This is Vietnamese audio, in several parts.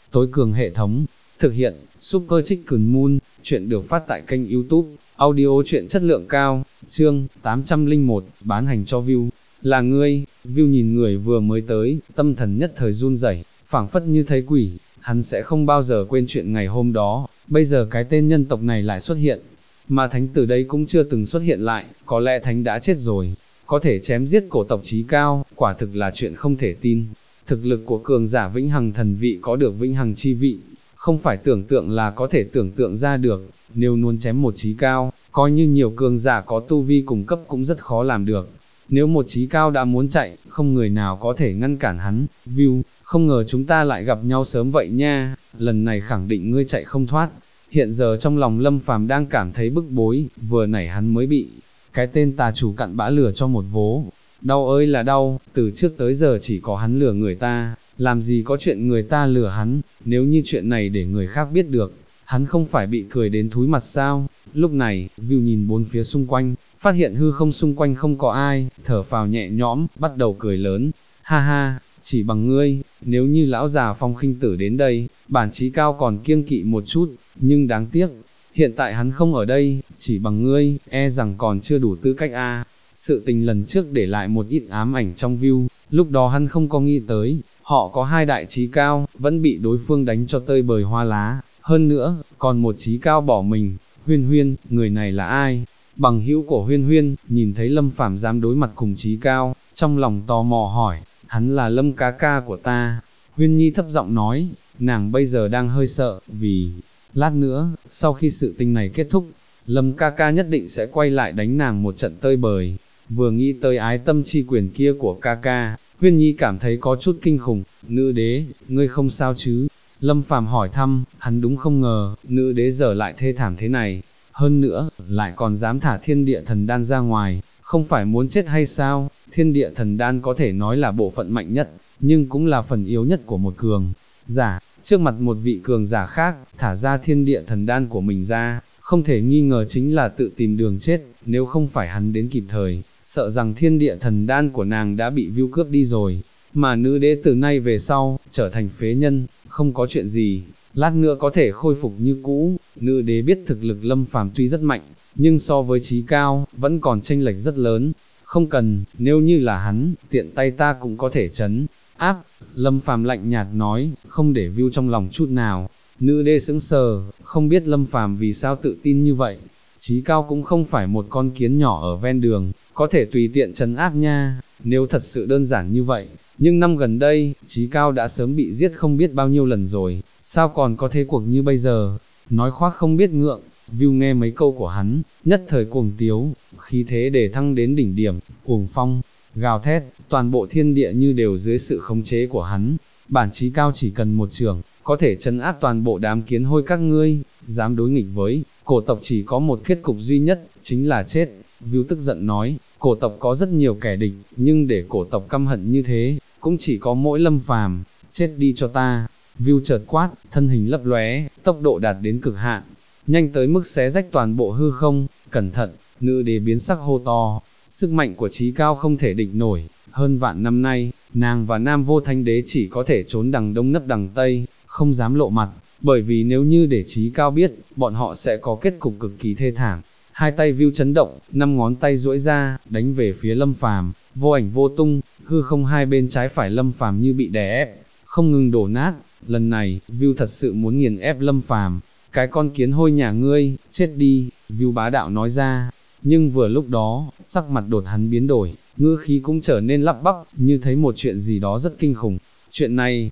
tối cường hệ thống. Thực hiện, Super Chicken Moon, chuyện được phát tại kênh YouTube, audio chuyện chất lượng cao, chương 801, bán hành cho view. Là ngươi, view nhìn người vừa mới tới, tâm thần nhất thời run rẩy, phảng phất như thấy quỷ, hắn sẽ không bao giờ quên chuyện ngày hôm đó, bây giờ cái tên nhân tộc này lại xuất hiện, mà thánh từ đây cũng chưa từng xuất hiện lại, có lẽ thánh đã chết rồi, có thể chém giết cổ tộc chí cao, quả thực là chuyện không thể tin. Thực lực của cường giả vĩnh hằng thần vị có được vĩnh hằng chi vị, không phải tưởng tượng là có thể tưởng tượng ra được, nếu muốn chém một chí cao, coi như nhiều cường giả có tu vi cùng cấp cũng rất khó làm được. Nếu một chí cao đã muốn chạy, không người nào có thể ngăn cản hắn. View, không ngờ chúng ta lại gặp nhau sớm vậy nha, lần này khẳng định ngươi chạy không thoát. Hiện giờ trong lòng Lâm Phàm đang cảm thấy bức bối, vừa nãy hắn mới bị cái tên tà chủ cặn bã lừa cho một vố. Đau ơi là đau, từ trước tới giờ chỉ có hắn lừa người ta, làm gì có chuyện người ta lừa hắn, nếu như chuyện này để người khác biết được, hắn không phải bị cười đến thúi mặt sao. Lúc này, View nhìn bốn phía xung quanh, phát hiện hư không xung quanh không có ai, thở phào nhẹ nhõm, bắt đầu cười lớn. Ha ha, chỉ bằng ngươi, nếu như lão già Phong Khinh Tử đến đây, bản chí cao còn kiêng kỵ một chút, nhưng đáng tiếc, hiện tại hắn không ở đây, chỉ bằng ngươi, e rằng còn chưa đủ tư cách a. Sự tình lần trước để lại một ít ám ảnh trong View, lúc đó hắn không có nghĩ tới, họ có hai đại chí cao, vẫn bị đối phương đánh cho tơi bời hoa lá, hơn nữa, còn một chí cao bỏ mình. Huyên Huyên, người này là ai? Bằng hữu của Huyên Huyên, nhìn thấy Lâm Phàm dám đối mặt cùng chí cao, trong lòng tò mò hỏi, hắn là Lâm ca ca của ta. Huyên Nhi thấp giọng nói, nàng bây giờ đang hơi sợ, vì, lát nữa, sau khi sự tình này kết thúc, Lâm ca ca nhất định sẽ quay lại đánh nàng một trận tơi bời. Vừa nghĩ tới ái tâm chi quyền kia của ca ca, Huyên Nhi cảm thấy có chút kinh khủng. Nữ đế, ngươi không sao chứ? Lâm Phàm hỏi thăm, hắn đúng không ngờ, nữ đế giờ lại thê thảm thế này, hơn nữa, lại còn dám thả thiên địa thần đan ra ngoài, không phải muốn chết hay sao? Thiên địa thần đan có thể nói là bộ phận mạnh nhất, nhưng cũng là phần yếu nhất của một cường giả. Trước mặt một vị cường giả khác, thả ra thiên địa thần đan của mình ra, không thể nghi ngờ chính là tự tìm đường chết, nếu không phải hắn đến kịp thời, sợ rằng thiên địa thần đan của nàng đã bị View cướp đi rồi, mà nữ đế từ nay về sau, trở thành phế nhân, không có chuyện gì, lát nữa có thể khôi phục như cũ. Nữ đế biết thực lực Lâm Phàm tuy rất mạnh, nhưng so với chí cao, vẫn còn chênh lệch rất lớn, không cần, nếu như là hắn, tiện tay ta cũng có thể chấn áp. Lâm Phàm lạnh nhạt nói, không để View trong lòng chút nào. Nữ đế sững sờ, không biết Lâm Phàm vì sao tự tin như vậy. Chí cao cũng không phải một con kiến nhỏ ở ven đường, có thể tùy tiện trấn áp nha. Nếu thật sự đơn giản như vậy, nhưng năm gần đây, chí cao đã sớm bị giết không biết bao nhiêu lần rồi, sao còn có thế cuộc như bây giờ? Nói khoác không biết ngượng. View nghe mấy câu của hắn, nhất thời cuồng tiếu, khí thế để thăng đến đỉnh điểm, cuồng phong, gào thét, toàn bộ thiên địa như đều dưới sự khống chế của hắn. Bản chí cao chỉ cần một chưởng, có thể trấn áp toàn bộ đám kiến hôi các ngươi, dám đối nghịch với cổ tộc chỉ có một kết cục duy nhất, chính là chết. View tức giận nói, cổ tộc có rất nhiều kẻ địch, nhưng để cổ tộc căm hận như thế, cũng chỉ có mỗi Lâm Phàm, chết đi cho ta. View chợt quát, thân hình lấp lóe, tốc độ đạt đến cực hạn, nhanh tới mức xé rách toàn bộ hư không. Cẩn thận, nữ đế biến sắc hô to, sức mạnh của chí cao không thể địch nổi, hơn vạn năm nay, nàng và Nam Vô Thanh Đế chỉ có thể trốn đằng đông nấp đằng tây, không dám lộ mặt, bởi vì nếu như để chí cao biết, bọn họ sẽ có kết cục cực kỳ thê thảm. Hai tay View chấn động, năm ngón tay duỗi ra, đánh về phía Lâm Phàm, vô ảnh vô tung, hư không hai bên trái phải Lâm Phàm như bị đè ép, không ngừng đổ nát. Lần này, View thật sự muốn nghiền ép Lâm Phàm. Cái con kiến hôi nhà ngươi, chết đi, View bá đạo nói ra. Nhưng vừa lúc đó, sắc mặt đột hắn biến đổi, ngữ khí cũng trở nên lắp bắp, như thấy một chuyện gì đó rất kinh khủng. Chuyện này,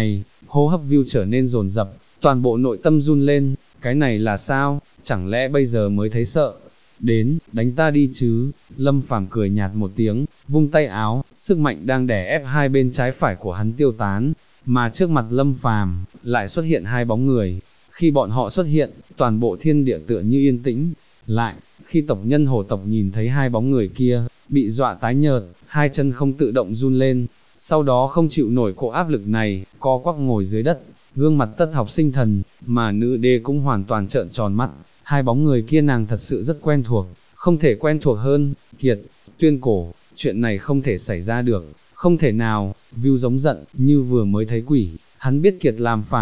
hô hấp View trở nên dồn dập, toàn bộ nội tâm run lên, cái này là sao, chẳng lẽ bây giờ mới thấy sợ? Đến, đánh ta đi chứ. Lâm Phàm cười nhạt một tiếng, vung tay áo, sức mạnh đang đè ép hai bên trái phải của hắn tiêu tán, mà trước mặt Lâm Phàm lại xuất hiện hai bóng người. Khi bọn họ xuất hiện, toàn bộ thiên địa tựa như yên tĩnh lại. Khi tộc nhân hổ tộc nhìn thấy hai bóng người kia, bị dọa tái nhợt, hai chân không tự động run lên, sau đó không chịu nổi cỗ áp lực này, co quắp ngồi dưới đất, gương mặt tất học sinh thần, mà nữ đế cũng hoàn toàn trợn tròn mắt. Hai bóng người kia nàng thật sự rất quen thuộc, không thể quen thuộc hơn. Kiệt, Tuyên Cổ, chuyện này không thể xảy ra được, không thể nào. View giống giận, như vừa mới thấy quỷ, hắn biết Kiệt làm phản,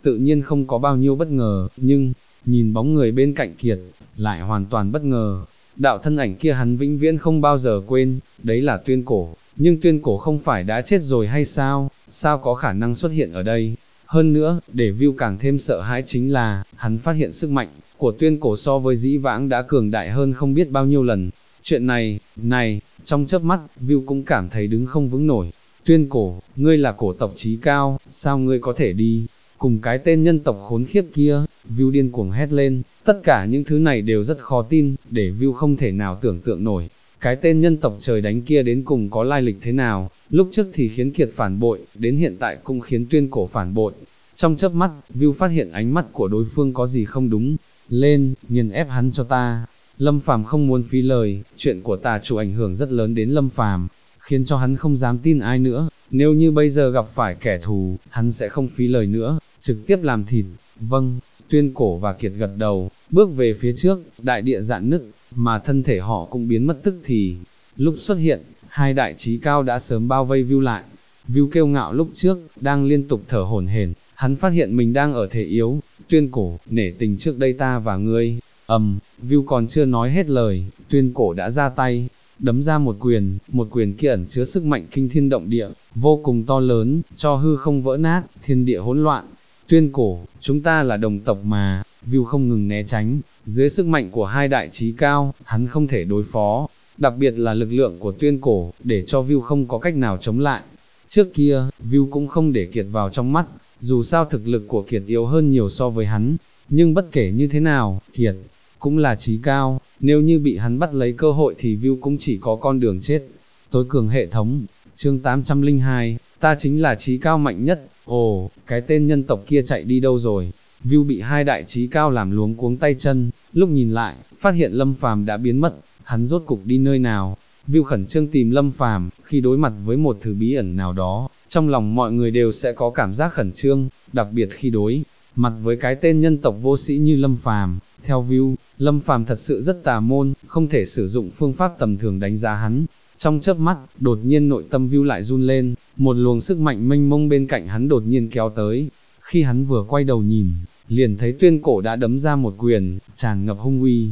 tự nhiên không có bao nhiêu bất ngờ, nhưng, nhìn bóng người bên cạnh Kiệt, lại hoàn toàn bất ngờ. Đạo thân ảnh kia hắn vĩnh viễn không bao giờ quên, đấy là Tuyên Cổ, nhưng Tuyên Cổ không phải đã chết rồi hay sao, sao có khả năng xuất hiện ở đây. Hơn nữa, để View càng thêm sợ hãi chính là, hắn phát hiện sức mạnh của Tuyên Cổ so với dĩ vãng đã cường đại hơn không biết bao nhiêu lần. Chuyện này, trong chớp mắt, View cũng cảm thấy đứng không vững nổi. Tuyên Cổ, ngươi là cổ tộc trí cao, sao ngươi có thể đi cùng cái tên nhân tộc khốn khiếp kia? View điên cuồng hét lên, tất cả những thứ này đều rất khó tin, để View không thể nào tưởng tượng nổi. Cái tên nhân tộc trời đánh kia đến cùng có lai lịch thế nào, lúc trước thì khiến Kiệt phản bội, đến hiện tại cũng khiến Tuyên Cổ phản bội. Trong chớp mắt, View phát hiện ánh mắt của đối phương có gì không đúng, lên, nghiền ép hắn cho ta. Lâm Phàm không muốn phí lời, chuyện của tà chủ ảnh hưởng rất lớn đến Lâm Phàm, khiến cho hắn không dám tin ai nữa, nếu như bây giờ gặp phải kẻ thù, hắn sẽ không phí lời nữa, trực tiếp làm thịt. Vâng, Tuyên Cổ và Kiệt gật đầu, bước về phía trước, đại địa rạn nứt, mà thân thể họ cũng biến mất tức thì. Lúc xuất hiện, hai đại chí cao đã sớm bao vây View lại. View kiêu ngạo lúc trước, đang liên tục thở hổn hển, hắn phát hiện mình đang ở thể yếu. Tuyên Cổ, nể tình trước đây ta và ngươi, View còn chưa nói hết lời, Tuyên Cổ đã ra tay, đấm ra một quyền kia ẩn chứa sức mạnh kinh thiên động địa, vô cùng to lớn, cho hư không vỡ nát, thiên địa hỗn loạn. Tuyên Cổ, chúng ta là đồng tộc mà, View không ngừng né tránh, dưới sức mạnh của hai đại chí cao, hắn không thể đối phó, đặc biệt là lực lượng của Tuyên Cổ, để cho View không có cách nào chống lại. Trước kia, View cũng không để Kiệt vào trong mắt, dù sao thực lực của Kiệt yếu hơn nhiều so với hắn, nhưng bất kể như thế nào, Kiệt cũng là chí cao, nếu như bị hắn bắt lấy cơ hội thì View cũng chỉ có con đường chết. Tối cường hệ thống, chương 802, ta chính là chí cao mạnh nhất. Ồ, cái tên nhân tộc kia chạy đi đâu rồi? View bị hai đại chí cao làm luống cuống tay chân, lúc nhìn lại, phát hiện Lâm Phàm đã biến mất, hắn rốt cục đi nơi nào? View khẩn trương tìm Lâm Phàm, khi đối mặt với một thứ bí ẩn nào đó, trong lòng mọi người đều sẽ có cảm giác khẩn trương, đặc biệt khi đối mặt với cái tên nhân tộc vô sĩ như Lâm Phàm. Theo View, Lâm Phàm thật sự rất tà môn, không thể sử dụng phương pháp tầm thường đánh giá hắn. Trong chớp mắt, đột nhiên nội tâm View lại run lên, một luồng sức mạnh mênh mông bên cạnh hắn đột nhiên kéo tới. Khi hắn vừa quay đầu nhìn, liền thấy Tuyên Cổ đã đấm ra một quyền, tràn ngập hung uy.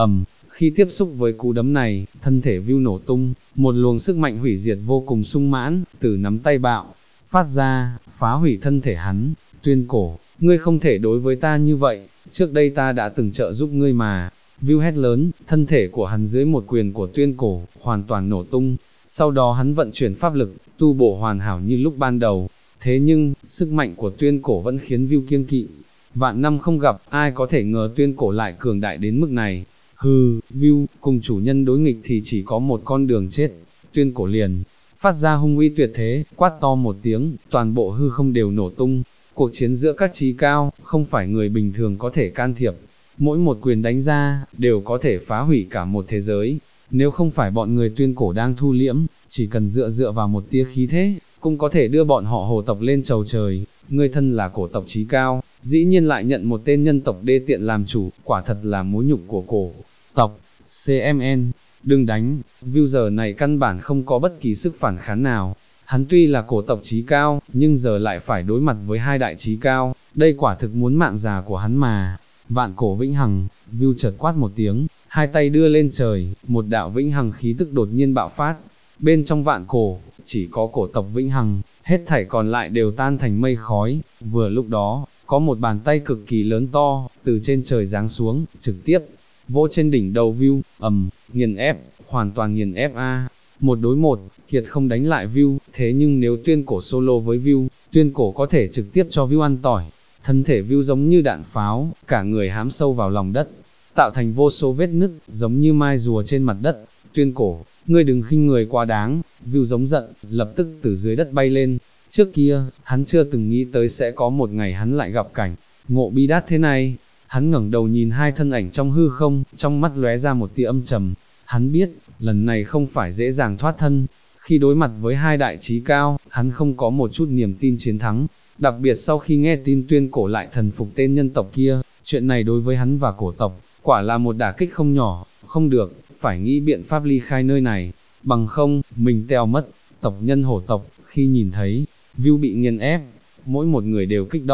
Khi tiếp xúc với cú đấm này, thân thể View nổ tung, một luồng sức mạnh hủy diệt vô cùng sung mãn, từ nắm tay bạo phát ra, phá hủy thân thể hắn. Tuyên Cổ, ngươi không thể đối với ta như vậy, trước đây ta đã từng trợ giúp ngươi mà. View hét lớn, thân thể của hắn dưới một quyền của Tuyên Cổ, hoàn toàn nổ tung, sau đó hắn vận chuyển pháp lực, tu bổ hoàn hảo như lúc ban đầu. Thế nhưng, sức mạnh của Tuyên Cổ vẫn khiến View kiêng kỵ. Vạn năm không gặp, ai có thể ngờ Tuyên Cổ lại cường đại đến mức này. Hừ, View, cùng chủ nhân đối nghịch thì chỉ có một con đường chết. Tuyên Cổ liền phát ra hung uy tuyệt thế, quát to một tiếng, toàn bộ hư không đều nổ tung. Cuộc chiến giữa các chí cao, không phải người bình thường có thể can thiệp. Mỗi một quyền đánh ra, đều có thể phá hủy cả một thế giới. Nếu không phải bọn người Tuyên Cổ đang thu liễm, chỉ cần dựa vào một tia khí thế, cũng có thể đưa bọn họ Hồ tộc lên chầu trời. Ngươi thân là cổ tộc chí cao, dĩ nhiên lại nhận một tên nhân tộc đê tiện làm chủ, quả thật là mối nhục của cổ tộc. CMN, đừng đánh. View giờ này căn bản không có bất kỳ sức phản kháng nào. Hắn tuy là cổ tộc chí cao, nhưng giờ lại phải đối mặt với hai đại chí cao, đây quả thực muốn mạng già của hắn mà. Vạn cổ vĩnh hằng, View chợt quát một tiếng, hai tay đưa lên trời, một đạo vĩnh hằng khí tức đột nhiên bạo phát. Bên trong vạn cổ, chỉ có cổ tộc vĩnh hằng, hết thảy còn lại đều tan thành mây khói. Vừa lúc đó, có một bàn tay cực kỳ lớn to, từ trên trời giáng xuống, trực tiếp vỗ trên đỉnh đầu View, nghiền ép, hoàn toàn nghiền ép a. Một đối một, Kiệt không đánh lại View, thế nhưng nếu Tuyên Cổ solo với View, Tuyên Cổ có thể trực tiếp cho View ăn tỏi. Thân thể View giống như đạn pháo, cả người hám sâu vào lòng đất, tạo thành vô số vết nứt, giống như mai rùa trên mặt đất. Tuyên Cổ, ngươi đừng khinh người quá đáng. View giống giận, lập tức từ dưới đất bay lên. Trước kia, hắn chưa từng nghĩ tới sẽ có một ngày hắn lại gặp cảnh ngộ bi đát thế này. Hắn ngẩng đầu nhìn hai thân ảnh trong hư không, trong mắt lóe ra một tia âm trầm. Hắn biết, lần này không phải dễ dàng thoát thân. Khi đối mặt với hai đại chí cao, hắn không có một chút niềm tin chiến thắng. Đặc biệt sau khi nghe tin Tuyên Cổ lại thần phục tên nhân tộc kia, chuyện này đối với hắn và cổ tộc, quả là một đả kích không nhỏ. Không được, phải nghĩ biện pháp ly khai nơi này, bằng không, mình teo mất. Tộc nhân Hổ tộc, khi nhìn thấy View bị nghiền ép, mỗi một người đều kích động,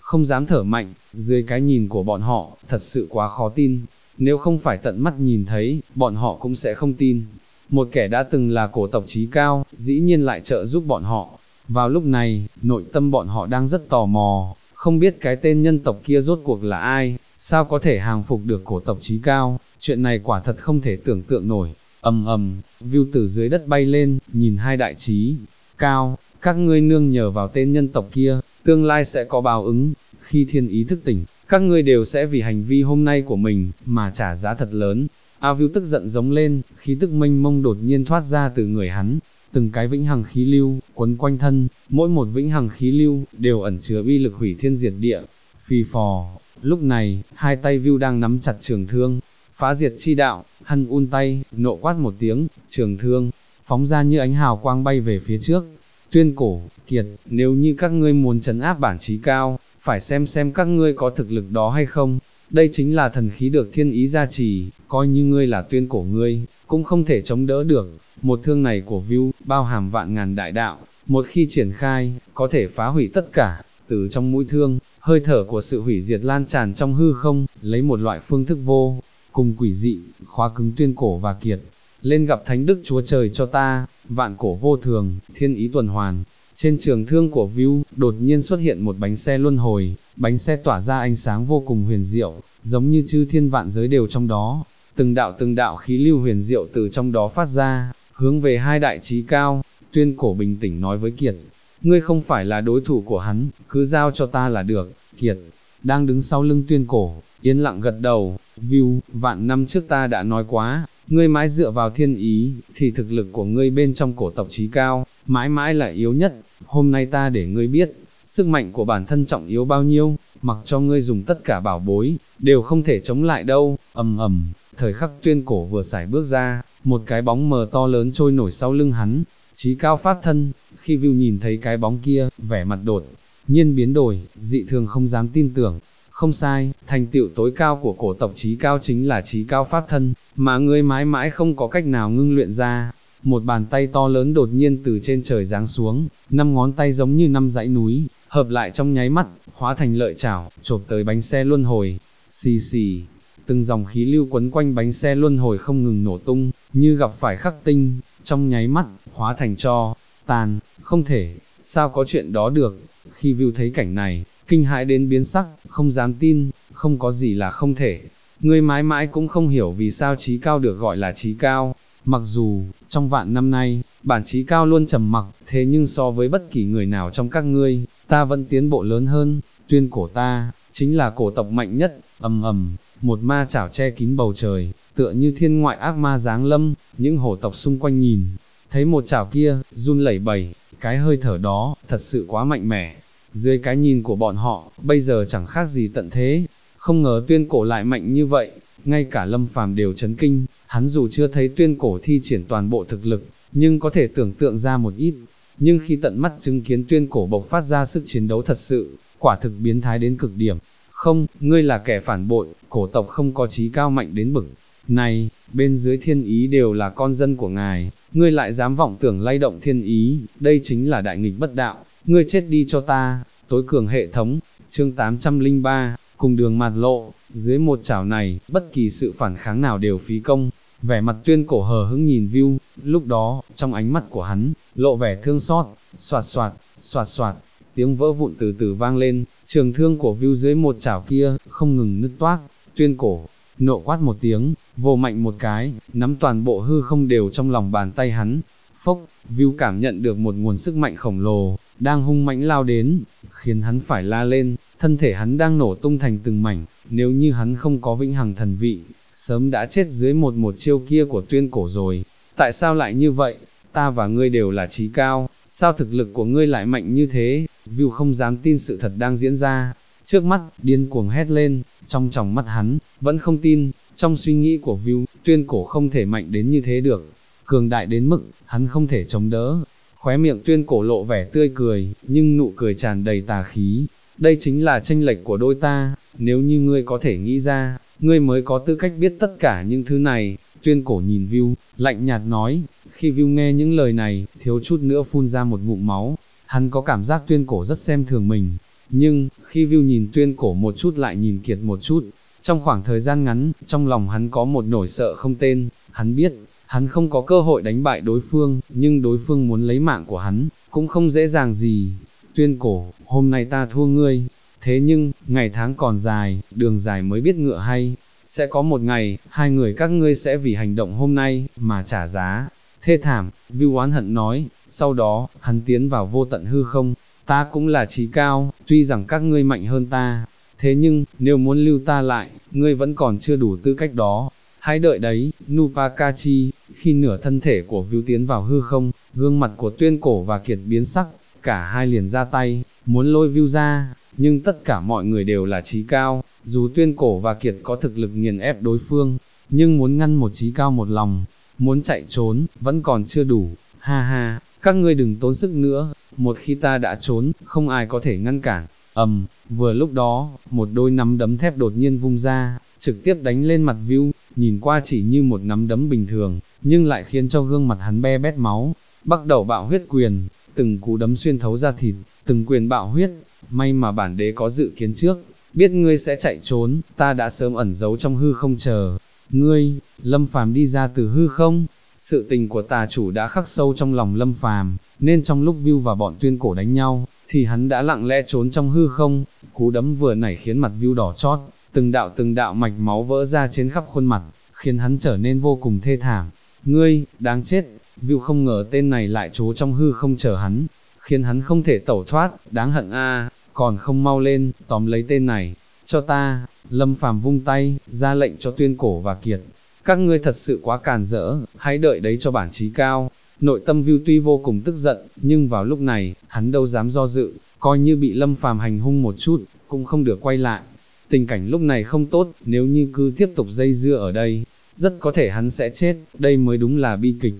không dám thở mạnh, dưới cái nhìn của bọn họ, thật sự quá khó tin, nếu không phải tận mắt nhìn thấy, bọn họ cũng sẽ không tin. Một kẻ đã từng là cổ tộc trí cao, dĩ nhiên lại trợ giúp bọn họ. Vào lúc này, nội tâm bọn họ đang rất tò mò, không biết cái tên nhân tộc kia rốt cuộc là ai, sao có thể hàng phục được cổ tộc trí cao, chuyện này quả thật không thể tưởng tượng nổi. Ầm ầm, View từ dưới đất bay lên, nhìn hai đại trí cao, các ngươi nương nhờ vào tên nhân tộc kia, tương lai sẽ có báo ứng, khi thiên ý thức tỉnh, các ngươi đều sẽ vì hành vi hôm nay của mình, mà trả giá thật lớn. A View tức giận giống lên, khí tức mênh mông đột nhiên thoát ra từ người hắn, từng cái vĩnh hằng khí lưu, quấn quanh thân, mỗi một vĩnh hằng khí lưu, đều ẩn chứa uy lực hủy thiên diệt địa. Phi phò, lúc này, hai tay View đang nắm chặt trường thương, phá diệt chi đạo, hân tay, nộ quát một tiếng, trường thương, phóng ra như ánh hào quang bay về phía trước. Tuyên Cổ, Kiệt, nếu như các ngươi muốn trấn áp bản trí cao, phải xem các ngươi có thực lực đó hay không. Đây chính là thần khí được thiên ý gia trì, coi như ngươi là Tuyên Cổ ngươi, cũng không thể chống đỡ được. Một thương này của View, bao hàm vạn ngàn đại đạo, một khi triển khai, có thể phá hủy tất cả. Từ trong mũi thương, hơi thở của sự hủy diệt lan tràn trong hư không, lấy một loại phương thức vô cùng quỷ dị, khóa cứng Tuyên Cổ và Kiệt. Lên gặp Thánh Đức Chúa Trời cho ta, vạn cổ vô thường, thiên ý tuần hoàn. Trên trường thương của View, đột nhiên xuất hiện một bánh xe luân hồi, bánh xe tỏa ra ánh sáng vô cùng huyền diệu, giống như chư thiên vạn giới đều trong đó. Từng đạo khí lưu huyền diệu từ trong đó phát ra, hướng về hai đại trí cao. Tuyên Cổ bình tĩnh nói với Kiệt, ngươi không phải là đối thủ của hắn, cứ giao cho ta là được. Kiệt, đang đứng sau lưng Tuyên Cổ, yên lặng gật đầu. View, vạn năm trước ta đã nói quá, ngươi mãi dựa vào thiên ý, thì thực lực của ngươi bên trong cổ tộc trí cao, mãi mãi là yếu nhất. Hôm nay ta để ngươi biết, sức mạnh của bản thân trọng yếu bao nhiêu, mặc cho ngươi dùng tất cả bảo bối, đều không thể chống lại đâu. Ầm ầm, thời khắc Tuyên Cổ vừa sải bước ra, một cái bóng mờ to lớn trôi nổi sau lưng hắn, trí cao pháp thân. Khi View nhìn thấy cái bóng kia, vẻ mặt đột nhiên biến đổi, dị thường không dám tin tưởng. Không sai, thành tựu tối cao của cổ tộc trí cao chính là trí cao pháp thân, mà ngươi mãi mãi không có cách nào ngưng luyện ra. Một bàn tay to lớn đột nhiên từ trên trời giáng xuống, 5 ngón tay giống như 5 dãy núi, hợp lại trong nháy mắt, hóa thành lợi chảo, chộp tới bánh xe luân hồi. Xì xì, từng dòng khí lưu quấn quanh bánh xe luân hồi không ngừng nổ tung, như gặp phải khắc tinh, trong nháy mắt, hóa thành tro tàn. Không thể, sao có chuyện đó được? Khi View thấy cảnh này, kinh hãi đến biến sắc, không dám tin, không có gì là không thể. Ngươi mãi mãi cũng không hiểu vì sao trí cao được gọi là trí cao. Mặc dù, trong vạn năm nay, bản trí cao luôn trầm mặc, thế nhưng so với bất kỳ người nào trong các ngươi, ta vẫn tiến bộ lớn hơn. Tuyên Cổ ta, chính là cổ tộc mạnh nhất. Ầm ầm, một ma chảo che kín bầu trời, tựa như thiên ngoại ác ma giáng lâm. Những hổ tộc xung quanh nhìn, thấy một chảo kia, run lẩy bẩy, cái hơi thở đó, thật sự quá mạnh mẽ. Dưới cái nhìn của bọn họ, bây giờ chẳng khác gì tận thế. Không ngờ Tuyên Cổ lại mạnh như vậy, ngay cả Lâm Phàm đều chấn kinh. Hắn dù chưa thấy Tuyên Cổ thi triển toàn bộ thực lực, nhưng có thể tưởng tượng ra một ít. Nhưng khi tận mắt chứng kiến Tuyên Cổ bộc phát ra sức chiến đấu thật sự, quả thực biến thái đến cực điểm. Không, ngươi là kẻ phản bội, cổ tộc không có trí cao mạnh đến bực này, bên dưới thiên ý đều là con dân của ngài, ngươi lại dám vọng tưởng lay động thiên ý, đây chính là đại nghịch bất đạo, ngươi chết đi cho ta. Tối cường hệ thống, chương 803, cùng đường mạt lộ. Dưới một chảo này, bất kỳ sự phản kháng nào đều phí công. Vẻ mặt Tuyên Cổ hờ hững nhìn View, lúc đó, trong ánh mắt của hắn, lộ vẻ thương xót. Soạt soạt, soạt soạt, tiếng vỡ vụn từ từ vang lên, trường thương của View dưới một chảo kia, không ngừng nứt toác. Tuyên Cổ nộ quát một tiếng, vồ mạnh một cái, nắm toàn bộ hư không đều trong lòng bàn tay hắn. Phốc, View cảm nhận được một nguồn sức mạnh khổng lồ, đang hung mãnh lao đến, khiến hắn phải la lên. Thân thể hắn đang nổ tung thành từng mảnh, nếu như hắn không có vĩnh hằng thần vị, sớm đã chết dưới một chiêu kia của Tuyên Cổ rồi. Tại sao lại như vậy? Ta và ngươi đều là trí cao, sao thực lực của ngươi lại mạnh như thế? View không dám tin sự thật đang diễn ra. Trước mắt, điên cuồng hét lên, trong tròng mắt hắn, vẫn không tin. Trong suy nghĩ của View, Tuyên Cổ không thể mạnh đến như thế được, cường đại đến mức, hắn không thể chống đỡ. Khóe miệng Tuyên Cổ lộ vẻ tươi cười, nhưng nụ cười tràn đầy tà khí. Đây chính là chênh lệch của đôi ta, nếu như ngươi có thể nghĩ ra, ngươi mới có tư cách biết tất cả những thứ này. Tuyên Cổ nhìn View, lạnh nhạt nói. Khi View nghe những lời này, thiếu chút nữa phun ra một ngụm máu. Hắn có cảm giác Tuyên Cổ rất xem thường mình. Nhưng, khi View nhìn Tuyên Cổ một chút lại nhìn Kiệt một chút, trong khoảng thời gian ngắn, trong lòng hắn có một nỗi sợ không tên, hắn biết, hắn không có cơ hội đánh bại đối phương, nhưng đối phương muốn lấy mạng của hắn, cũng không dễ dàng gì. Tuyên Cổ, hôm nay ta thua ngươi, thế nhưng, ngày tháng còn dài, đường dài mới biết ngựa hay, sẽ có một ngày, hai người các ngươi sẽ vì hành động hôm nay, mà trả giá. Thê thảm, View oán hận nói, sau đó, hắn tiến vào vô tận hư không, ta cũng là trí cao, tuy rằng các ngươi mạnh hơn ta, thế nhưng, nếu muốn lưu ta lại, ngươi vẫn còn chưa đủ tư cách đó. Hãy đợi đấy, Nupakachi. Khi nửa thân thể của View tiến vào hư không, gương mặt của Tuyên Cổ và Kiệt biến sắc, cả hai liền ra tay, muốn lôi View ra, nhưng tất cả mọi người đều là trí cao, dù Tuyên Cổ và Kiệt có thực lực nghiền ép đối phương, nhưng muốn ngăn một trí cao một lòng, muốn chạy trốn, vẫn còn chưa đủ. Ha ha, các ngươi đừng tốn sức nữa, một khi ta đã trốn, không ai có thể ngăn cản. Vừa lúc đó, một đôi nắm đấm thép đột nhiên vung ra, trực tiếp đánh lên mặt View, nhìn qua chỉ như một nắm đấm bình thường, nhưng lại khiến cho gương mặt hắn be bét máu. Bắt đầu bạo huyết quyền, từng cú đấm xuyên thấu ra thịt, từng quyền bạo huyết, may mà bản đế có dự kiến trước, biết ngươi sẽ chạy trốn, ta đã sớm ẩn giấu trong hư không chờ. Ngươi, Lâm Phàm đi ra từ hư không, sự tình của tà chủ đã khắc sâu trong lòng Lâm Phàm, nên trong lúc View và bọn Tuyên Cổ đánh nhau, thì hắn đã lặng lẽ trốn trong hư không, cú đấm vừa nảy khiến mặt View đỏ chót, từng đạo mạch máu vỡ ra trên khắp khuôn mặt, khiến hắn trở nên vô cùng thê thảm. Ngươi, đáng chết, View không ngờ tên này lại trốn trong hư không chờ hắn, khiến hắn không thể tẩu thoát, đáng hận a, còn không mau lên, tóm lấy tên này, cho ta. Lâm Phàm vung tay, ra lệnh cho Tuyên Cổ và Kiệt, các ngươi thật sự quá càn rỡ, hãy đợi đấy cho bản chí cao. Nội tâm View tuy vô cùng tức giận, nhưng vào lúc này, hắn đâu dám do dự, coi như bị Lâm Phàm hành hung một chút, cũng không được quay lại. Tình cảnh lúc này không tốt, nếu như cứ tiếp tục dây dưa ở đây, rất có thể hắn sẽ chết, đây mới đúng là bi kịch.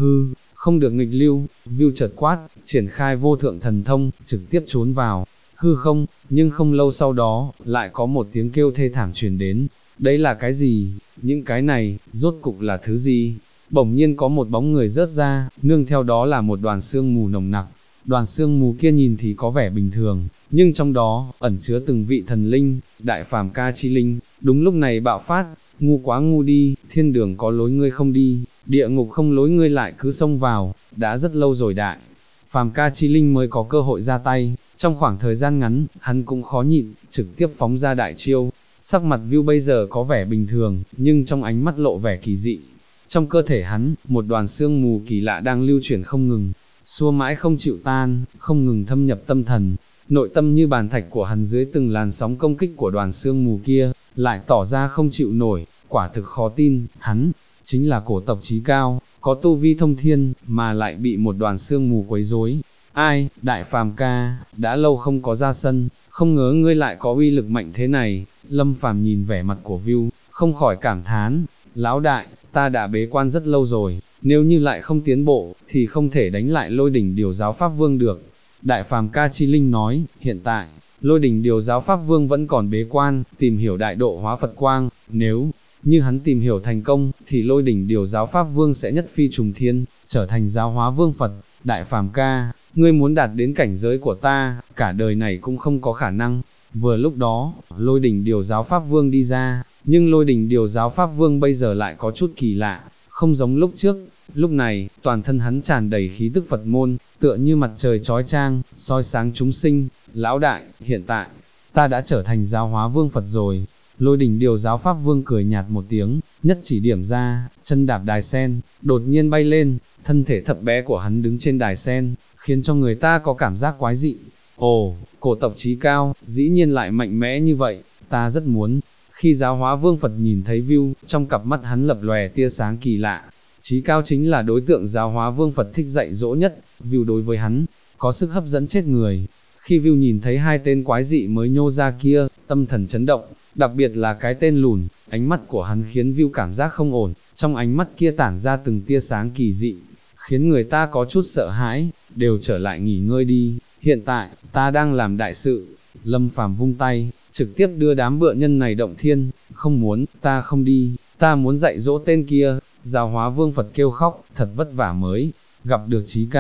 Không được nghịch lưu. View chợt quát, triển khai vô thượng thần thông, trực tiếp trốn vào hư không, nhưng không lâu sau đó, lại có một tiếng kêu thê thảm truyền đến. Đấy là cái gì? Những cái này, rốt cục là thứ gì? Bỗng nhiên có một bóng người rớt ra, nương theo đó là một đoàn sương mù nồng nặc. Đoàn sương mù kia nhìn thì có vẻ bình thường, nhưng trong đó, ẩn chứa từng vị thần linh, đại phàm ca chi linh. Đúng lúc này bạo phát, ngu quá ngu đi, thiên đường có lối ngươi không đi, địa ngục không lối ngươi lại cứ xông vào, đã rất lâu rồi đại phàm ca chi linh mới có cơ hội ra tay. Trong khoảng thời gian ngắn, hắn cũng khó nhịn, trực tiếp phóng ra đại chiêu. Sắc mặt View bây giờ có vẻ bình thường, nhưng trong ánh mắt lộ vẻ kỳ dị. Trong cơ thể hắn, một đoàn sương mù kỳ lạ đang lưu chuyển không ngừng, xua mãi không chịu tan, không ngừng thâm nhập tâm thần. Nội tâm như bàn thạch của hắn dưới từng làn sóng công kích của đoàn sương mù kia, lại tỏ ra không chịu nổi, quả thực khó tin, hắn chính là cổ tộc chí cao, có tu vi thông thiên, mà lại bị một đoàn sương mù quấy rối. Ai, đại phàm ca, đã lâu không có ra sân, không ngờ ngươi lại có uy lực mạnh thế này. Lâm Phàm nhìn vẻ mặt của View, không khỏi cảm thán, lão đại, ta đã bế quan rất lâu rồi, nếu như lại không tiến bộ, thì không thể đánh lại Lôi Đỉnh Điều Giáo Pháp Vương được. Đại phàm ca chi linh nói, hiện tại, Lôi Đỉnh Điều Giáo Pháp Vương vẫn còn bế quan, tìm hiểu đại độ hóa Phật Quang, nếu như hắn tìm hiểu thành công, thì Lôi Đỉnh Điều Giáo Pháp Vương sẽ nhất phi trùng thiên, trở thành giáo hóa vương Phật. Đại phàm ca, ngươi muốn đạt đến cảnh giới của ta, cả đời này cũng không có khả năng. Vừa lúc đó, Lôi Đỉnh Điều Giáo Pháp Vương đi ra, nhưng Lôi Đỉnh Điều Giáo Pháp Vương bây giờ lại có chút kỳ lạ, không giống lúc trước. Lúc này, toàn thân hắn tràn đầy khí tức Phật môn, tựa như mặt trời chói chang, soi sáng chúng sinh. Lão đại, hiện tại, ta đã trở thành giáo hóa vương Phật rồi. Lôi Đỉnh Điều Giáo Pháp Vương cười nhạt một tiếng, nhất chỉ điểm ra, chân đạp đài sen, đột nhiên bay lên, thân thể thấp bé của hắn đứng trên đài sen, khiến cho người ta có cảm giác quái dị. Ồ, cổ tộc chí cao, dĩ nhiên lại mạnh mẽ như vậy, ta rất muốn. Khi giáo hóa vương Phật nhìn thấy View, trong cặp mắt hắn lập lòe tia sáng kỳ lạ. Chí cao chính là đối tượng giáo hóa vương Phật thích dạy dỗ nhất, View đối với hắn, có sức hấp dẫn chết người. Khi View nhìn thấy hai tên quái dị mới nhô ra kia, tâm thần chấn động, đặc biệt là cái tên lùn, ánh mắt của hắn khiến View cảm giác không ổn, trong ánh mắt kia tản ra từng tia sáng kỳ dị, khiến người ta có chút sợ hãi. Đều trở lại nghỉ ngơi đi, hiện tại, ta đang làm đại sự. Lâm Phàm vung tay, trực tiếp đưa đám bựa nhân này động thiên. Không muốn, ta không đi, ta muốn dạy dỗ tên kia. Giáo hóa vương Phật kêu khóc, thật vất vả mới gặp được chí cao,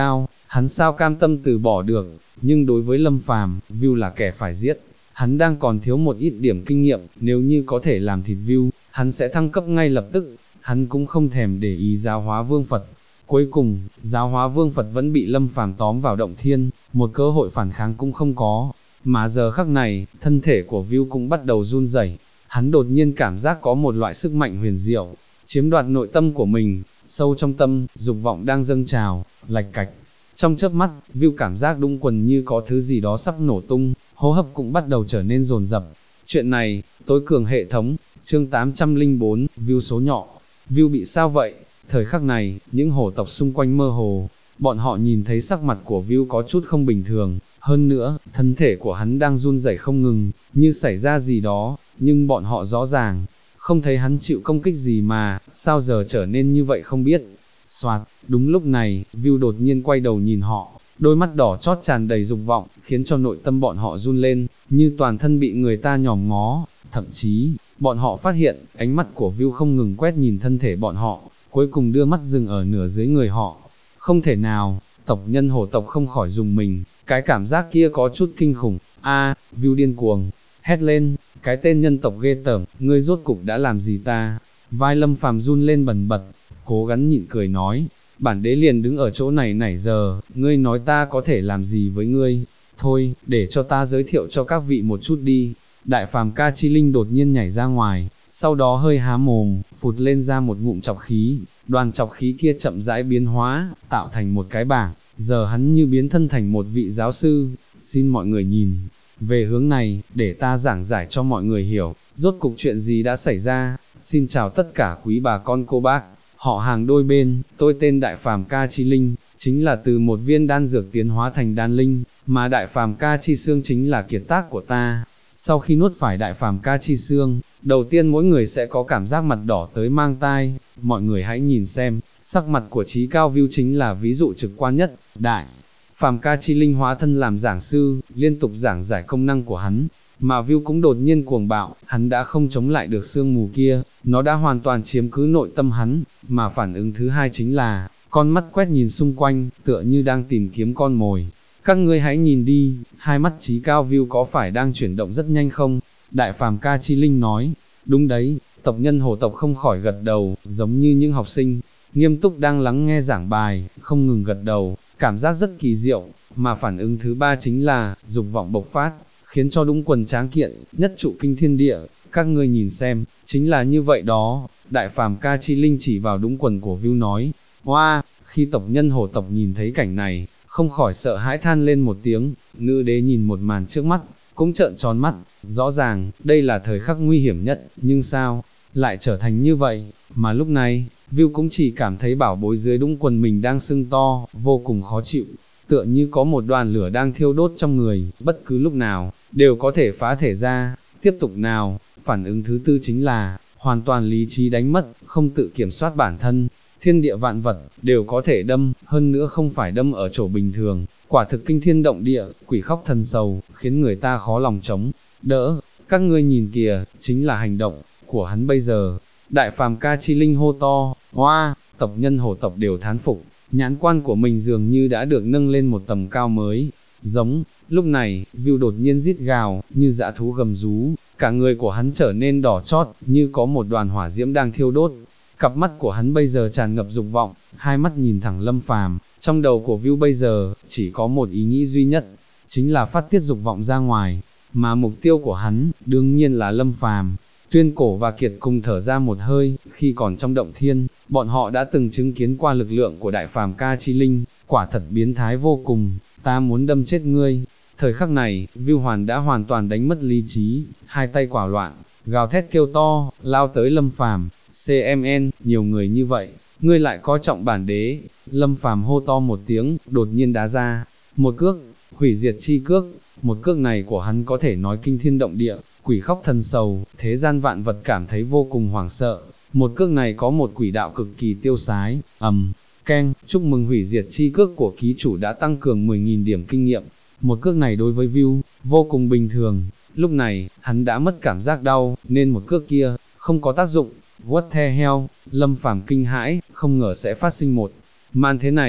hắn sao cam tâm từ bỏ được, nhưng đối với Lâm Phàm, View là kẻ phải giết. Hắn đang còn thiếu một ít điểm kinh nghiệm, nếu như có thể làm thịt View, hắn sẽ thăng cấp ngay lập tức, hắn cũng không thèm để ý giáo hóa vương Phật. Cuối cùng, giáo hóa vương Phật vẫn bị Lâm Phàm tóm vào động thiên, một cơ hội phản kháng cũng không có, mà giờ khắc này, thân thể của View cũng bắt đầu run rẩy. Hắn đột nhiên cảm giác có một loại sức mạnh huyền diệu, chiếm đoạt nội tâm của mình, sâu trong tâm, dục vọng đang dâng trào, lạch cạch. Trong chớp mắt, View cảm giác đũng quần như có thứ gì đó sắp nổ tung, hô hấp cũng bắt đầu trở nên dồn dập. Chuyện này, tối cường hệ thống, chương 804, View số nhỏ. View bị sao vậy? Thời khắc này, những hổ tộc xung quanh mơ hồ, bọn họ nhìn thấy sắc mặt của View có chút không bình thường, hơn nữa, thân thể của hắn đang run rẩy không ngừng, như xảy ra gì đó, nhưng bọn họ rõ ràng, không thấy hắn chịu công kích gì mà, sao giờ trở nên như vậy không biết. Soạt, đúng lúc này, View đột nhiên quay đầu nhìn họ, đôi mắt đỏ chót tràn đầy dục vọng, khiến cho nội tâm bọn họ run lên, như toàn thân bị người ta nhòm ngó, thậm chí, bọn họ phát hiện, ánh mắt của View không ngừng quét nhìn thân thể bọn họ, cuối cùng đưa mắt dừng ở nửa dưới người họ. Không thể nào, tộc nhân hổ tộc không khỏi dùng mình, cái cảm giác kia có chút kinh khủng, View điên cuồng, hét lên, cái tên nhân tộc ghê tởm, ngươi rốt cục đã làm gì ta? Vai Lâm Phàm run lên bần bật, cố gắng nhịn cười nói, bản đế liền đứng ở chỗ này nãy giờ, ngươi nói ta có thể làm gì với ngươi? Thôi, để cho ta giới thiệu cho các vị một chút đi. Đại phàm ca chi linh đột nhiên nhảy ra ngoài, sau đó hơi há mồm, phụt lên ra một ngụm chọc khí, đoàn chọc khí kia chậm rãi biến hóa, tạo thành một cái bảng, giờ hắn như biến thân thành một vị giáo sư, xin mọi người nhìn. Về hướng này, để ta giảng giải cho mọi người hiểu, rốt cục chuyện gì đã xảy ra. Xin chào tất cả quý bà con cô bác, họ hàng đôi bên, tôi tên Đại Phàm Ca Chi Linh, chính là từ một viên đan dược tiến hóa thành đan linh, mà Đại Phàm Ca Chi Xương chính là kiệt tác của ta. Sau khi nuốt phải Đại Phàm Ca Chi Xương, đầu tiên mỗi người sẽ có cảm giác mặt đỏ tới mang tai, mọi người hãy nhìn xem, sắc mặt của Chí Cao View chính là ví dụ trực quan nhất. Đại Phàm Ca Chi Linh hóa thân làm giảng sư, liên tục giảng giải công năng của hắn, mà View cũng đột nhiên cuồng bạo, hắn đã không chống lại được sương mù kia, nó đã hoàn toàn chiếm cứ nội tâm hắn, mà phản ứng thứ hai chính là, con mắt quét nhìn xung quanh, tựa như đang tìm kiếm con mồi. Các ngươi hãy nhìn đi, hai mắt Chí Cao View có phải đang chuyển động rất nhanh không? Đại Phàm Ca Chi Linh nói, đúng đấy, tộc nhân hổ tộc không khỏi gật đầu, giống như những học sinh, nghiêm túc đang lắng nghe giảng bài, không ngừng gật đầu, cảm giác rất kỳ diệu, mà phản ứng thứ ba chính là, dục vọng bộc phát, khiến cho đũng quần tráng kiện, nhất trụ kinh thiên địa, các ngươi nhìn xem, chính là như vậy đó. Đại Phàm Ca Chi Linh chỉ vào đũng quần của View nói, hoa, khi tộc nhân hổ tộc nhìn thấy cảnh này, không khỏi sợ hãi than lên một tiếng, nữ đế nhìn một màn trước mắt, cũng trợn tròn mắt, rõ ràng, đây là thời khắc nguy hiểm nhất, nhưng sao, lại trở thành như vậy, mà lúc này, View cũng chỉ cảm thấy bảo bối dưới đũng quần mình đang sưng to, vô cùng khó chịu, tựa như có một đoàn lửa đang thiêu đốt trong người, bất cứ lúc nào, đều có thể phá thể ra. Tiếp tục nào, phản ứng thứ tư chính là, hoàn toàn lý trí đánh mất, không tự kiểm soát bản thân, thiên địa vạn vật, đều có thể đâm, hơn nữa không phải đâm ở chỗ bình thường, quả thực kinh thiên động địa, quỷ khóc thần sầu, khiến người ta khó lòng chống đỡ. Các ngươi nhìn kìa, chính là hành động của hắn bây giờ. Đại Phàm Ca Chi Linh hô to, hoa, tộc nhân hổ tộc đều thán phục, nhãn quan của mình dường như đã được nâng lên một tầm cao mới. Giống, lúc này, View đột nhiên rít gào, như dã thú gầm rú, cả người của hắn trở nên đỏ chót, như có một đoàn hỏa diễm đang thiêu đốt. Cặp mắt của hắn bây giờ tràn ngập dục vọng, hai mắt nhìn thẳng Lâm Phàm, trong đầu của View bây giờ, chỉ có một ý nghĩ duy nhất, chính là phát tiết dục vọng ra ngoài, mà mục tiêu của hắn, đương nhiên là Lâm Phàm. Tuyên Cổ và Kiệt cùng thở ra một hơi, khi còn trong động thiên, bọn họ đã từng chứng kiến qua lực lượng của Đại Phàm Ca Chi Linh, quả thật biến thái vô cùng, ta muốn đâm chết ngươi. Thời khắc này, View Hoàn đã hoàn toàn đánh mất lý trí, hai tay quả loạn, gào thét kêu to, lao tới Lâm Phàm. CMN, nhiều người như vậy, ngươi lại coi trọng bản đế. Lâm Phàm hô to một tiếng, đột nhiên đá ra một cước, hủy diệt chi cước. Một cước này của hắn có thể nói kinh thiên động địa, quỷ khóc thần sầu, thế gian vạn vật cảm thấy vô cùng hoảng sợ. Một cước này có một quỷ đạo cực kỳ tiêu sái, keng, chúc mừng hủy diệt chi cước của ký chủ đã tăng cường 10.000 điểm kinh nghiệm. Một cước này đối với View, vô cùng bình thường, lúc này, hắn đã mất cảm giác đau, nên một cước kia, không có tác dụng. What the hell, Lâm Phàm kinh hãi, không ngờ sẽ phát sinh một màn thế này.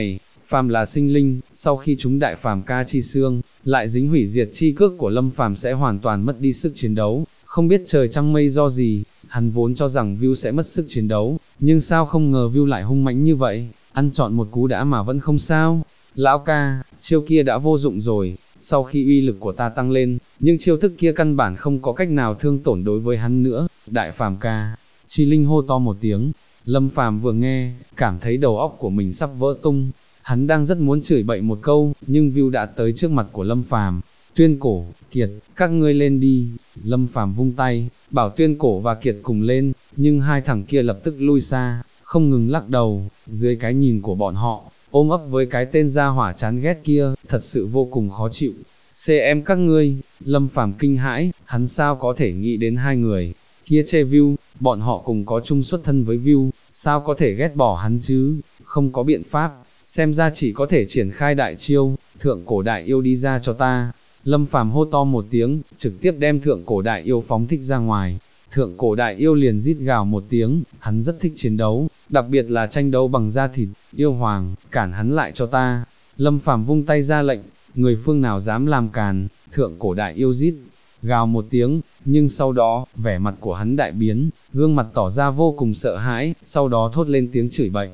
phàm là sinh linh, sau khi chúng đại phàm ca chi xương, lại dính hủy diệt chi cước của Lâm Phàm sẽ hoàn toàn mất đi sức chiến đấu, không biết trời trăng mây do gì, hắn vốn cho rằng View sẽ mất sức chiến đấu, nhưng sao không ngờ View lại hung mãnh như vậy, ăn trọn một cú đã mà vẫn không sao. Lão ca, chiêu kia đã vô dụng rồi, sau khi uy lực của ta tăng lên, nhưng chiêu thức kia căn bản không có cách nào thương tổn đối với hắn nữa, đại phàm ca. Chi Linh hô to một tiếng, Lâm Phàm vừa nghe, cảm thấy đầu óc của mình sắp vỡ tung, hắn đang rất muốn chửi bậy một câu, nhưng View đã tới trước mặt của Lâm Phàm. Tuyên Cổ, Kiệt, các ngươi lên đi. Lâm Phàm vung tay, bảo Tuyên Cổ và Kiệt cùng lên, nhưng hai thằng kia lập tức lui xa, không ngừng lắc đầu, dưới cái nhìn của bọn họ, ôm ấp với cái tên gia hỏa chán ghét kia, thật sự vô cùng khó chịu. Xem các ngươi, Lâm Phàm kinh hãi, hắn sao có thể nghĩ đến hai người kia chê View, bọn họ cùng có chung xuất thân với View, sao có thể ghét bỏ hắn chứ, không có biện pháp, xem ra chỉ có thể triển khai đại chiêu, thượng cổ đại yêu đi ra cho ta. Lâm Phàm hô to một tiếng, trực tiếp đem thượng cổ đại yêu phóng thích ra ngoài. Thượng cổ đại yêu liền rít gào một tiếng, hắn rất thích chiến đấu, đặc biệt là tranh đấu bằng da thịt, yêu hoàng, cản hắn lại cho ta. Lâm Phàm vung tay ra lệnh, người phương nào dám làm càn, thượng cổ đại yêu rít gào một tiếng, nhưng sau đó, vẻ mặt của hắn đại biến, gương mặt tỏ ra vô cùng sợ hãi, sau đó thốt lên tiếng chửi bậy.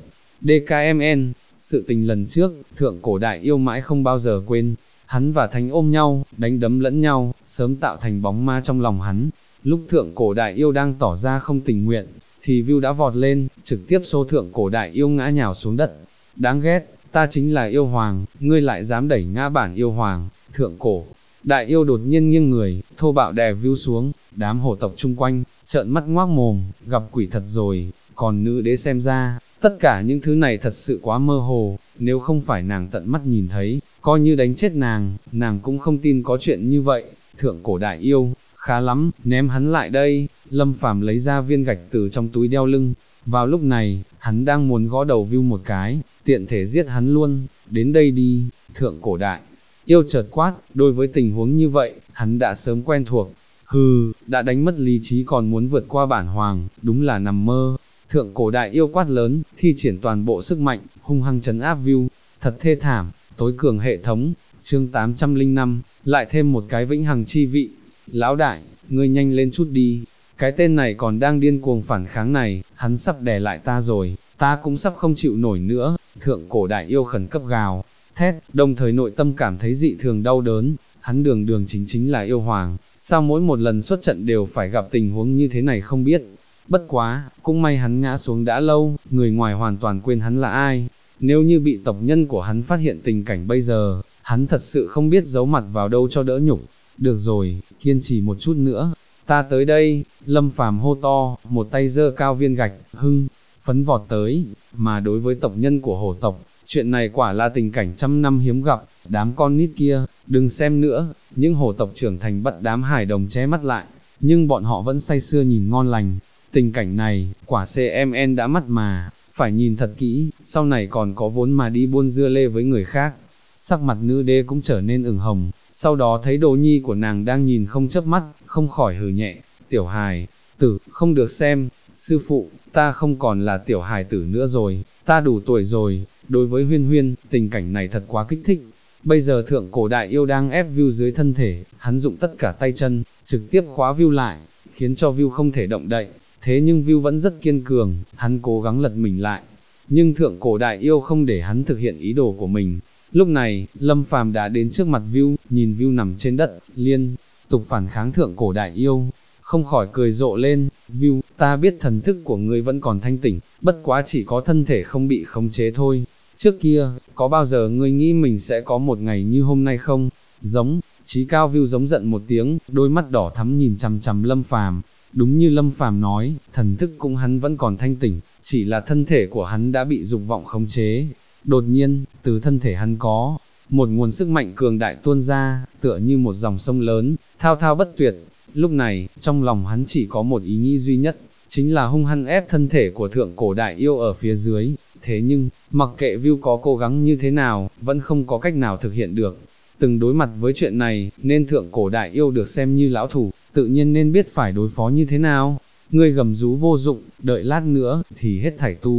DKMN, sự tình lần trước, thượng cổ đại yêu mãi không bao giờ quên, hắn và Thánh ôm nhau, đánh đấm lẫn nhau, sớm tạo thành bóng ma trong lòng hắn. Lúc thượng cổ đại yêu đang tỏ ra không tình nguyện, thì View đã vọt lên, trực tiếp xô thượng cổ đại yêu ngã nhào xuống đất. Đáng ghét, ta chính là yêu hoàng, ngươi lại dám đẩy ngã bản yêu hoàng. Thượng cổ đại yêu đột nhiên nghiêng người, thô bạo đè View xuống, đám hổ tộc chung quanh, trợn mắt ngoác mồm, gặp quỷ thật rồi. Còn nữ đế xem ra, tất cả những thứ này thật sự quá mơ hồ, nếu không phải nàng tận mắt nhìn thấy, coi như đánh chết nàng cũng không tin có chuyện như vậy. Thượng cổ đại yêu, khá lắm, ném hắn lại đây. Lâm Phàm lấy ra viên gạch từ trong túi đeo lưng, vào lúc này, hắn đang muốn gõ đầu View một cái, tiện thể giết hắn luôn. Đến đây đi. Thượng cổ đại yêu chợt quát, đối với tình huống như vậy, hắn đã sớm quen thuộc. Hừ, đã đánh mất lý trí còn muốn vượt qua bản hoàng, đúng là nằm mơ. Thượng cổ đại yêu quát lớn, thi triển toàn bộ sức mạnh, hung hăng trấn áp View, thật thê thảm. Tối cường hệ thống, chương 805, lại thêm một cái vĩnh hằng chi vị. Lão đại, ngươi nhanh lên chút đi, cái tên này còn đang điên cuồng phản kháng này, hắn sắp đè lại ta rồi, ta cũng sắp không chịu nổi nữa. Thượng cổ đại yêu khẩn cấp gào, thét, đồng thời nội tâm cảm thấy dị thường đau đớn, hắn đường chính là yêu hoàng, sao mỗi một lần xuất trận đều phải gặp tình huống như thế này không biết. Bất quá, cũng may hắn ngã xuống đã lâu, người ngoài hoàn toàn quên hắn là ai. Nếu như bị tộc nhân của hắn phát hiện tình cảnh bây giờ, hắn thật sự không biết giấu mặt vào đâu cho đỡ nhục. Được rồi, kiên trì một chút nữa, ta tới đây. Lâm Phàm hô to, một tay giơ cao viên gạch, hưng phấn vọt tới. Mà đối với tộc nhân của hổ tộc, chuyện này quả là tình cảnh trăm năm hiếm gặp. Đám con nít kia, đừng xem nữa, những hổ tộc trưởng thành bắt đám hài đồng che mắt lại, nhưng bọn họ vẫn say sưa nhìn ngon lành. Tình cảnh này, quả CMN đã mắt mà, phải nhìn thật kỹ, sau này còn có vốn mà đi buôn dưa lê với người khác. Sắc mặt nữ đế cũng trở nên ửng hồng, sau đó thấy đồ nhi của nàng đang nhìn không chớp mắt, không khỏi hừ nhẹ, tiểu hài tử, không được xem, sư phụ, ta không còn là tiểu hài tử nữa rồi, ta đủ tuổi rồi. Đối với Huyên Huyên, tình cảnh này thật quá kích thích. Bây giờ thượng cổ đại yêu đang ép View dưới thân thể, hắn dụng tất cả tay chân, trực tiếp khóa View lại, khiến cho View không thể động đậy. Thế nhưng View vẫn rất kiên cường, hắn cố gắng lật mình lại. Nhưng thượng cổ đại yêu không để hắn thực hiện ý đồ của mình. Lúc này, Lâm Phàm đã đến trước mặt View, nhìn View nằm trên đất, liên tục phản kháng thượng cổ đại yêu, không khỏi cười rộ lên. View, ta biết thần thức của ngươi vẫn còn thanh tỉnh, bất quá chỉ có thân thể không bị khống chế thôi. Trước kia, có bao giờ ngươi nghĩ mình sẽ có một ngày như hôm nay không? Giống, Chí Cao View giống giận một tiếng, đôi mắt đỏ thắm nhìn chằm chằm Lâm Phàm. Đúng như Lâm Phàm nói, thần thức cũng hắn vẫn còn thanh tỉnh, chỉ là thân thể của hắn đã bị dục vọng khống chế. Đột nhiên, từ thân thể hắn có một nguồn sức mạnh cường đại tuôn ra, tựa như một dòng sông lớn, thao thao bất tuyệt. Lúc này, trong lòng hắn chỉ có một ý nghĩ duy nhất, chính là hung hăng ép thân thể của thượng cổ đại yêu ở phía dưới. Thế nhưng, mặc kệ View có cố gắng như thế nào, vẫn không có cách nào thực hiện được. Từng đối mặt với chuyện này, nên thượng cổ đại yêu được xem như lão thủ, tự nhiên nên biết phải đối phó như thế nào. Ngươi gầm rú vô dụng, đợi lát nữa, thì hết thảy tu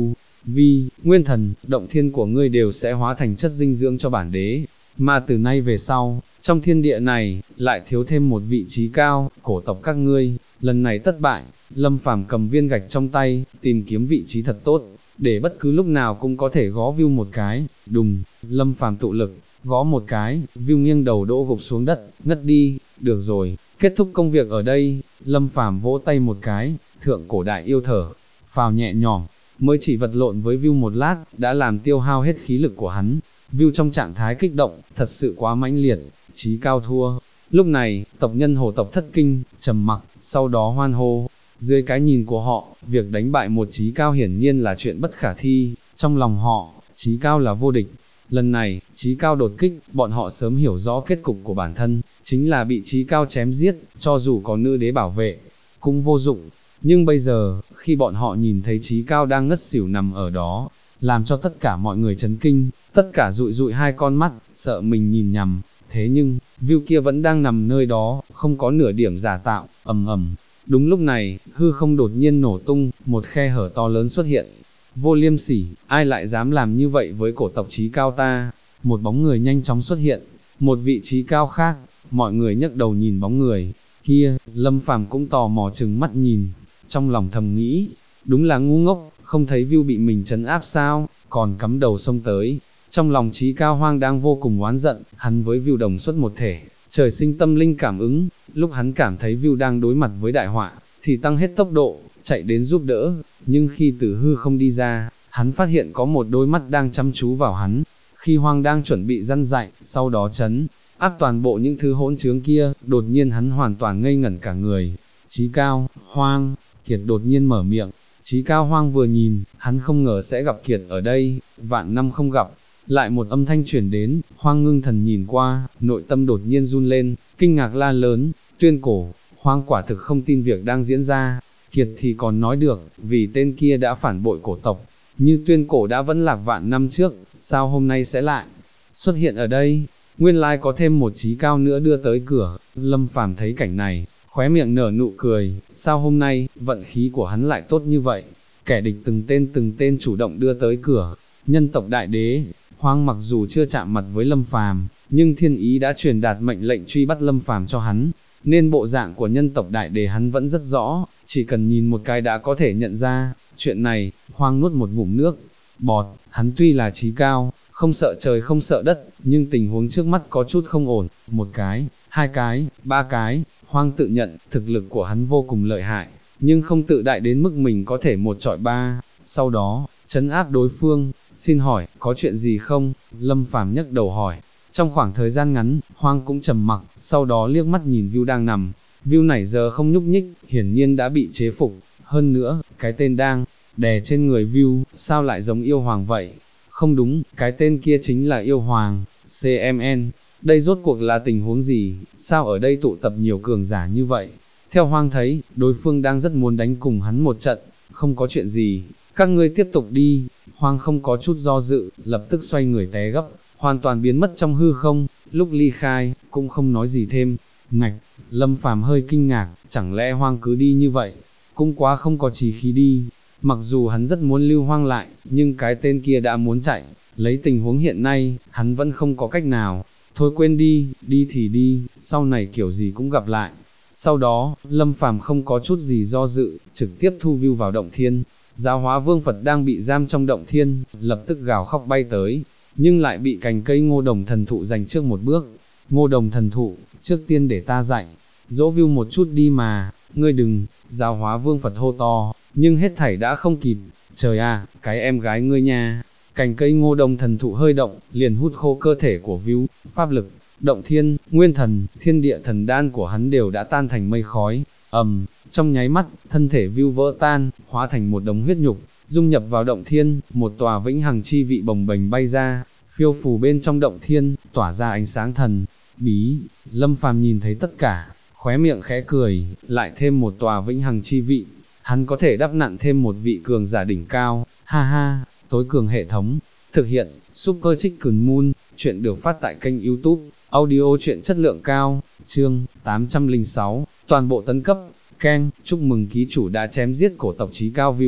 Vi, nguyên thần, động thiên của ngươi đều sẽ hóa thành chất dinh dưỡng cho bản đế, mà từ nay về sau, trong thiên địa này, lại thiếu thêm một vị trí cao, cổ tộc các ngươi, lần này thất bại, Lâm Phàm cầm viên gạch trong tay, tìm kiếm vị trí thật tốt, để bất cứ lúc nào cũng có thể gõ view một cái, đùng, Lâm Phàm tụ lực, gõ một cái, view nghiêng đầu đỗ gục xuống đất, ngất đi, được rồi, kết thúc công việc ở đây, Lâm Phàm vỗ tay một cái, thượng cổ đại yêu thở, phào nhẹ nhõm, mới chỉ vật lộn với view một lát, đã làm tiêu hao hết khí lực của hắn. View trong trạng thái kích động, thật sự quá mãnh liệt, chí cao thua. Lúc này, tộc nhân hồ tộc thất kinh, trầm mặc, sau đó hoan hô. Dưới cái nhìn của họ, việc đánh bại một chí cao hiển nhiên là chuyện bất khả thi, trong lòng họ, chí cao là vô địch. Lần này, chí cao đột kích, bọn họ sớm hiểu rõ kết cục của bản thân, chính là bị chí cao chém giết, cho dù có nữ đế bảo vệ, cũng vô dụng. Nhưng bây giờ, khi bọn họ nhìn thấy chí cao đang ngất xỉu nằm ở đó, làm cho tất cả mọi người chấn kinh, tất cả dụi dụi hai con mắt, sợ mình nhìn nhầm. Thế nhưng, view kia vẫn đang nằm nơi đó, không có nửa điểm giả tạo, ầm ầm. Đúng lúc này, hư không đột nhiên nổ tung, một khe hở to lớn xuất hiện. Vô liêm sỉ, ai lại dám làm như vậy với cổ tộc chí cao ta? Một bóng người nhanh chóng xuất hiện, một vị trí cao khác, mọi người nhấc đầu nhìn bóng người kia, Lâm Phàm cũng tò mò chừng mắt nhìn, trong lòng thầm nghĩ, đúng là ngu ngốc, không thấy view bị mình trấn áp sao, còn cắm đầu xông tới. Trong lòng chí cao hoang đang vô cùng oán giận, hắn với view đồng xuất một thể, trời sinh tâm linh cảm ứng, lúc hắn cảm thấy view đang đối mặt với đại họa, thì tăng hết tốc độ, chạy đến giúp đỡ, nhưng khi từ hư không đi ra, hắn phát hiện có một đôi mắt đang chăm chú vào hắn, khi hoang đang chuẩn bị răn dạy, sau đó chấn áp toàn bộ những thứ hỗn trướng kia, đột nhiên hắn hoàn toàn ngây ngẩn cả người. Chí cao, hoang, Kiệt đột nhiên mở miệng. Chí cao hoang vừa nhìn, hắn không ngờ sẽ gặp Kiệt ở đây, vạn năm không gặp. Lại một âm thanh truyền đến, hoang ngưng thần nhìn qua, nội tâm đột nhiên run lên, kinh ngạc la lớn, Tuyên Cổ. Hoang quả thực không tin việc đang diễn ra. Kiệt thì còn nói được, vì tên kia đã phản bội cổ tộc, như Tuyên Cổ đã vẫn lạc vạn năm trước, sao hôm nay sẽ lại xuất hiện ở đây? Nguyên lai có thêm một chí cao nữa đưa tới cửa. Lâm Phàm thấy cảnh này, khóe miệng nở nụ cười, sao hôm nay, vận khí của hắn lại tốt như vậy, kẻ địch từng tên chủ động đưa tới cửa. Nhân tộc đại đế, Hoang mặc dù chưa chạm mặt với Lâm Phàm, nhưng thiên ý đã truyền đạt mệnh lệnh truy bắt Lâm Phàm cho hắn, nên bộ dạng của nhân tộc đại đế hắn vẫn rất rõ, chỉ cần nhìn một cái đã có thể nhận ra. Chuyện này, Hoang nuốt một ngụm nước bọt, hắn tuy là chí cao, không sợ trời không sợ đất, nhưng tình huống trước mắt có chút không ổn, một cái, hai cái, ba cái, Hoang tự nhận, thực lực của hắn vô cùng lợi hại, nhưng không tự đại đến mức mình có thể một chọi ba, sau đó, trấn áp đối phương. Xin hỏi, có chuyện gì không? Lâm Phàm nhấc đầu hỏi. Trong khoảng thời gian ngắn, Hoang cũng trầm mặc, sau đó liếc mắt nhìn View đang nằm. View nãy giờ không nhúc nhích, hiển nhiên đã bị chế phục. Hơn nữa, cái tên đang đè trên người View, sao lại giống yêu hoàng vậy? Không đúng, cái tên kia chính là yêu hoàng, CMN. Đây rốt cuộc là tình huống gì? Sao ở đây tụ tập nhiều cường giả như vậy? Theo Hoang thấy, đối phương đang rất muốn đánh cùng hắn một trận. Không có chuyện gì, các ngươi tiếp tục đi. Hoang không có chút do dự, lập tức xoay người té gấp, hoàn toàn biến mất trong hư không. Lúc ly khai, cũng không nói gì thêm. Ngạch, Lâm Phàm hơi kinh ngạc, chẳng lẽ Hoang cứ đi như vậy, cũng quá không có chí khí đi. Mặc dù hắn rất muốn lưu Hoang lại, nhưng cái tên kia đã muốn chạy, lấy tình huống hiện nay, hắn vẫn không có cách nào. Thôi quên đi, đi thì đi, sau này kiểu gì cũng gặp lại. Sau đó, Lâm Phàm không có chút gì do dự, trực tiếp thu view vào động thiên. Giáo hóa vương Phật đang bị giam trong động thiên, lập tức gào khóc bay tới, nhưng lại bị cành cây ngô đồng thần thụ giành trước một bước. Ngô đồng thần thụ, trước tiên để ta dạy, dỗ view một chút đi mà, ngươi đừng, giáo hóa vương Phật hô to, nhưng hết thảy đã không kịp. Trời à, cái em gái ngươi nha. Cành cây ngô đồng thần thụ hơi động, liền hút khô cơ thể của view, pháp lực, động thiên, nguyên thần, thiên địa thần đan của hắn đều đã tan thành mây khói. Trong nháy mắt, thân thể view vỡ tan, hóa thành một đống huyết nhục, dung nhập vào động thiên, một tòa vĩnh hằng chi vị bồng bềnh bay ra, phiêu phù bên trong động thiên, tỏa ra ánh sáng thần bí. Lâm Phàm nhìn thấy tất cả, khóe miệng khẽ cười, lại thêm một tòa vĩnh hằng chi vị, hắn có thể đắp nặn thêm một vị cường giả đỉnh cao, ha ha. Tối cường hệ thống, thực hiện, Super Chicken Moon, chuyện được phát tại kênh YouTube, audio chuyện chất lượng cao, chương 806, toàn bộ tấn cấp, Ken, chúc mừng ký chủ đã chém giết cổ tộc chí cao view.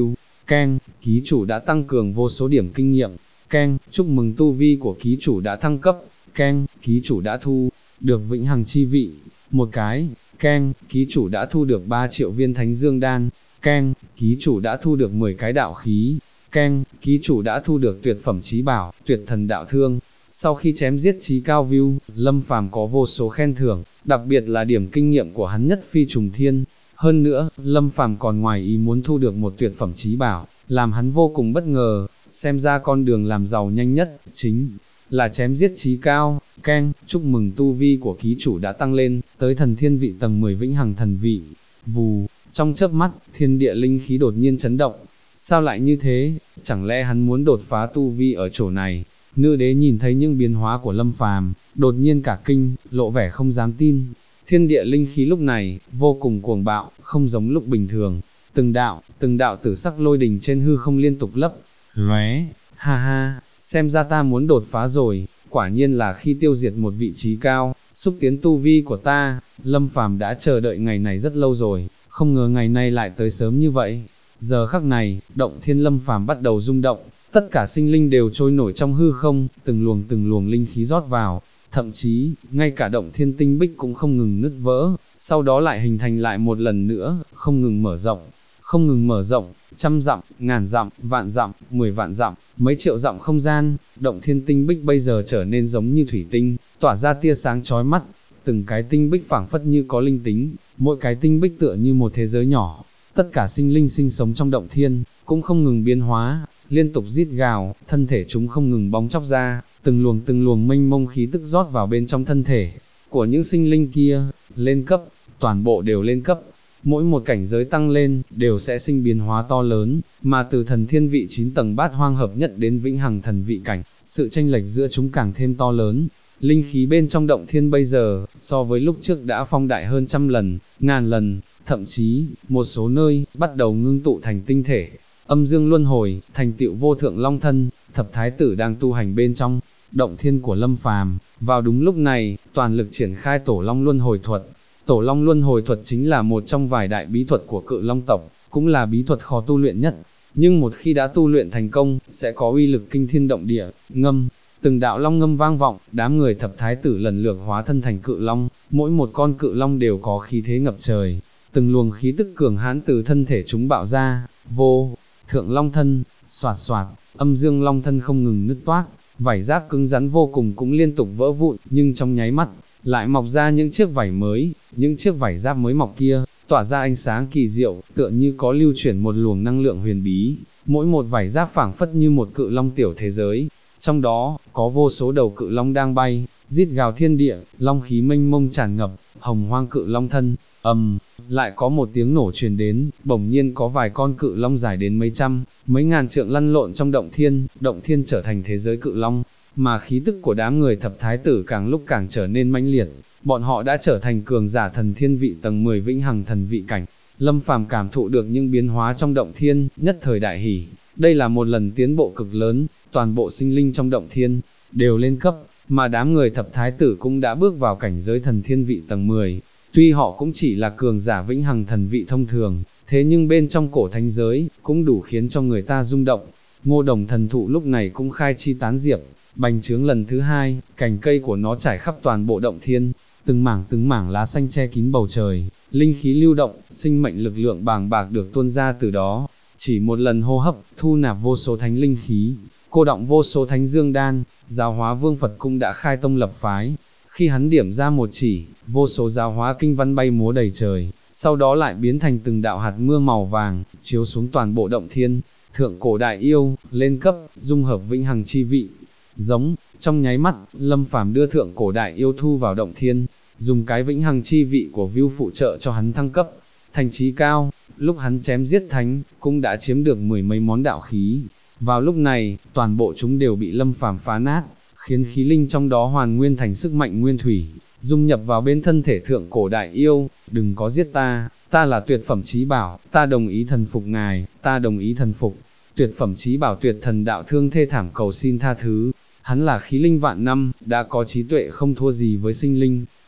Keng, ký chủ đã tăng cường vô số điểm kinh nghiệm. Keng, chúc mừng tu vi của ký chủ đã thăng cấp. Keng, ký chủ đã thu được vĩnh hằng chi vị. Một cái. Keng, ký chủ đã thu được 3 triệu viên thánh dương đan. Keng, ký chủ đã thu được 10 cái đạo khí. Keng, ký chủ đã thu được tuyệt phẩm chí bảo, tuyệt thần đạo thương. Sau khi chém giết chí cao view, Lâm Phàm có vô số khen thưởng, đặc biệt là điểm kinh nghiệm của hắn nhất phi trùng thiên. Hơn nữa, Lâm Phàm còn ngoài ý muốn thu được một tuyệt phẩm chí bảo, làm hắn vô cùng bất ngờ, xem ra con đường làm giàu nhanh nhất, chính là chém giết chí cao. Keng, chúc mừng tu vi của ký chủ đã tăng lên, tới thần thiên vị tầng 10 vĩnh hằng thần vị. Vù, trong chớp mắt, thiên địa linh khí đột nhiên chấn động. Sao lại như thế, chẳng lẽ hắn muốn đột phá tu vi ở chỗ này? Nữ đế nhìn thấy những biến hóa của Lâm Phàm, đột nhiên cả kinh, lộ vẻ không dám tin. Thiên địa linh khí lúc này, vô cùng cuồng bạo, không giống lúc bình thường. Từng đạo tử sắc lôi đình trên hư không liên tục lấp, lóe, ha ha, xem ra ta muốn đột phá rồi, quả nhiên là khi tiêu diệt một vị trí cao, xúc tiến tu vi của ta. Lâm Phàm đã chờ đợi ngày này rất lâu rồi, không ngờ ngày nay lại tới sớm như vậy. Giờ khắc này, động thiên Lâm Phàm bắt đầu rung động, tất cả sinh linh đều trôi nổi trong hư không, từng luồng linh khí rót vào, thậm chí, ngay cả động thiên tinh bích cũng không ngừng nứt vỡ, sau đó lại hình thành lại một lần nữa, không ngừng mở rộng, trăm dặm, ngàn dặm, vạn dặm, 10 vạn dặm, mấy triệu dặm không gian. Động thiên tinh bích bây giờ trở nên giống như thủy tinh, tỏa ra tia sáng chói mắt, từng cái tinh bích phảng phất như có linh tính, mỗi cái tinh bích tựa như một thế giới nhỏ. Tất cả sinh linh sinh sống trong động thiên, cũng không ngừng biến hóa, liên tục rít gào, thân thể chúng không ngừng bong chóc ra, từng luồng mênh mông khí tức rót vào bên trong thân thể của những sinh linh kia, lên cấp, toàn bộ đều lên cấp. Mỗi một cảnh giới tăng lên, đều sẽ sinh biến hóa to lớn, mà từ thần thiên vị 9 tầng bát hoang hợp nhất đến vĩnh hằng thần vị cảnh, sự chênh lệch giữa chúng càng thêm to lớn. Linh khí bên trong động thiên bây giờ, so với lúc trước đã phong đại hơn trăm lần, ngàn lần, thậm chí, một số nơi, bắt đầu ngưng tụ thành tinh thể, âm dương luân hồi, thành tựu vô thượng long thân. Thập thái tử đang tu hành bên trong động thiên của Lâm Phàm, vào đúng lúc này, toàn lực triển khai tổ long luân hồi thuật. Tổ long luân hồi thuật chính là một trong vài đại bí thuật của Cự Long tộc, cũng là bí thuật khó tu luyện nhất, nhưng một khi đã tu luyện thành công, sẽ có uy lực kinh thiên động địa. Ngâm, từng đạo long ngâm vang vọng, đám người thập thái tử lần lượt hóa thân thành cự long, mỗi một con cự long đều có khí thế ngập trời, từng luồng khí tức cường hãn từ thân thể chúng bạo ra. Vô thượng long thân, xoạt xoạt, âm dương long thân không ngừng nứt toác, vảy giáp cứng rắn vô cùng cũng liên tục vỡ vụn, nhưng trong nháy mắt, lại mọc ra những chiếc vảy mới. Những chiếc vảy giáp mới mọc kia, tỏa ra ánh sáng kỳ diệu, tựa như có lưu chuyển một luồng năng lượng huyền bí, mỗi một vảy giáp phảng phất như một cự long tiểu thế giới, trong đó, có vô số đầu cự long đang bay, rít gào thiên địa, long khí mênh mông tràn ngập, hồng hoang cự long thân, lại có một tiếng nổ truyền đến, bỗng nhiên có vài con cự long dài đến mấy trăm, mấy ngàn trượng lăn lộn trong động thiên trở thành thế giới cự long, mà khí tức của đám người thập thái tử càng lúc càng trở nên mãnh liệt, bọn họ đã trở thành cường giả thần thiên vị tầng 10 vĩnh hằng thần vị cảnh. Lâm Phàm cảm thụ được những biến hóa trong động thiên, nhất thời đại hỉ, đây là một lần tiến bộ cực lớn, toàn bộ sinh linh trong động thiên đều lên cấp, mà đám người thập thái tử cũng đã bước vào cảnh giới thần thiên vị tầng 10. Tuy họ cũng chỉ là cường giả vĩnh hằng thần vị thông thường, thế nhưng bên trong cổ thánh giới, cũng đủ khiến cho người ta rung động. Ngô Đồng thần thụ lúc này cũng khai chi tán diệp, bành trướng lần thứ hai, cành cây của nó trải khắp toàn bộ động thiên, từng mảng lá xanh che kín bầu trời, linh khí lưu động, sinh mệnh lực lượng bàng bạc được tuôn ra từ đó. Chỉ một lần hô hấp, thu nạp vô số thánh linh khí, cô đọng vô số thánh dương đan, Giáo Hóa Vương Phật cũng đã khai tông lập phái. Khi hắn điểm ra một chỉ, vô số giáo hóa kinh văn bay múa đầy trời, sau đó lại biến thành từng đạo hạt mưa màu vàng, chiếu xuống toàn bộ động thiên. Thượng cổ đại yêu, lên cấp, dung hợp vĩnh hằng chi vị. Giống, trong nháy mắt, Lâm Phàm đưa thượng cổ đại yêu thu vào động thiên, dùng cái vĩnh hằng chi vị của view phụ trợ cho hắn thăng cấp, thành trí cao. Lúc hắn chém giết thánh, cũng đã chiếm được 10 mấy món đạo khí. Vào lúc này, toàn bộ chúng đều bị Lâm Phàm phá nát, khiến khí linh trong đó hoàn nguyên thành sức mạnh nguyên thủy, dung nhập vào bên thân thể thượng cổ đại yêu. Đừng có giết ta, ta là tuyệt phẩm chí bảo, ta đồng ý thần phục ngài, ta đồng ý thần phục. Tuyệt phẩm chí bảo tuyệt thần đạo thương thê thảm cầu xin tha thứ. Hắn là khí linh vạn năm, đã có trí tuệ không thua gì với sinh linh,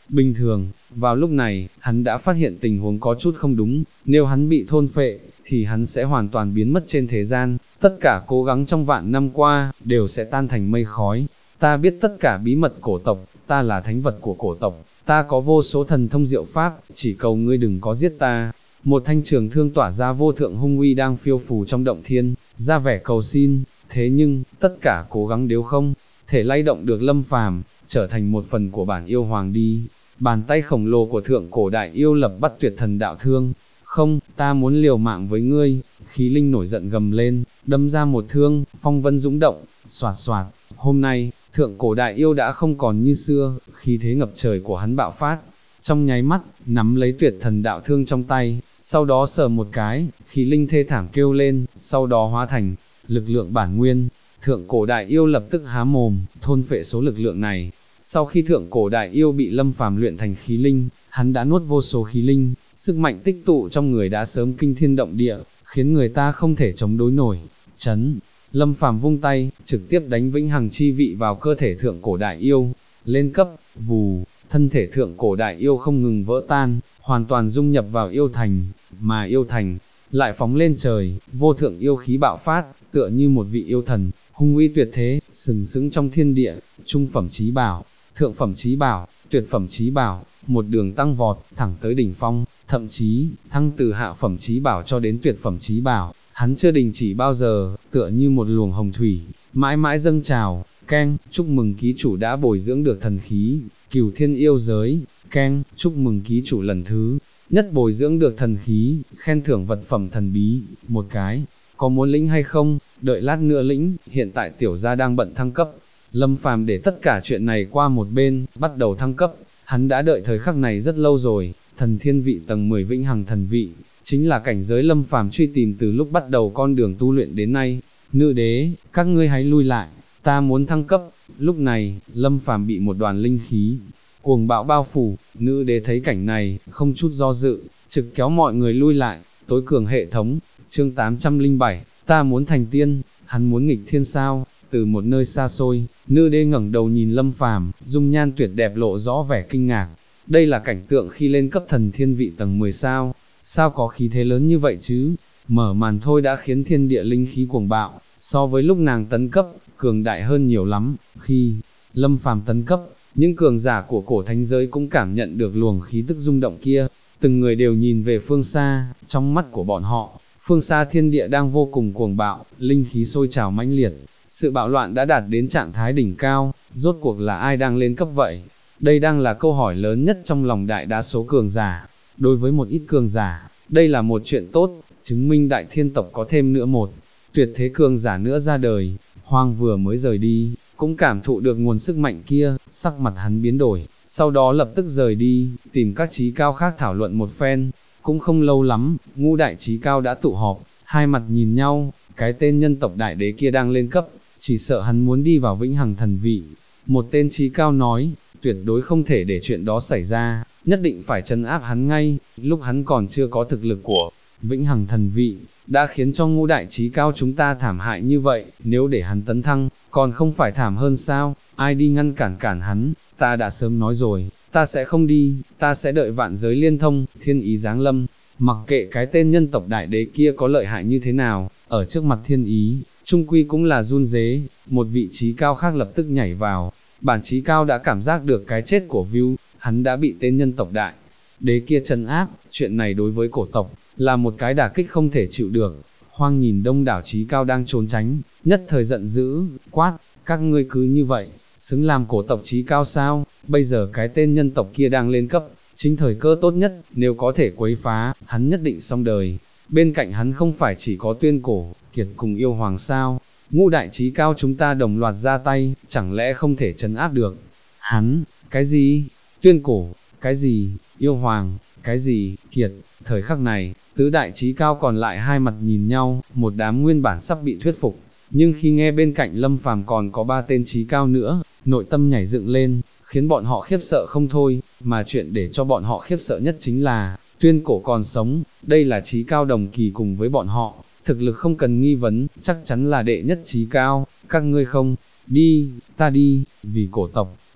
Bình thường, vào lúc này, hắn đã phát hiện tình huống có chút không đúng, nếu hắn bị thôn phệ, thì hắn sẽ hoàn toàn biến mất trên thế gian, tất cả cố gắng trong vạn năm qua, đều sẽ tan thành mây khói. Ta biết tất cả bí mật cổ tộc, ta là thánh vật của cổ tộc, ta có vô số thần thông diệu pháp, chỉ cầu ngươi đừng có giết ta. Một thanh trường thương tỏa ra vô thượng hung uy đang phiêu phù trong động thiên, ra vẻ cầu xin, thế nhưng, tất cả cố gắng đều không thể lay động được Lâm Phàm, trở thành một phần của bản yêu hoàng đi. Bàn tay khổng lồ của thượng cổ đại yêu lập bắt tuyệt thần đạo thương. Không, ta muốn liều mạng với ngươi. Khí linh nổi giận gầm lên, đâm ra một thương, phong vân dũng động, xoạt xoạt. Hôm nay, thượng cổ đại yêu đã không còn như xưa, khí thế ngập trời của hắn bạo phát. Trong nháy mắt, nắm lấy tuyệt thần đạo thương trong tay, sau đó sờ một cái, khí linh thê thảm kêu lên, sau đó hóa thành lực lượng bản nguyên. Thượng cổ đại yêu lập tức há mồm, thôn phệ số lực lượng này. Sau khi thượng cổ đại yêu bị Lâm Phàm luyện thành khí linh, hắn đã nuốt vô số khí linh, sức mạnh tích tụ trong người đã sớm kinh thiên động địa, khiến người ta không thể chống đối nổi. Chấn, Lâm Phàm vung tay, trực tiếp đánh vĩnh hằng chi vị vào cơ thể thượng cổ đại yêu, lên cấp, vù, thân thể thượng cổ đại yêu không ngừng vỡ tan, hoàn toàn dung nhập vào yêu thành, mà yêu thành lại phóng lên trời, vô thượng yêu khí bạo phát, tựa như một vị yêu thần, hung uy tuyệt thế, sừng sững trong thiên địa, trung phẩm chí bảo, thượng phẩm chí bảo, tuyệt phẩm chí bảo, một đường tăng vọt, thẳng tới đỉnh phong, thậm chí, thăng từ hạ phẩm chí bảo cho đến tuyệt phẩm chí bảo, hắn chưa đình chỉ bao giờ, tựa như một luồng hồng thủy, mãi mãi dâng trào. Keng, chúc mừng ký chủ đã bồi dưỡng được thần khí, Cửu Thiên yêu giới. Keng, chúc mừng ký chủ lần thứ nhất bồi dưỡng được thần khí, khen thưởng vật phẩm thần bí, một cái. Có muốn lĩnh hay không? Đợi lát nữa lĩnh, hiện tại tiểu gia đang bận thăng cấp. Lâm Phàm để tất cả chuyện này qua một bên, bắt đầu thăng cấp. Hắn đã đợi thời khắc này rất lâu rồi. Thần thiên vị tầng 10 vĩnh hằng thần vị, chính là cảnh giới Lâm Phàm truy tìm từ lúc bắt đầu con đường tu luyện đến nay. Nữ đế, các ngươi hãy lui lại, ta muốn thăng cấp. Lúc này, Lâm Phàm bị một đoàn linh khí cuồng bạo bao phủ, nữ đế thấy cảnh này, không chút do dự, trực kéo mọi người lui lại. Tối cường hệ thống, chương 807, ta muốn thành tiên, hắn muốn nghịch thiên sao? Từ một nơi xa xôi, nữ đế ngẩng đầu nhìn Lâm Phàm, dung nhan tuyệt đẹp lộ rõ vẻ kinh ngạc. Đây là cảnh tượng khi lên cấp thần thiên vị tầng 10 sao? Sao có khí thế lớn như vậy chứ? Mở màn thôi đã khiến thiên địa linh khí cuồng bạo, so với lúc nàng tấn cấp, cường đại hơn nhiều lắm. Khi Lâm Phàm tấn cấp, những cường giả của cổ thánh giới cũng cảm nhận được luồng khí tức rung động kia, từng người đều nhìn về phương xa, trong mắt của bọn họ, phương xa thiên địa đang vô cùng cuồng bạo, linh khí sôi trào mãnh liệt, sự bạo loạn đã đạt đến trạng thái đỉnh cao, rốt cuộc là ai đang lên cấp vậy? Đây đang là câu hỏi lớn nhất trong lòng đại đa số cường giả. Đối với một ít cường giả, đây là một chuyện tốt, chứng minh đại thiên tộc có thêm nữa một tuyệt thế cường giả nữa ra đời. Hoang vừa mới rời đi, cũng cảm thụ được nguồn sức mạnh kia, sắc mặt hắn biến đổi, sau đó lập tức rời đi, tìm các trí cao khác thảo luận một phen. Cũng không lâu lắm, ngũ đại trí cao đã tụ họp, hai mặt nhìn nhau, cái tên nhân tộc đại đế kia đang lên cấp, chỉ sợ hắn muốn đi vào vĩnh hằng thần vị. Một tên trí cao nói, tuyệt đối không thể để chuyện đó xảy ra, nhất định phải trấn áp hắn ngay, lúc hắn còn chưa có thực lực của vĩnh hằng thần vị, đã khiến cho ngũ đại trí cao chúng ta thảm hại như vậy, nếu để hắn tấn thăng, còn không phải thảm hơn sao? Ai đi ngăn cản hắn? Ta đã sớm nói rồi, ta sẽ không đi, ta sẽ đợi vạn giới liên thông, thiên ý giáng lâm, mặc kệ cái tên nhân tộc đại đế kia có lợi hại như thế nào, ở trước mặt thiên ý, trung quy cũng là run rế. Một vị trí cao khác lập tức nhảy vào, bản trí cao đã cảm giác được cái chết của View, hắn đã bị tên nhân tộc đại đế kia trấn áp, chuyện này đối với cổ tộc, là một cái đả kích không thể chịu được. Hoang nhìn đông đảo trí cao đang trốn tránh, nhất thời giận dữ, quát, các ngươi cứ như vậy, xứng làm cổ tộc trí cao sao? Bây giờ cái tên nhân tộc kia đang lên cấp, chính thời cơ tốt nhất, nếu có thể quấy phá, hắn nhất định xong đời. Bên cạnh hắn không phải chỉ có Tuyên Cổ, Kiệt cùng yêu hoàng sao? Ngũ đại trí cao chúng ta đồng loạt ra tay, chẳng lẽ không thể trấn áp được hắn? Cái gì? Tuyên Cổ, cái gì? Yêu hoàng, cái gì? Kiệt? Thời khắc này, tứ đại trí cao còn lại hai mặt nhìn nhau, một đám nguyên bản sắp bị thuyết phục, nhưng khi nghe bên cạnh Lâm Phàm còn có ba tên trí cao nữa, nội tâm nhảy dựng lên, khiến bọn họ khiếp sợ không thôi. Mà chuyện để cho bọn họ khiếp sợ nhất chính là Tuyên Cổ còn sống, đây là trí cao đồng kỳ cùng với bọn họ, thực lực không cần nghi vấn, chắc chắn là đệ nhất trí cao. Các ngươi không đi, ta đi, vì cổ tộc,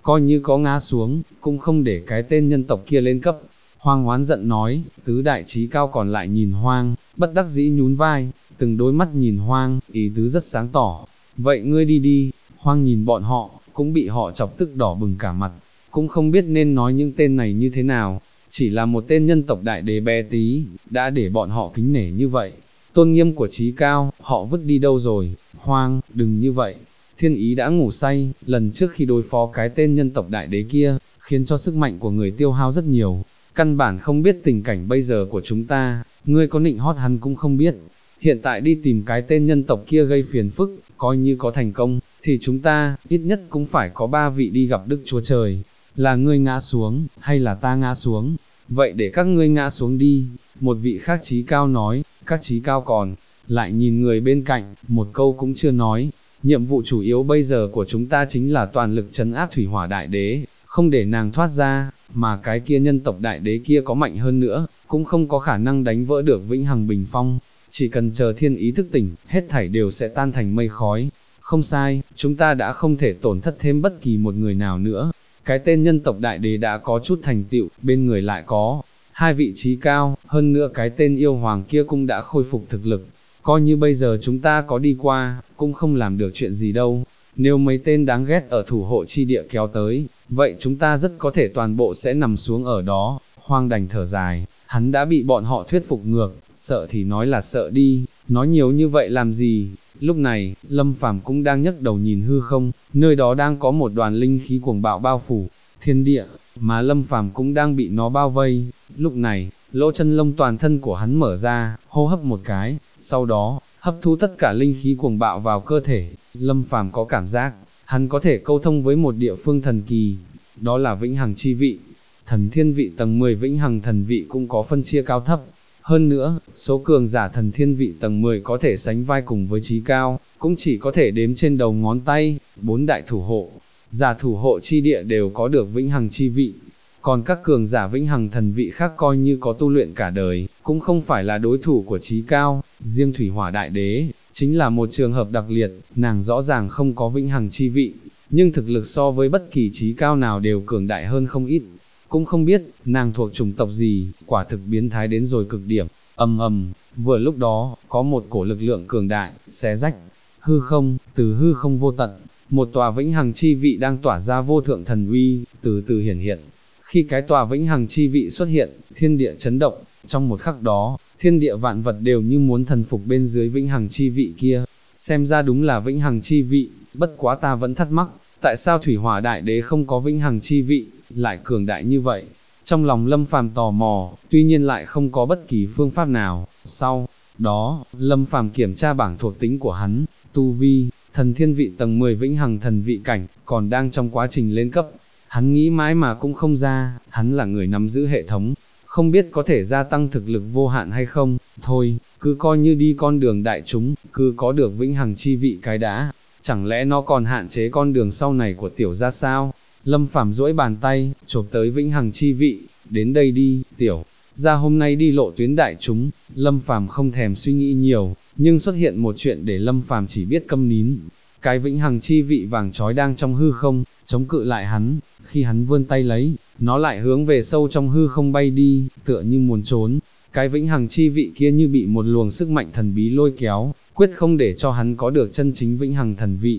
coi như có ngã xuống, cũng không để cái tên nhân tộc kia lên cấp. Hoang hoán giận nói, tứ đại trí cao còn lại nhìn Hoang, bất đắc dĩ nhún vai, từng đôi mắt nhìn Hoang, ý tứ rất sáng tỏ. Vậy ngươi đi đi. Hoang nhìn bọn họ, cũng bị họ chọc tức đỏ bừng cả mặt, cũng không biết nên nói những tên này như thế nào, chỉ là một tên nhân tộc đại đế bé tí, đã để bọn họ kính nể như vậy. Tôn nghiêm của trí cao, họ vứt đi đâu rồi? Hoang, đừng như vậy. Thiên ý đã ngủ say, lần trước khi đối phó cái tên nhân tộc đại đế kia, khiến cho sức mạnh của người tiêu hao rất nhiều, căn bản không biết tình cảnh bây giờ của chúng ta, ngươi có nịnh hót hắn cũng không biết. Hiện tại đi tìm cái tên nhân tộc kia gây phiền phức, coi như có thành công, thì chúng ta, ít nhất cũng phải có 3 vị đi gặp Đức Chúa Trời. Là ngươi ngã xuống, hay là ta ngã xuống? Vậy để các ngươi ngã xuống đi. Một vị khác trí cao nói, các trí cao còn lại nhìn người bên cạnh, một câu cũng chưa nói. Nhiệm vụ chủ yếu bây giờ của chúng ta chính là toàn lực trấn áp thủy hỏa đại đế, không để nàng thoát ra, mà cái kia nhân tộc đại đế kia có mạnh hơn nữa, cũng không có khả năng đánh vỡ được vĩnh hằng bình phong. Chỉ cần chờ thiên ý thức tỉnh, hết thảy đều sẽ tan thành mây khói. Không sai, chúng ta đã không thể tổn thất thêm bất kỳ một người nào nữa. Cái tên nhân tộc đại đế đã có chút thành tựu, bên người lại có 2 vị trí cao, hơn nữa cái tên yêu hoàng kia cũng đã khôi phục thực lực. Coi như bây giờ chúng ta có đi qua, cũng không làm được chuyện gì đâu. Nếu mấy tên đáng ghét ở thủ hộ chi địa kéo tới, vậy chúng ta rất có thể toàn bộ sẽ nằm xuống ở đó. Hoang đành thở dài, hắn đã bị bọn họ thuyết phục ngược, sợ thì nói là sợ đi, nói nhiều như vậy làm gì. Lúc này, Lâm Phàm cũng đang nhấc đầu nhìn hư không, nơi đó đang có một đoàn linh khí cuồng bạo bao phủ thiên địa, mà Lâm Phàm cũng đang bị nó bao vây. Lúc này, lỗ chân lông toàn thân của hắn mở ra, hô hấp một cái, sau đó, hấp thu tất cả linh khí cuồng bạo vào cơ thể. Lâm Phàm có cảm giác, hắn có thể câu thông với một địa phương thần kỳ, đó là vĩnh hằng chi vị. Thần thiên vị tầng 10 vĩnh hằng thần vị cũng có phân chia cao thấp. Hơn nữa, số cường giả thần thiên vị tầng 10 có thể sánh vai cùng với trí cao, cũng chỉ có thể đếm trên đầu ngón tay. 4 đại thủ hộ, giả thủ hộ chi địa đều có được vĩnh hằng chi vị. Còn các cường giả vĩnh hằng thần vị khác coi như có tu luyện cả đời, cũng không phải là đối thủ của trí cao. Riêng thủy hỏa đại đế, chính là một trường hợp đặc liệt, nàng rõ ràng không có vĩnh hằng chi vị, nhưng thực lực so với bất kỳ trí cao nào đều cường đại hơn không ít. Cũng không biết, nàng thuộc chủng tộc gì, quả thực biến thái đến rồi cực điểm. Ầm ầm, vừa lúc đó, có một cổ lực lượng cường đại, xé rách hư không, từ hư không vô tận, một tòa vĩnh hằng chi vị đang tỏa ra vô thượng thần uy, từ từ hiển hiện. Khi cái tòa vĩnh hằng chi vị xuất hiện, thiên địa chấn động, trong một khắc đó, thiên địa vạn vật đều như muốn thần phục bên dưới vĩnh hằng chi vị kia. Xem ra đúng là vĩnh hằng chi vị, bất quá ta vẫn thắc mắc, tại sao thủy hỏa đại đế không có vĩnh hằng chi vị, lại cường đại như vậy? Trong lòng Lâm Phàm tò mò, tuy nhiên lại không có bất kỳ phương pháp nào. Sau đó, Lâm Phàm kiểm tra bảng thuộc tính của hắn, tu vi, thần thiên vị tầng 10 vĩnh hằng thần vị cảnh, còn đang trong quá trình lên cấp. Hắn nghĩ mãi mà cũng không ra, hắn là người nắm giữ hệ thống, không biết có thể gia tăng thực lực vô hạn hay không. Thôi, cứ coi như đi con đường đại chúng, cứ có được vĩnh hằng chi vị cái đã, chẳng lẽ nó còn hạn chế con đường sau này của tiểu gia sao? Lâm Phàm duỗi bàn tay, chộp tới vĩnh hằng chi vị, đến đây đi, tiểu gia hôm nay đi lộ tuyến đại chúng. Lâm Phàm không thèm suy nghĩ nhiều, nhưng xuất hiện một chuyện để Lâm Phàm chỉ biết câm nín. Cái vĩnh hằng chi vị vàng trói đang trong hư không, chống cự lại hắn, khi hắn vươn tay lấy, nó lại hướng về sâu trong hư không bay đi, tựa như muốn trốn. Cái vĩnh hằng chi vị kia như bị một luồng sức mạnh thần bí lôi kéo, quyết không để cho hắn có được chân chính vĩnh hằng thần vị.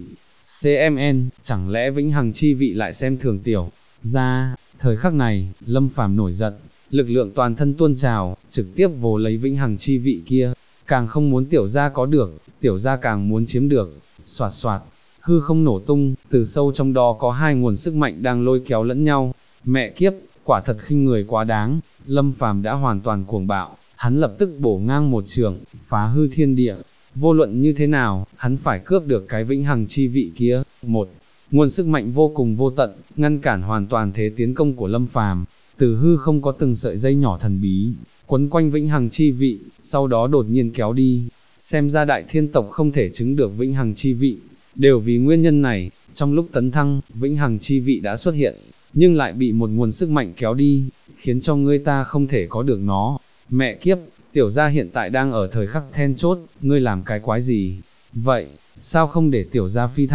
CMN, chẳng lẽ vĩnh hằng chi vị lại xem thường tiểu gia? Thời khắc này, Lâm Phàm nổi giận, lực lượng toàn thân tuôn trào, trực tiếp vồ lấy vĩnh hằng chi vị kia, càng không muốn tiểu gia có được, tiểu gia càng muốn chiếm được. Soạt soạt, hư không nổ tung, từ sâu trong đó có 2 nguồn sức mạnh đang lôi kéo lẫn nhau. Mẹ kiếp, quả thật khinh người quá đáng. Lâm Phàm đã hoàn toàn cuồng bạo, hắn lập tức bổ ngang một trường, phá hư thiên địa. Vô luận như thế nào, hắn phải cướp được cái vĩnh hằng chi vị kia. Một nguồn sức mạnh vô cùng vô tận, ngăn cản hoàn toàn thế tiến công của Lâm Phàm. Từ hư không có từng sợi dây nhỏ thần bí, quấn quanh vĩnh hằng chi vị, sau đó đột nhiên kéo đi. Xem ra đại thiên tộc không thể chứng được vĩnh hằng chi vị, đều vì nguyên nhân này, trong lúc tấn thăng, vĩnh hằng chi vị đã xuất hiện, nhưng lại bị một nguồn sức mạnh kéo đi, khiến cho ngươi ta không thể có được nó. Mẹ kiếp, tiểu gia hiện tại đang ở thời khắc then chốt, ngươi làm cái quái gì? Vậy, sao không để tiểu gia phi thăng?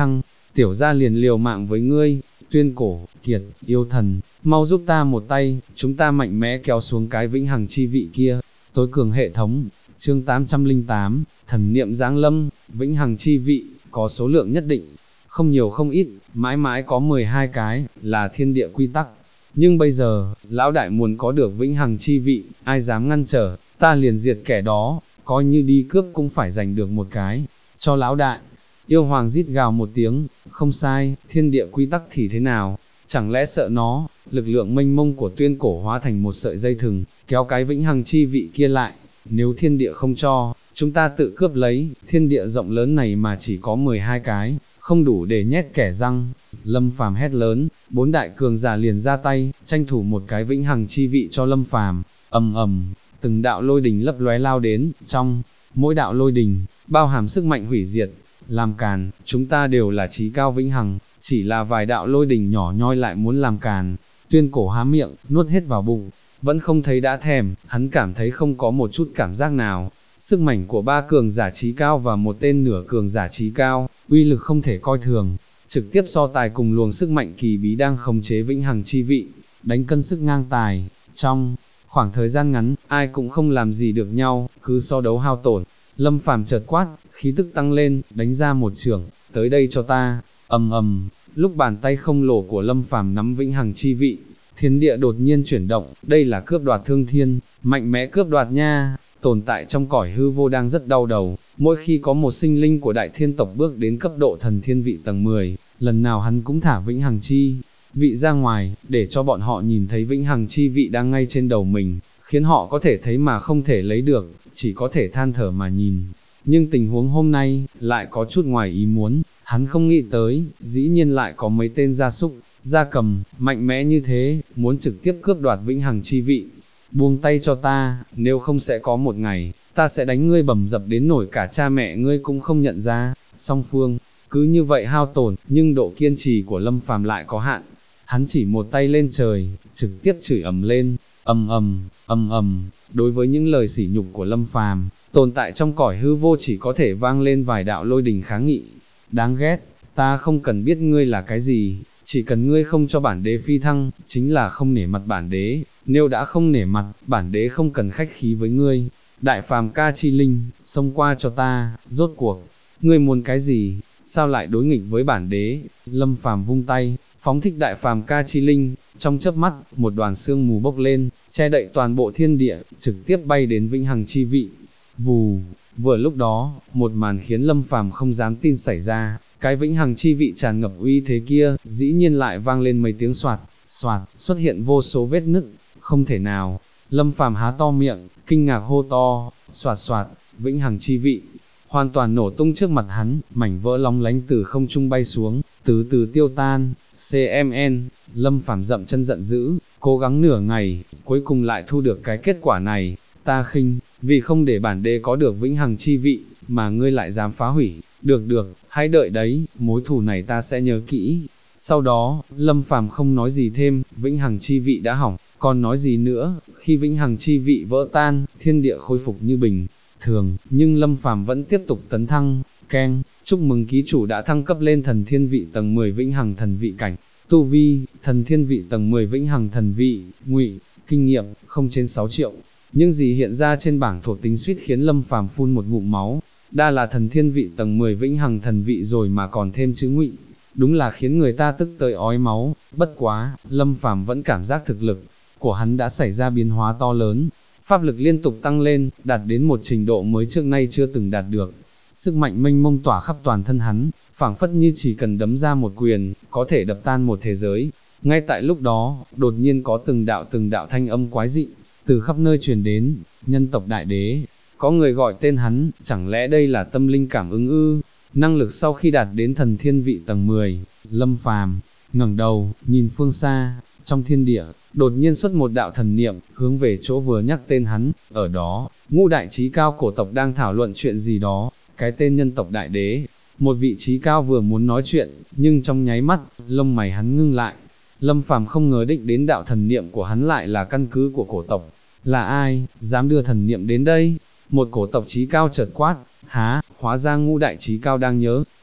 tiểu gia liền liều mạng với ngươi, Tuyên Cổ, Kiệt, yêu thần, mau giúp ta một tay, chúng ta mạnh mẽ kéo xuống cái vĩnh hằng chi vị kia, tối cường hệ thống, chương 808, thần niệm giáng lâm, vĩnh hằng chi vị, có số lượng nhất định, không nhiều không ít, mãi mãi có 12 cái, là thiên địa quy tắc. Nhưng bây giờ, lão đại muốn có được vĩnh hằng chi vị, ai dám ngăn trở, ta liền diệt kẻ đó, coi như đi cướp cũng phải giành được một cái, cho lão đại. Yêu hoàng rít gào một tiếng, không sai, thiên địa quy tắc thì thế nào, chẳng lẽ sợ nó, lực lượng mênh mông của Tuyên Cổ hóa thành một sợi dây thừng, kéo cái vĩnh hằng chi vị kia lại, nếu thiên địa không cho, chúng ta tự cướp lấy, thiên địa rộng lớn này mà chỉ có 12 cái, không đủ để nhét kẻ răng. Lâm Phàm hét lớn, 4 đại cường giả liền ra tay, tranh thủ một cái vĩnh hằng chi vị cho Lâm Phàm. Ầm ầm, từng đạo lôi đình lấp lóe lao đến, trong mỗi đạo lôi đình bao hàm sức mạnh hủy diệt. Làm càn, chúng ta đều là trí cao vĩnh hằng, chỉ là vài đạo lôi đình nhỏ nhoi lại muốn làm càn. Tuyên Cổ há miệng, nuốt hết vào bụng, vẫn không thấy đã thèm, hắn cảm thấy không có một chút cảm giác nào. Sức mạnh của 3 cường giả trí cao và một tên nửa cường giả trí cao, uy lực không thể coi thường, trực tiếp so tài cùng luồng sức mạnh kỳ bí đang khống chế vĩnh hằng chi vị, đánh cân sức ngang tài. Trong khoảng thời gian ngắn, ai cũng không làm gì được nhau, cứ so đấu hao tổn. Lâm Phàm chợt quát, khí tức tăng lên, đánh ra một chưởng, tới đây cho ta. Ầm ầm, lúc bàn tay không lồ của Lâm Phàm nắm vĩnh hằng chi vị, thiên địa đột nhiên chuyển động, đây là cướp đoạt thương thiên, mạnh mẽ cướp đoạt nha. Tồn tại trong cõi hư vô đang rất đau đầu, mỗi khi có một sinh linh của đại thiên tộc bước đến cấp độ thần thiên vị tầng 10, lần nào hắn cũng thả vĩnh hằng chi vị ra ngoài, để cho bọn họ nhìn thấy vĩnh hằng chi vị đang ngay trên đầu mình, khiến họ có thể thấy mà không thể lấy được, chỉ có thể than thở mà nhìn. Nhưng tình huống hôm nay, lại có chút ngoài ý muốn, hắn không nghĩ tới, dĩ nhiên lại có mấy tên gia súc, gia cầm, mạnh mẽ như thế, muốn trực tiếp cướp đoạt vĩnh hằng chi vị. Buông tay cho ta, nếu không sẽ có một ngày, ta sẽ đánh ngươi bầm dập đến nổi cả cha mẹ ngươi cũng không nhận ra. Song phương, cứ như vậy hao tổn, nhưng độ kiên trì của Lâm Phàm lại có hạn. Hắn chỉ một tay lên trời, trực tiếp chửi ầm lên, ầm ầm, ầm ầm. Đối với những lời sỉ nhục của Lâm Phàm, tồn tại trong cõi hư vô chỉ có thể vang lên vài đạo lôi đình kháng nghị. Đáng ghét, ta không cần biết ngươi là cái gì, chỉ cần ngươi không cho bản đế phi thăng, chính là không nể mặt bản đế, nếu đã không nể mặt, bản đế không cần khách khí với ngươi. Đại phàm ca chi linh, xông qua cho ta, rốt cuộc, ngươi muốn cái gì, sao lại đối nghịch với bản đế? Lâm Phàm vung tay, phóng thích đại phàm ca chi linh, trong chớp mắt, một đoàn sương mù bốc lên, che đậy toàn bộ thiên địa, trực tiếp bay đến vĩnh hằng chi vị. Vù, vừa lúc đó, một màn khiến Lâm Phàm không dám tin xảy ra, cái vĩnh hằng chi vị tràn ngập uy thế kia, dĩ nhiên lại vang lên mấy tiếng soạt, soạt, xuất hiện vô số vết nứt, không thể nào. Lâm Phàm há to miệng, kinh ngạc hô to, soạt soạt, vĩnh hằng chi vị, hoàn toàn nổ tung trước mặt hắn, mảnh vỡ long lánh từ không trung bay xuống, từ từ tiêu tan. CMN, Lâm Phàm dậm chân giận dữ, cố gắng nửa ngày, cuối cùng lại thu được cái kết quả này. Ta khinh, vì không để bản đế có được vĩnh hằng chi vị, mà ngươi lại dám phá hủy. Được được, hãy đợi đấy, mối thù này ta sẽ nhớ kỹ. Sau đó, Lâm Phàm không nói gì thêm, vĩnh hằng chi vị đã hỏng, còn nói gì nữa, khi vĩnh hằng chi vị vỡ tan, thiên địa khôi phục như bình thường, nhưng Lâm Phàm vẫn tiếp tục tấn thăng. Keng, chúc mừng ký chủ đã thăng cấp lên thần thiên vị tầng 10 vĩnh hằng thần vị cảnh. Tu vi, thần thiên vị tầng 10 vĩnh hằng thần vị, ngụy, kinh nghiệm, không trên 6 triệu. Những gì hiện ra trên bảng thuộc tính suýt khiến Lâm Phàm phun một ngụm máu. Đa là thần thiên vị tầng 10 vĩnh hằng thần vị rồi mà còn thêm chữ ngụy, đúng là khiến người ta tức tới ói máu. Bất quá, Lâm Phàm vẫn cảm giác thực lực của hắn đã xảy ra biến hóa to lớn, pháp lực liên tục tăng lên, đạt đến một trình độ mới trước nay chưa từng đạt được. Sức mạnh mênh mông tỏa khắp toàn thân hắn, phảng phất như chỉ cần đấm ra một quyền, có thể đập tan một thế giới. Ngay tại lúc đó, đột nhiên có từng đạo thanh âm quái dị từ khắp nơi truyền đến. Nhân tộc đại đế, có người gọi tên hắn, chẳng lẽ đây là tâm linh cảm ứng ư? Năng lực sau khi đạt đến thần thiên vị tầng 10, Lâm Phàm ngẩng đầu, nhìn phương xa, trong thiên địa, đột nhiên xuất một đạo thần niệm, hướng về chỗ vừa nhắc tên hắn. Ở đó, ngũ đại trí cao cổ tộc đang thảo luận chuyện gì đó. Cái tên nhân tộc đại đế, một vị trí cao vừa muốn nói chuyện, nhưng trong nháy mắt, lông mày hắn ngưng lại. Lâm Phàm không ngờ định đến đạo thần niệm của hắn lại là căn cứ của cổ tộc. Là ai, dám đưa thần niệm đến đây? Một cổ tộc trí cao chợt quát. Há, hóa ra ngũ đại trí cao đang nhớ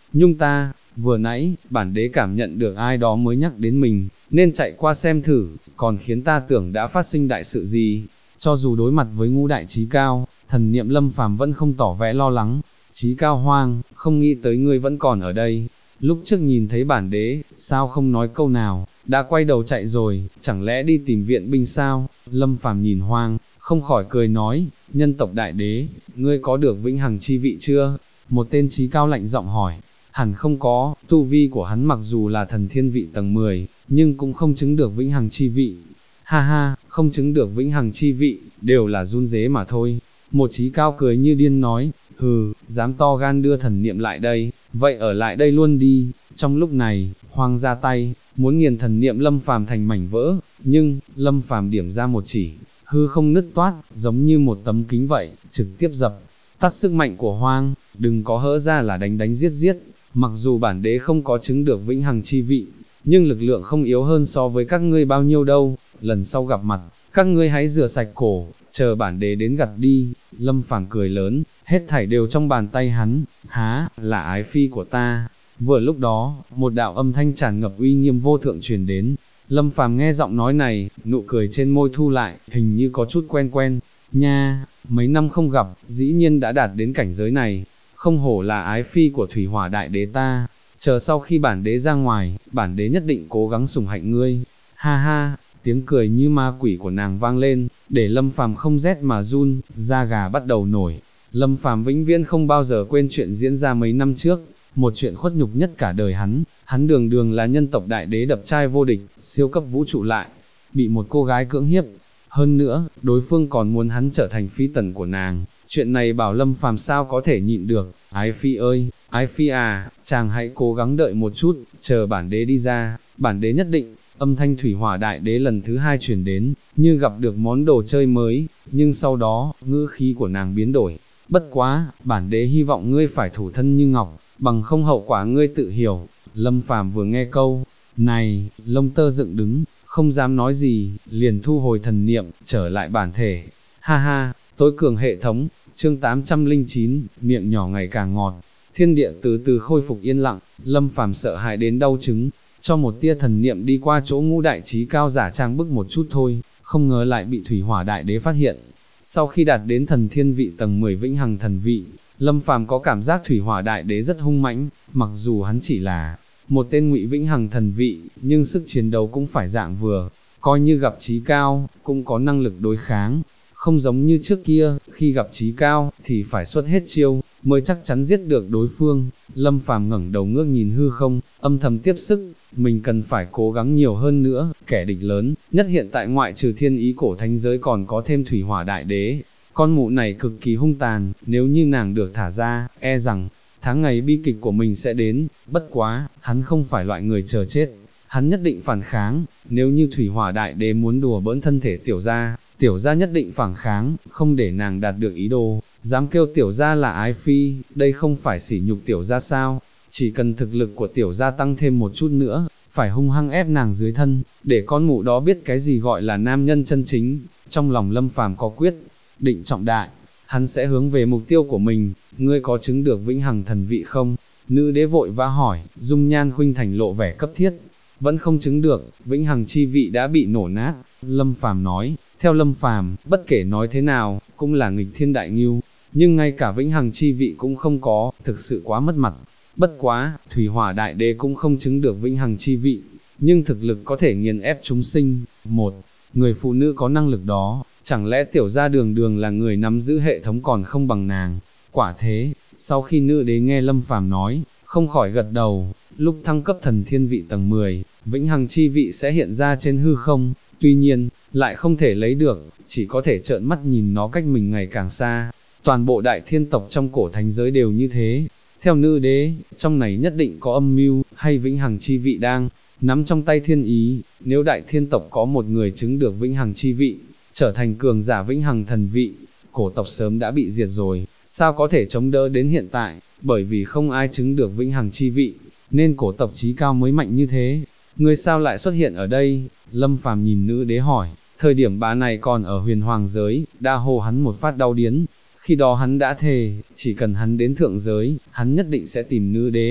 nhung ta, vừa nãy, bản đế cảm nhận được ai đó mới nhắc đến mình, nên chạy qua xem thử, còn khiến ta tưởng đã phát sinh đại sự gì. Cho dù đối mặt với ngũ đại trí cao, thần niệm Lâm Phàm vẫn không tỏ vẻ lo lắng. Trí cao hoang, không nghĩ tới ngươi vẫn còn ở đây. Lúc trước nhìn thấy bản đế, sao không nói câu nào, đã quay đầu chạy rồi, chẳng lẽ đi tìm viện binh sao? Lâm Phàm nhìn hoang, không khỏi cười nói, nhân tộc đại đế, ngươi có được vĩnh hằng chi vị chưa? Một tên trí cao lạnh giọng hỏi, hẳn không có, tu vi của hắn mặc dù là thần thiên vị tầng 10, nhưng cũng không chứng được vĩnh hằng chi vị. Ha ha, không chứng được vĩnh hằng chi vị, đều là run rế mà thôi. Một trí cao cười như điên nói, hừ, dám to gan đưa thần niệm lại đây, vậy ở lại đây luôn đi. Trong lúc này, hoang ra tay, muốn nghiền thần niệm Lâm Phàm thành mảnh vỡ, nhưng, Lâm Phàm điểm ra một chỉ, hư không nứt toát, giống như một tấm kính vậy, trực tiếp dập tắt sức mạnh của hoang, đừng có hỡ ra là đánh đánh giết giết. Mặc dù bản đế không có chứng được vĩnh hằng chi vị, nhưng lực lượng không yếu hơn so với các ngươi bao nhiêu đâu, lần sau gặp mặt, các ngươi hãy rửa sạch cổ, chờ bản đế đến gặt đi. Lâm Phàm cười lớn, hết thảy đều trong bàn tay hắn, há, là ái phi của ta. Vừa lúc đó, một đạo âm thanh tràn ngập uy nghiêm vô thượng truyền đến, Lâm Phàm nghe giọng nói này, nụ cười trên môi thu lại, hình như có chút quen quen, nha, mấy năm không gặp, dĩ nhiên đã đạt đến cảnh giới này, không hổ là ái phi của thủy hỏa đại đế ta, chờ sau khi bản đế ra ngoài, bản đế nhất định cố gắng sủng hạnh ngươi, ha ha, tiếng cười như ma quỷ của nàng vang lên, để Lâm Phàm không rét mà run, da gà bắt đầu nổi. Lâm Phàm vĩnh viễn không bao giờ quên chuyện diễn ra mấy năm trước, một chuyện khuất nhục nhất cả đời hắn đường đường là nhân tộc đại đế đập trai vô địch, siêu cấp vũ trụ lại, bị một cô gái cưỡng hiếp, hơn nữa, đối phương còn muốn hắn trở thành phi tần của nàng, chuyện này bảo Lâm Phàm sao có thể nhịn được. Ái phi ơi, ái phi à, chàng hãy cố gắng đợi một chút, chờ bản đế đi ra, bản đế nhất định. Âm thanh thủy hỏa đại đế lần thứ hai truyền đến, như gặp được món đồ chơi mới, nhưng sau đó, ngữ khí của nàng biến đổi. Bất quá, bản đế hy vọng ngươi phải thủ thân như ngọc, bằng không hậu quả ngươi tự hiểu. Lâm Phàm vừa nghe câu này, lông tơ dựng đứng, không dám nói gì, liền thu hồi thần niệm, trở lại bản thể. Ha ha, tối cường hệ thống, chương 809, miệng nhỏ ngày càng ngọt. Thiên địa từ từ khôi phục yên lặng, Lâm Phàm sợ hãi đến đau chứng, cho một tia thần niệm đi qua chỗ ngũ đại trí cao giả trang bức một chút thôi, không ngờ lại bị thủy hỏa đại đế phát hiện. Sau khi đạt đến thần thiên vị tầng 10 vĩnh hằng thần vị, Lâm Phàm có cảm giác thủy hỏa đại đế rất hung mãnh, mặc dù hắn chỉ là một tên ngụy vĩnh hằng thần vị, nhưng sức chiến đấu cũng phải dạng vừa, coi như gặp trí cao, cũng có năng lực đối kháng, không giống như trước kia, khi gặp trí cao, thì phải xuất hết chiêu, mới chắc chắn giết được đối phương. Lâm Phàm ngẩng đầu ngước nhìn hư không, âm thầm tiếp sức, mình cần phải cố gắng nhiều hơn nữa, kẻ địch lớn, nhất hiện tại ngoại trừ thiên ý cổ thánh giới còn có thêm thủy hỏa đại đế. Con mụ này cực kỳ hung tàn, nếu như nàng được thả ra, e rằng, tháng ngày bi kịch của mình sẽ đến, bất quá, hắn không phải loại người chờ chết, hắn nhất định phản kháng, nếu như thủy hỏa đại đế muốn đùa bỡn thân thể tiểu gia nhất định phản kháng, không để nàng đạt được ý đồ, dám kêu tiểu gia là ái phi, đây không phải sỉ nhục tiểu gia sao, chỉ cần thực lực của tiểu gia tăng thêm một chút nữa, phải hung hăng ép nàng dưới thân, để con mụ đó biết cái gì gọi là nam nhân chân chính. Trong lòng Lâm Phàm có quyết định trọng đại, hắn sẽ hướng về mục tiêu của mình. Ngươi có chứng được vĩnh hằng thần vị không? Nữ đế vội vã hỏi, dung nhan khuynh thành lộ vẻ cấp thiết. Vẫn không chứng được, vĩnh hằng chi vị đã bị nổ nát. Lâm Phàm nói, theo Lâm Phàm, bất kể nói thế nào, cũng là nghịch thiên đại ngưu, nhưng ngay cả vĩnh hằng chi vị cũng không có, thực sự quá mất mặt. Bất quá, thủy hỏa đại đế cũng không chứng được vĩnh hằng chi vị, nhưng thực lực có thể nghiền ép chúng sinh. Một người phụ nữ có năng lực đó, chẳng lẽ tiểu gia đường đường là người nắm giữ hệ thống còn không bằng nàng? Quả thế, sau khi nữ đế nghe Lâm Phàm nói, không khỏi gật đầu, lúc thăng cấp thần thiên vị tầng 10, vĩnh hằng chi vị sẽ hiện ra trên hư không, tuy nhiên, lại không thể lấy được, chỉ có thể trợn mắt nhìn nó cách mình ngày càng xa. Toàn bộ đại thiên tộc trong cổ thánh giới đều như thế. Theo nữ đế, trong này nhất định có âm mưu, hay vĩnh hằng chi vị đang nắm trong tay thiên ý. Nếu đại thiên tộc có một người chứng được vĩnh hằng chi vị, trở thành cường giả vĩnh hằng thần vị, cổ tộc sớm đã bị diệt rồi, sao có thể chống đỡ đến hiện tại, bởi vì không ai chứng được vĩnh hằng chi vị, nên cổ tộc chí cao mới mạnh như thế. Ngươi sao lại xuất hiện ở đây? Lâm Phàm nhìn nữ đế hỏi, thời điểm bà này còn ở huyền hoàng giới, đa hồ hắn một phát đau điến. Khi đó hắn đã thề, chỉ cần hắn đến thượng giới, hắn nhất định sẽ tìm nữ đế,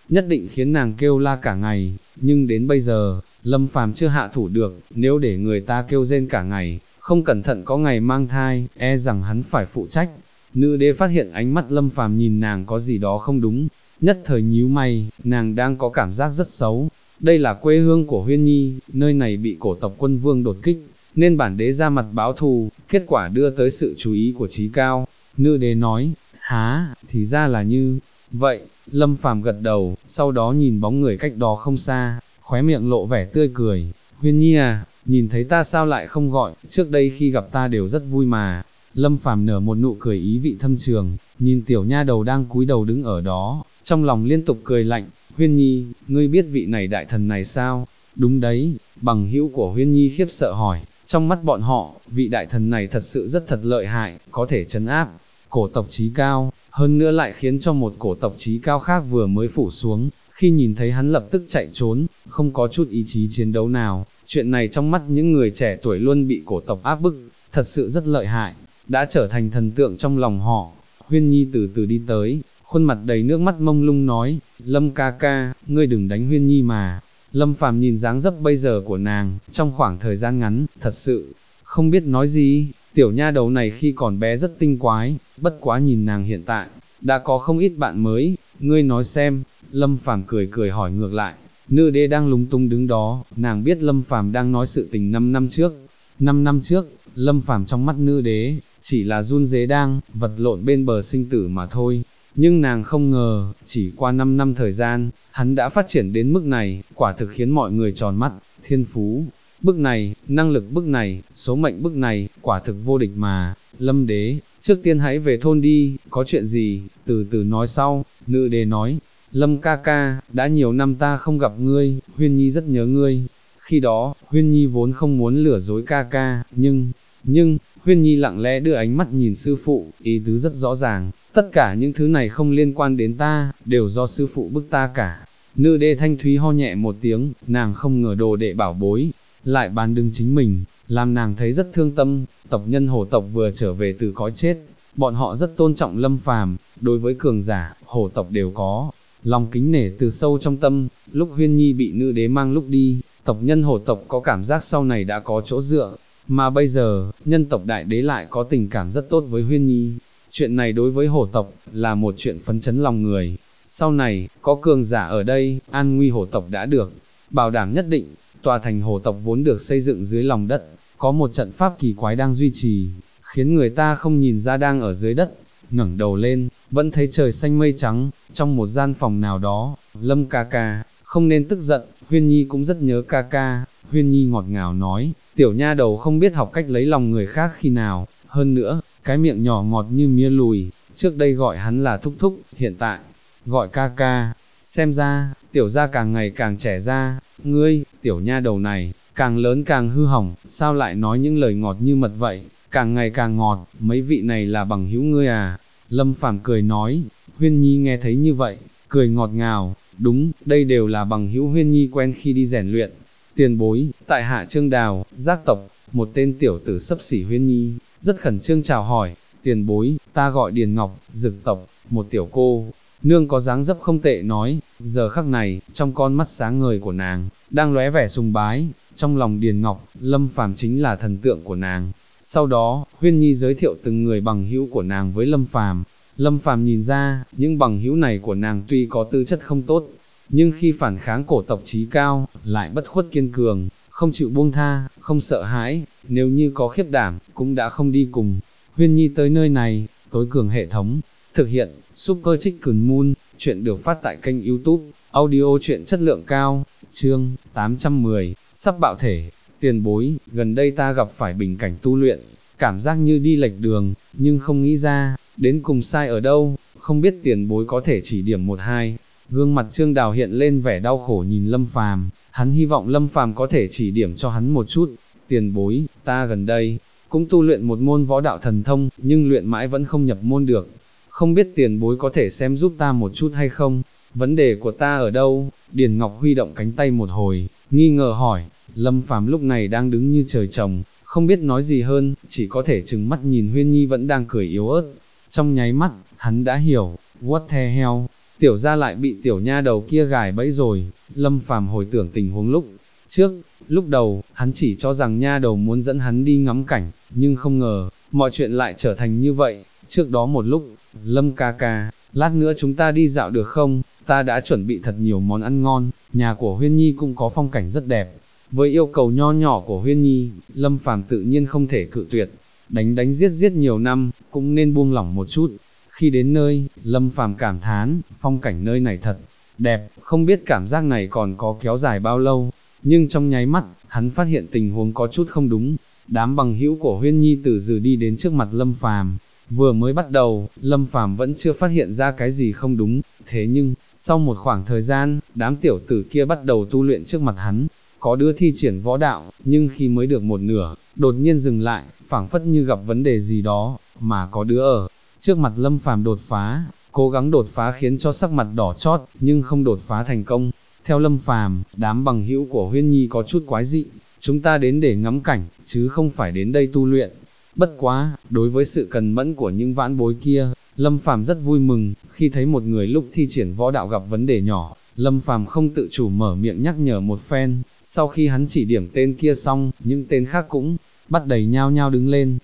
nhất định khiến nàng kêu la cả ngày, nhưng đến bây giờ, Lâm Phàm chưa hạ thủ được, nếu để người ta kêu rên cả ngày, không cẩn thận có ngày mang thai, e rằng hắn phải phụ trách. Nữ đế phát hiện ánh mắt Lâm Phàm nhìn nàng có gì đó không đúng, nhất thời nhíu mày, nàng đang có cảm giác rất xấu. Đây là quê hương của Huyên Nhi, nơi này bị cổ tộc Quân Vương đột kích, nên bản đế ra mặt báo thù, kết quả đưa tới sự chú ý của Trí Cao. Nữ đế nói, há, thì ra là như vậy. Lâm Phàm gật đầu, sau đó nhìn bóng người cách đó không xa, khóe miệng lộ vẻ tươi cười. Huyên Nhi à, nhìn thấy ta sao lại không gọi, trước đây khi gặp ta đều rất vui mà. Lâm Phàm nở một nụ cười ý vị thâm trường, nhìn tiểu nha đầu đang cúi đầu đứng ở đó, trong lòng liên tục cười lạnh. Huyên Nhi, ngươi biết vị này đại thần này sao? Đúng đấy, bằng hữu của Huyên Nhi khiếp sợ hỏi, trong mắt bọn họ, vị đại thần này thật sự rất thật lợi hại, có thể trấn áp cổ tộc Trí Cao, hơn nữa lại khiến cho một cổ tộc Trí Cao khác vừa mới phủ xuống, khi nhìn thấy hắn lập tức chạy trốn, không có chút ý chí chiến đấu nào. Chuyện này trong mắt những người trẻ tuổi luôn bị cổ tộc áp bức, thật sự rất lợi hại, đã trở thành thần tượng trong lòng họ. Huyên Nhi từ từ đi tới, khuôn mặt đầy nước mắt mông lung nói, Lâm ca ca, ngươi đừng đánh Huyên Nhi mà. Lâm Phàm nhìn dáng dấp bây giờ của nàng, trong khoảng thời gian ngắn, thật sự không biết nói gì. Tiểu nha đầu này khi còn bé rất tinh quái, bất quá nhìn nàng hiện tại, đã có không ít bạn mới, ngươi nói xem. Lâm Phàm cười cười hỏi ngược lại. Nữ đế đang lúng túng đứng đó, nàng biết Lâm Phàm đang nói sự tình 5 năm trước. 5 năm trước, Lâm Phàm trong mắt nữ đế, chỉ là run rế đang vật lộn bên bờ sinh tử mà thôi. Nhưng nàng không ngờ, chỉ qua 5 năm thời gian, hắn đã phát triển đến mức này, quả thực khiến mọi người tròn mắt. Thiên phú bức này, năng lực bức này, số mệnh bức này, quả thực vô địch mà. Lâm đế, trước tiên hãy về thôn đi, có chuyện gì, từ từ nói sau. Nữ đế nói, Lâm ca ca, đã nhiều năm ta không gặp ngươi, Huyên Nhi rất nhớ ngươi. Khi đó, Huyên Nhi vốn không muốn lừa dối ca ca, nhưng, Huyên Nhi lặng lẽ đưa ánh mắt nhìn sư phụ, ý tứ rất rõ ràng, tất cả những thứ này không liên quan đến ta, đều do sư phụ bức ta cả. Nữ đế thanh thúy ho nhẹ một tiếng, nàng không ngờ đồ đệ bảo bối, lại bán đứng chính mình, làm nàng thấy rất thương tâm. Tộc nhân hổ tộc vừa trở về từ cõi chết, bọn họ rất tôn trọng Lâm Phàm, đối với cường giả, hổ tộc đều có lòng kính nể từ sâu trong tâm. Lúc Huyên Nhi bị nữ đế mang lúc đi, tộc nhân hổ tộc có cảm giác sau này đã có chỗ dựa, mà bây giờ, nhân tộc đại đế lại có tình cảm rất tốt với Huyên Nhi. Chuyện này đối với hổ tộc, là một chuyện phấn chấn lòng người. Sau này, có cường giả ở đây, an nguy hổ tộc đã được bảo đảm nhất định. Tòa thành hổ tộc vốn được xây dựng dưới lòng đất, có một trận pháp kỳ quái đang duy trì, khiến người ta không nhìn ra đang ở dưới đất. Ngẩng đầu lên, vẫn thấy trời xanh mây trắng. Trong một gian phòng nào đó, Lâm ca ca, không nên tức giận, Huyên Nhi cũng rất nhớ ca ca. Huyên Nhi ngọt ngào nói, tiểu nha đầu không biết học cách lấy lòng người khác khi nào, hơn nữa, cái miệng nhỏ ngọt như mía lùi, trước đây gọi hắn là thúc thúc, hiện tại, gọi ca ca. Xem ra, tiểu gia càng ngày càng trẻ ra, ngươi, tiểu nha đầu này, càng lớn càng hư hỏng, sao lại nói những lời ngọt như mật vậy, càng ngày càng ngọt, mấy vị này là bằng hữu ngươi à? Lâm Phàm cười nói. Huyên Nhi nghe thấy như vậy, cười ngọt ngào, đúng, đây đều là bằng hữu Huyên Nhi quen khi đi rèn luyện. Tiền bối, tại hạ Trương Đào, giác tộc, một tên tiểu tử xấp xỉ Huyên Nhi, rất khẩn trương chào hỏi. Tiền bối, ta gọi Điền Ngọc, Dực tộc, một tiểu cô nương có dáng dấp không tệ nói. Giờ khắc này, trong con mắt sáng ngời của nàng, đang lóe vẻ sùng bái. Trong lòng Điền Ngọc, Lâm Phàm chính là thần tượng của nàng. Sau đó, Huyên Nhi giới thiệu từng người bằng hữu của nàng với Lâm Phàm. Lâm Phàm nhìn ra, những bằng hữu này của nàng tuy có tư chất không tốt, nhưng khi phản kháng cổ tộc Trí Cao, lại bất khuất kiên cường, không chịu buông tha, không sợ hãi, nếu như có khiếp đảm, cũng đã không đi cùng. Huyên Nhi tới nơi này, tối cường hệ thống, thực hiện, Super Chicken Moon, chuyện được phát tại kênh YouTube, audio chuyện chất lượng cao, chương 810, sắp bạo thể. Tiền bối, gần đây ta gặp phải bình cảnh tu luyện, cảm giác như đi lệch đường, nhưng không nghĩ ra, đến cùng sai ở đâu, không biết tiền bối có thể chỉ điểm một hai. Gương mặt Trương Đào hiện lên vẻ đau khổ nhìn Lâm Phàm, hắn hy vọng Lâm Phàm có thể chỉ điểm cho hắn một chút. Tiền bối, ta gần đây cũng tu luyện một môn võ đạo thần thông, nhưng luyện mãi vẫn không nhập môn được. Không biết tiền bối có thể xem giúp ta một chút hay không? Vấn đề của ta ở đâu? Điền Ngọc huy động cánh tay một hồi, nghi ngờ hỏi. Lâm Phàm lúc này đang đứng như trời trồng, không biết nói gì hơn, chỉ có thể trừng mắt nhìn Huyên Nhi vẫn đang cười yếu ớt. Trong nháy mắt, hắn đã hiểu, what the hell, tiểu gia lại bị tiểu nha đầu kia gài bẫy rồi. Lâm Phàm hồi tưởng tình huống trước, lúc đầu, hắn chỉ cho rằng nha đầu muốn dẫn hắn đi ngắm cảnh, nhưng không ngờ, mọi chuyện lại trở thành như vậy. Trước đó một lúc, Lâm ca ca, lát nữa chúng ta đi dạo được không, ta đã chuẩn bị thật nhiều món ăn ngon, nhà của Huyên Nhi cũng có phong cảnh rất đẹp. Với yêu cầu nho nhỏ của Huyên Nhi, Lâm Phàm tự nhiên không thể cự tuyệt, đánh giết nhiều năm, cũng nên buông lỏng một chút. Khi đến nơi, Lâm Phàm cảm thán, phong cảnh nơi này thật đẹp, không biết cảm giác này còn có kéo dài bao lâu, nhưng trong nháy mắt, hắn phát hiện tình huống có chút không đúng. Đám bằng hữu của Huyên Nhi từ từ đi đến trước mặt Lâm Phàm. Vừa mới bắt đầu, Lâm Phàm vẫn chưa phát hiện ra cái gì không đúng, thế nhưng, sau một khoảng thời gian, đám tiểu tử kia bắt đầu tu luyện trước mặt hắn. Có đứa thi triển võ đạo, nhưng khi mới được một nửa, đột nhiên dừng lại, phảng phất như gặp vấn đề gì đó, mà có đứa ở trước mặt Lâm Phàm đột phá, cố gắng đột phá khiến cho sắc mặt đỏ chót, nhưng không đột phá thành công. Theo Lâm Phàm, đám bằng hữu của Huyên Nhi có chút quái dị, chúng ta đến để ngắm cảnh, chứ không phải đến đây tu luyện. Bất quá, đối với sự cần mẫn của những vãn bối kia, Lâm Phàm rất vui mừng, khi thấy một người lúc thi triển võ đạo gặp vấn đề nhỏ, Lâm Phàm không tự chủ mở miệng nhắc nhở một phen. Sau khi hắn chỉ điểm tên kia xong, những tên khác cũng bắt đầy nhao nhao đứng lên.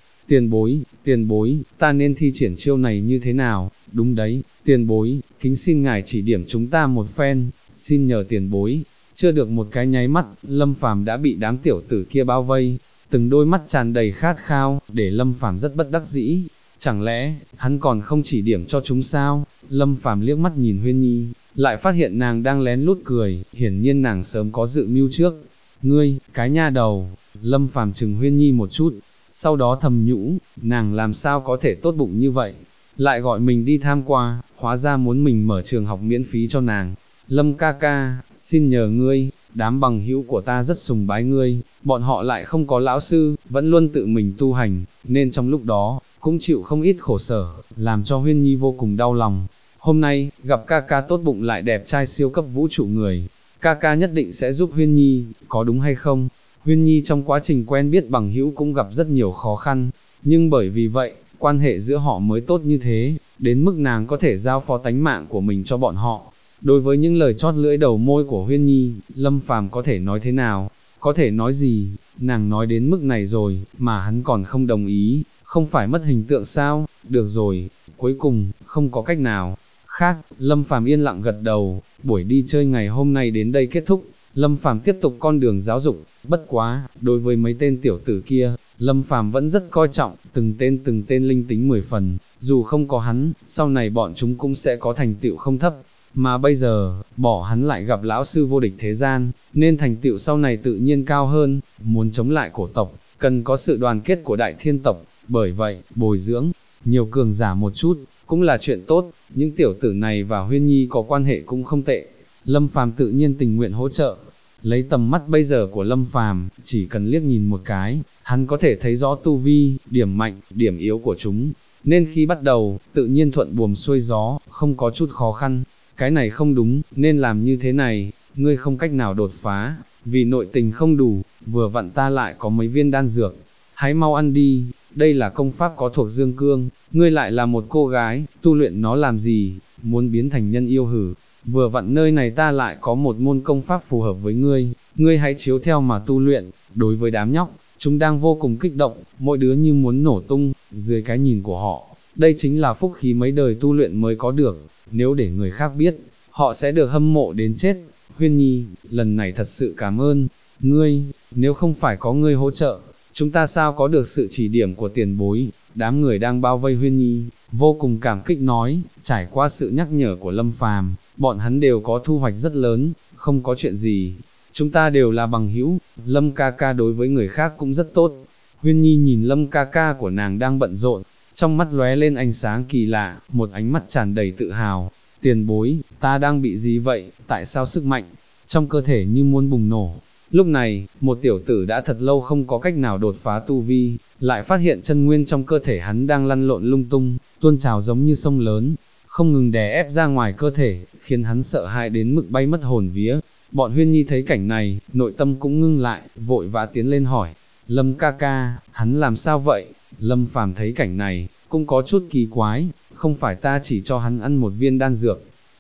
Tiền bối, ta nên thi triển chiêu này như thế nào? Đúng đấy, tiền bối, kính xin ngài chỉ điểm chúng ta một phen, xin nhờ tiền bối. Chưa được một cái nháy mắt, Lâm Phàm đã bị đám tiểu tử kia bao vây, từng đôi mắt tràn đầy khát khao, để Lâm Phàm rất bất đắc dĩ. Chẳng lẽ, hắn còn không chỉ điểm cho chúng sao? Lâm Phàm liếc mắt nhìn Huyên Nhi, lại phát hiện nàng đang lén lút cười, hiển nhiên nàng sớm có dự mưu trước. Ngươi, cái nha đầu, Lâm Phàm chừng Huyên Nhi một chút, sau đó thầm nhũ, nàng làm sao có thể tốt bụng như vậy, lại gọi mình đi tham qua, hóa ra muốn mình mở trường học miễn phí cho nàng. Lâm ca ca, xin nhờ ngươi, đám bằng hữu của ta rất sùng bái ngươi, bọn họ lại không có lão sư, vẫn luôn tự mình tu hành, nên trong lúc đó, cũng chịu không ít khổ sở, làm cho Huyên Nhi vô cùng đau lòng. Hôm nay, gặp ca ca tốt bụng lại đẹp trai siêu cấp vũ trụ người, ca ca nhất định sẽ giúp Huyên Nhi, có đúng hay không? Huyên Nhi trong quá trình quen biết bằng hữu cũng gặp rất nhiều khó khăn, nhưng bởi vì vậy, quan hệ giữa họ mới tốt như thế, đến mức nàng có thể giao phó tánh mạng của mình cho bọn họ. Đối với những lời chót lưỡi đầu môi của Huyên Nhi, Lâm Phàm có thể nói thế nào, có thể nói gì, nàng nói đến mức này rồi, mà hắn còn không đồng ý, không phải mất hình tượng sao, được rồi, cuối cùng, không có cách nào khác, Lâm Phàm yên lặng gật đầu, buổi đi chơi ngày hôm nay đến đây kết thúc, Lâm Phàm tiếp tục con đường giáo dục, bất quá, đối với mấy tên tiểu tử kia, Lâm Phàm vẫn rất coi trọng, từng tên linh tính 10 phần, dù không có hắn, sau này bọn chúng cũng sẽ có thành tựu không thấp, mà bây giờ, bỏ hắn lại gặp lão sư vô địch thế gian, nên thành tựu sau này tự nhiên cao hơn, muốn chống lại cổ tộc, cần có sự đoàn kết của đại thiên tộc, bởi vậy, bồi dưỡng, nhiều cường giả một chút, cũng là chuyện tốt, những tiểu tử này và Huyên Nhi có quan hệ cũng không tệ, Lâm Phàm tự nhiên tình nguyện hỗ trợ. Lấy tầm mắt bây giờ của Lâm Phàm, chỉ cần liếc nhìn một cái, hắn có thể thấy rõ tu vi, điểm mạnh, điểm yếu của chúng, nên khi bắt đầu, tự nhiên thuận buồm xuôi gió, không có chút khó khăn. Cái này không đúng, nên làm như thế này, ngươi không cách nào đột phá, vì nội tình không đủ, vừa vặn ta lại có mấy viên đan dược, hãy mau ăn đi, đây là công pháp có thuộc dương cương, ngươi lại là một cô gái, tu luyện nó làm gì, muốn biến thành nhân yêu hử, vừa vặn nơi này ta lại có một môn công pháp phù hợp với ngươi hãy chiếu theo mà tu luyện. Đối với đám nhóc, chúng đang vô cùng kích động, mỗi đứa như muốn nổ tung, dưới cái nhìn của họ, đây chính là phúc khí mấy đời tu luyện mới có được, nếu để người khác biết, họ sẽ được hâm mộ đến chết. Huyên Nhi, lần này thật sự cảm ơn ngươi, nếu không phải có ngươi hỗ trợ, chúng ta sao có được sự chỉ điểm của tiền bối. Đám người đang bao vây Huyên Nhi, vô cùng cảm kích nói, trải qua sự nhắc nhở của Lâm Phàm, bọn hắn đều có thu hoạch rất lớn, không có chuyện gì, chúng ta đều là bằng hữu, Lâm ca ca đối với người khác cũng rất tốt. Huyên Nhi nhìn Lâm ca ca của nàng đang bận rộn, trong mắt lóe lên ánh sáng kỳ lạ, một ánh mắt tràn đầy tự hào. Tiền bối, ta đang bị gì vậy, tại sao sức mạnh trong cơ thể như muốn bùng nổ? Lúc này, một tiểu tử đã thật lâu không có cách nào đột phá tu vi, lại phát hiện chân nguyên trong cơ thể hắn đang lăn lộn lung tung, tuôn trào giống như sông lớn, không ngừng đè ép ra ngoài cơ thể, khiến hắn sợ hãi đến mức bay mất hồn vía. Bọn Huyên Nhi thấy cảnh này, nội tâm cũng ngưng lại, vội vã tiến lên hỏi, Lâm ca ca, hắn làm sao vậy? Lâm Phàm thấy cảnh này, cũng có chút kỳ quái, không phải ta chỉ cho hắn ăn một viên đan dược,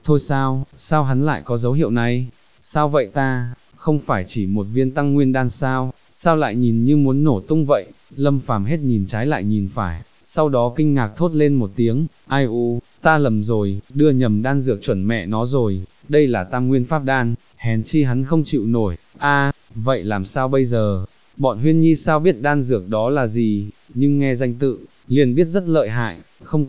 thôi sao hắn lại có dấu hiệu này, sao vậy ta, không phải chỉ một viên tăng nguyên đan sao lại nhìn như muốn nổ tung vậy, Lâm Phàm hết nhìn trái lại nhìn phải, sau đó kinh ngạc thốt lên một tiếng, ai u, ta lầm rồi, đưa nhầm đan dược chuẩn mẹ nó rồi, đây là tam nguyên pháp đan, hèn chi hắn không chịu nổi, vậy làm sao bây giờ, bọn Huyên Nhi sao biết đan dược đó là gì, nhưng nghe danh tự, liền biết rất lợi hại, không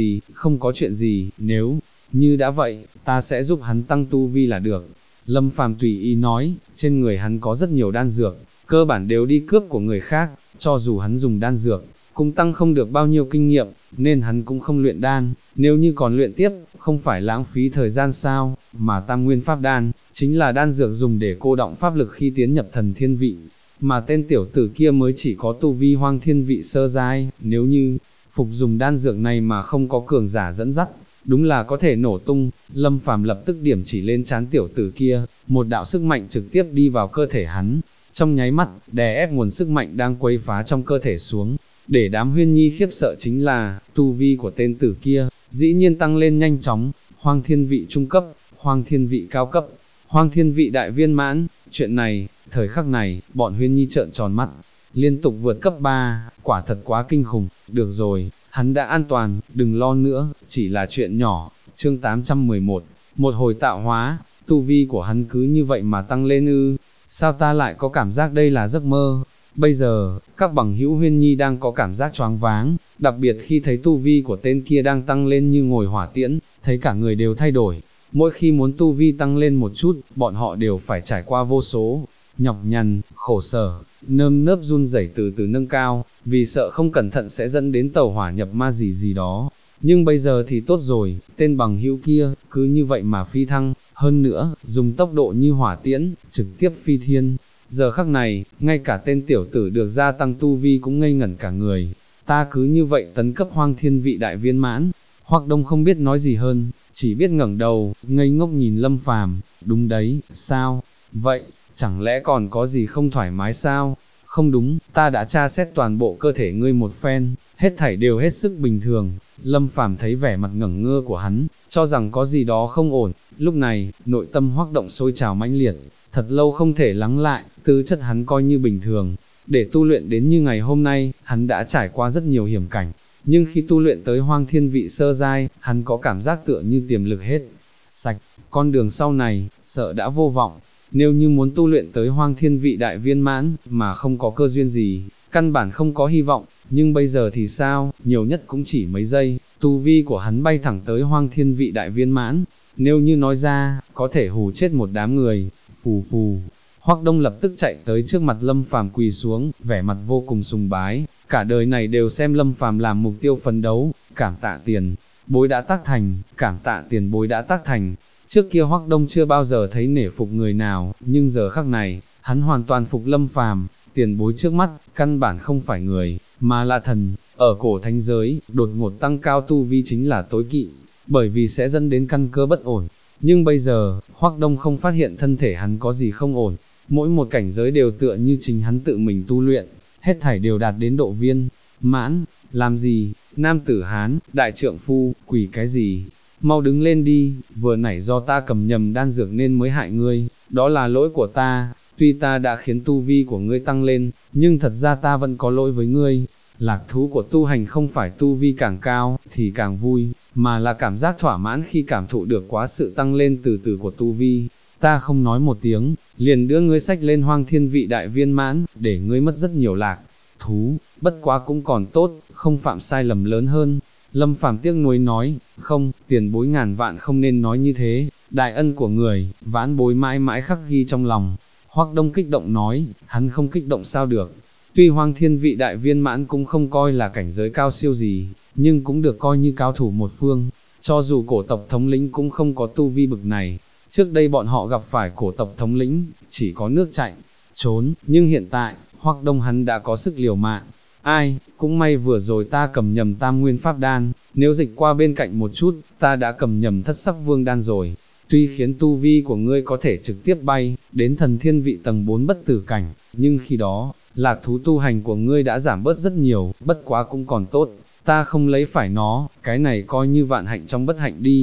có chuyện gì, nếu như đã vậy, ta sẽ giúp hắn tăng tu vi là được. Lâm Phàm tùy ý nói, trên người hắn có rất nhiều đan dược, cơ bản đều đi cướp của người khác, cho dù hắn dùng đan dược, cũng tăng không được bao nhiêu kinh nghiệm, nên hắn cũng không luyện đan, nếu như còn luyện tiếp, không phải lãng phí thời gian sao, mà tam nguyên pháp đan, chính là đan dược dùng để cô đọng pháp lực khi tiến nhập thần thiên vị, mà tên tiểu tử kia mới chỉ có tu vi hoang thiên vị sơ giai, nếu như phục dùng đan dược này mà không có cường giả dẫn dắt, đúng là có thể nổ tung. Lâm Phàm lập tức điểm chỉ lên trán tiểu tử kia, một đạo sức mạnh trực tiếp đi vào cơ thể hắn, trong nháy mắt, đè ép nguồn sức mạnh đang quấy phá trong cơ thể xuống. Để đám Huyên Nhi khiếp sợ chính là, tu vi của tên tử kia, dĩ nhiên tăng lên nhanh chóng, hoang thiên vị trung cấp, hoang thiên vị cao cấp, hoang thiên vị đại viên mãn. Chuyện này, thời khắc này, bọn Huyên Nhi trợn tròn mắt, liên tục vượt cấp 3, quả thật quá kinh khủng. Được rồi, hắn đã an toàn, đừng lo nữa, chỉ là chuyện nhỏ. Chương 811, một hồi tạo hóa, tu vi của hắn cứ như vậy mà tăng lên ư, sao ta lại có cảm giác đây là giấc mơ. Bây giờ, các bằng hữu Huyên Nhi đang có cảm giác choáng váng, đặc biệt khi thấy tu vi của tên kia đang tăng lên như ngồi hỏa tiễn, thấy cả người đều thay đổi. Mỗi khi muốn tu vi tăng lên một chút, bọn họ đều phải trải qua vô số nhọc nhằn, khổ sở, nơm nớp run rẩy từ từ nâng cao, vì sợ không cẩn thận sẽ dẫn đến tẩu hỏa nhập ma gì đó. Nhưng bây giờ thì tốt rồi, tên bằng hữu kia, cứ như vậy mà phi thăng, hơn nữa, dùng tốc độ như hỏa tiễn, trực tiếp phi thiên. Giờ khắc này, ngay cả tên tiểu tử được gia tăng tu vi cũng ngây ngẩn cả người, ta cứ như vậy tấn cấp hoang thiên vị đại viên mãn. Hoắc Đông không biết nói gì hơn, chỉ biết ngẩng đầu, ngây ngốc nhìn Lâm Phàm. Đúng đấy, sao? Vậy, chẳng lẽ còn có gì không thoải mái sao? Không đúng, ta đã tra xét toàn bộ cơ thể ngươi một phen, hết thảy đều hết sức bình thường. Lâm Phàm thấy vẻ mặt ngẩn ngơ của hắn, cho rằng có gì đó không ổn. Lúc này, nội tâm Hoắc Động sôi trào mãnh liệt, thật lâu không thể lắng lại, tư chất hắn coi như bình thường. Để tu luyện đến như ngày hôm nay, hắn đã trải qua rất nhiều hiểm cảnh, nhưng khi tu luyện tới hoang thiên vị sơ giai, hắn có cảm giác tựa như tiềm lực hết sạch, con đường sau này, sợ đã vô vọng. Nếu như muốn tu luyện tới hoang thiên vị đại viên mãn, mà không có cơ duyên gì, căn bản không có hy vọng, nhưng bây giờ thì sao, nhiều nhất cũng chỉ mấy giây, tu vi của hắn bay thẳng tới hoang thiên vị đại viên mãn, nếu như nói ra, có thể hù chết một đám người. Phù phù, Hoắc Đông lập tức chạy tới trước mặt Lâm Phàm quỳ xuống, vẻ mặt vô cùng sùng bái, cả đời này đều xem Lâm Phàm làm mục tiêu phấn đấu, cảm tạ tiền bối đã tác thành, cảm tạ tiền bối đã tác thành. Trước kia Hoắc Đông chưa bao giờ thấy nể phục người nào, nhưng giờ khắc này, hắn hoàn toàn phục Lâm Phàm. Tiền bối trước mắt, căn bản không phải người, mà là thần. Ở cổ thánh giới, đột ngột tăng cao tu vi chính là tối kỵ, bởi vì sẽ dẫn đến căn cơ bất ổn. Nhưng bây giờ, Hoắc Đông không phát hiện thân thể hắn có gì không ổn, mỗi một cảnh giới đều tựa như chính hắn tự mình tu luyện, hết thảy đều đạt đến độ viên mãn. Làm gì, nam tử Hán, đại trượng phu, quỳ cái gì? Mau đứng lên đi, vừa nãy do ta cầm nhầm đan dược nên mới hại ngươi, đó là lỗi của ta, tuy ta đã khiến tu vi của ngươi tăng lên, nhưng thật ra ta vẫn có lỗi với ngươi. Lạc thú của tu hành không phải tu vi càng cao, thì càng vui, mà là cảm giác thỏa mãn khi cảm thụ được quá sự tăng lên từ từ của tu vi. Ta không nói một tiếng, liền đưa ngươi sách lên hoang thiên vị đại viên mãn, để ngươi mất rất nhiều lạc thú, bất quá cũng còn tốt, không phạm sai lầm lớn hơn. Lâm Phàm tiếc nuối nói, không, tiền bối ngàn vạn không nên nói như thế, đại ân của người, vãn bối mãi mãi khắc ghi trong lòng. Hoắc Đông kích động nói, hắn không kích động sao được, tuy hoang thiên vị đại viên mãn cũng không coi là cảnh giới cao siêu gì, nhưng cũng được coi như cao thủ một phương, cho dù cổ tộc thống lĩnh cũng không có tu vi bực này. Trước đây bọn họ gặp phải cổ tộc thống lĩnh, chỉ có nước chạy trốn, nhưng hiện tại, Hoắc Đông hắn đã có sức liều mạng. Ai, cũng may vừa rồi ta cầm nhầm tam nguyên pháp đan, nếu dịch qua bên cạnh một chút, ta đã cầm nhầm thất sắc vương đan rồi. Tuy khiến tu vi của ngươi có thể trực tiếp bay, đến thần thiên vị tầng 4 bất tử cảnh, nhưng khi đó, lạc thú tu hành của ngươi đã giảm bớt rất nhiều, bất quá cũng còn tốt, ta không lấy phải nó, cái này coi như vạn hạnh trong bất hạnh đi.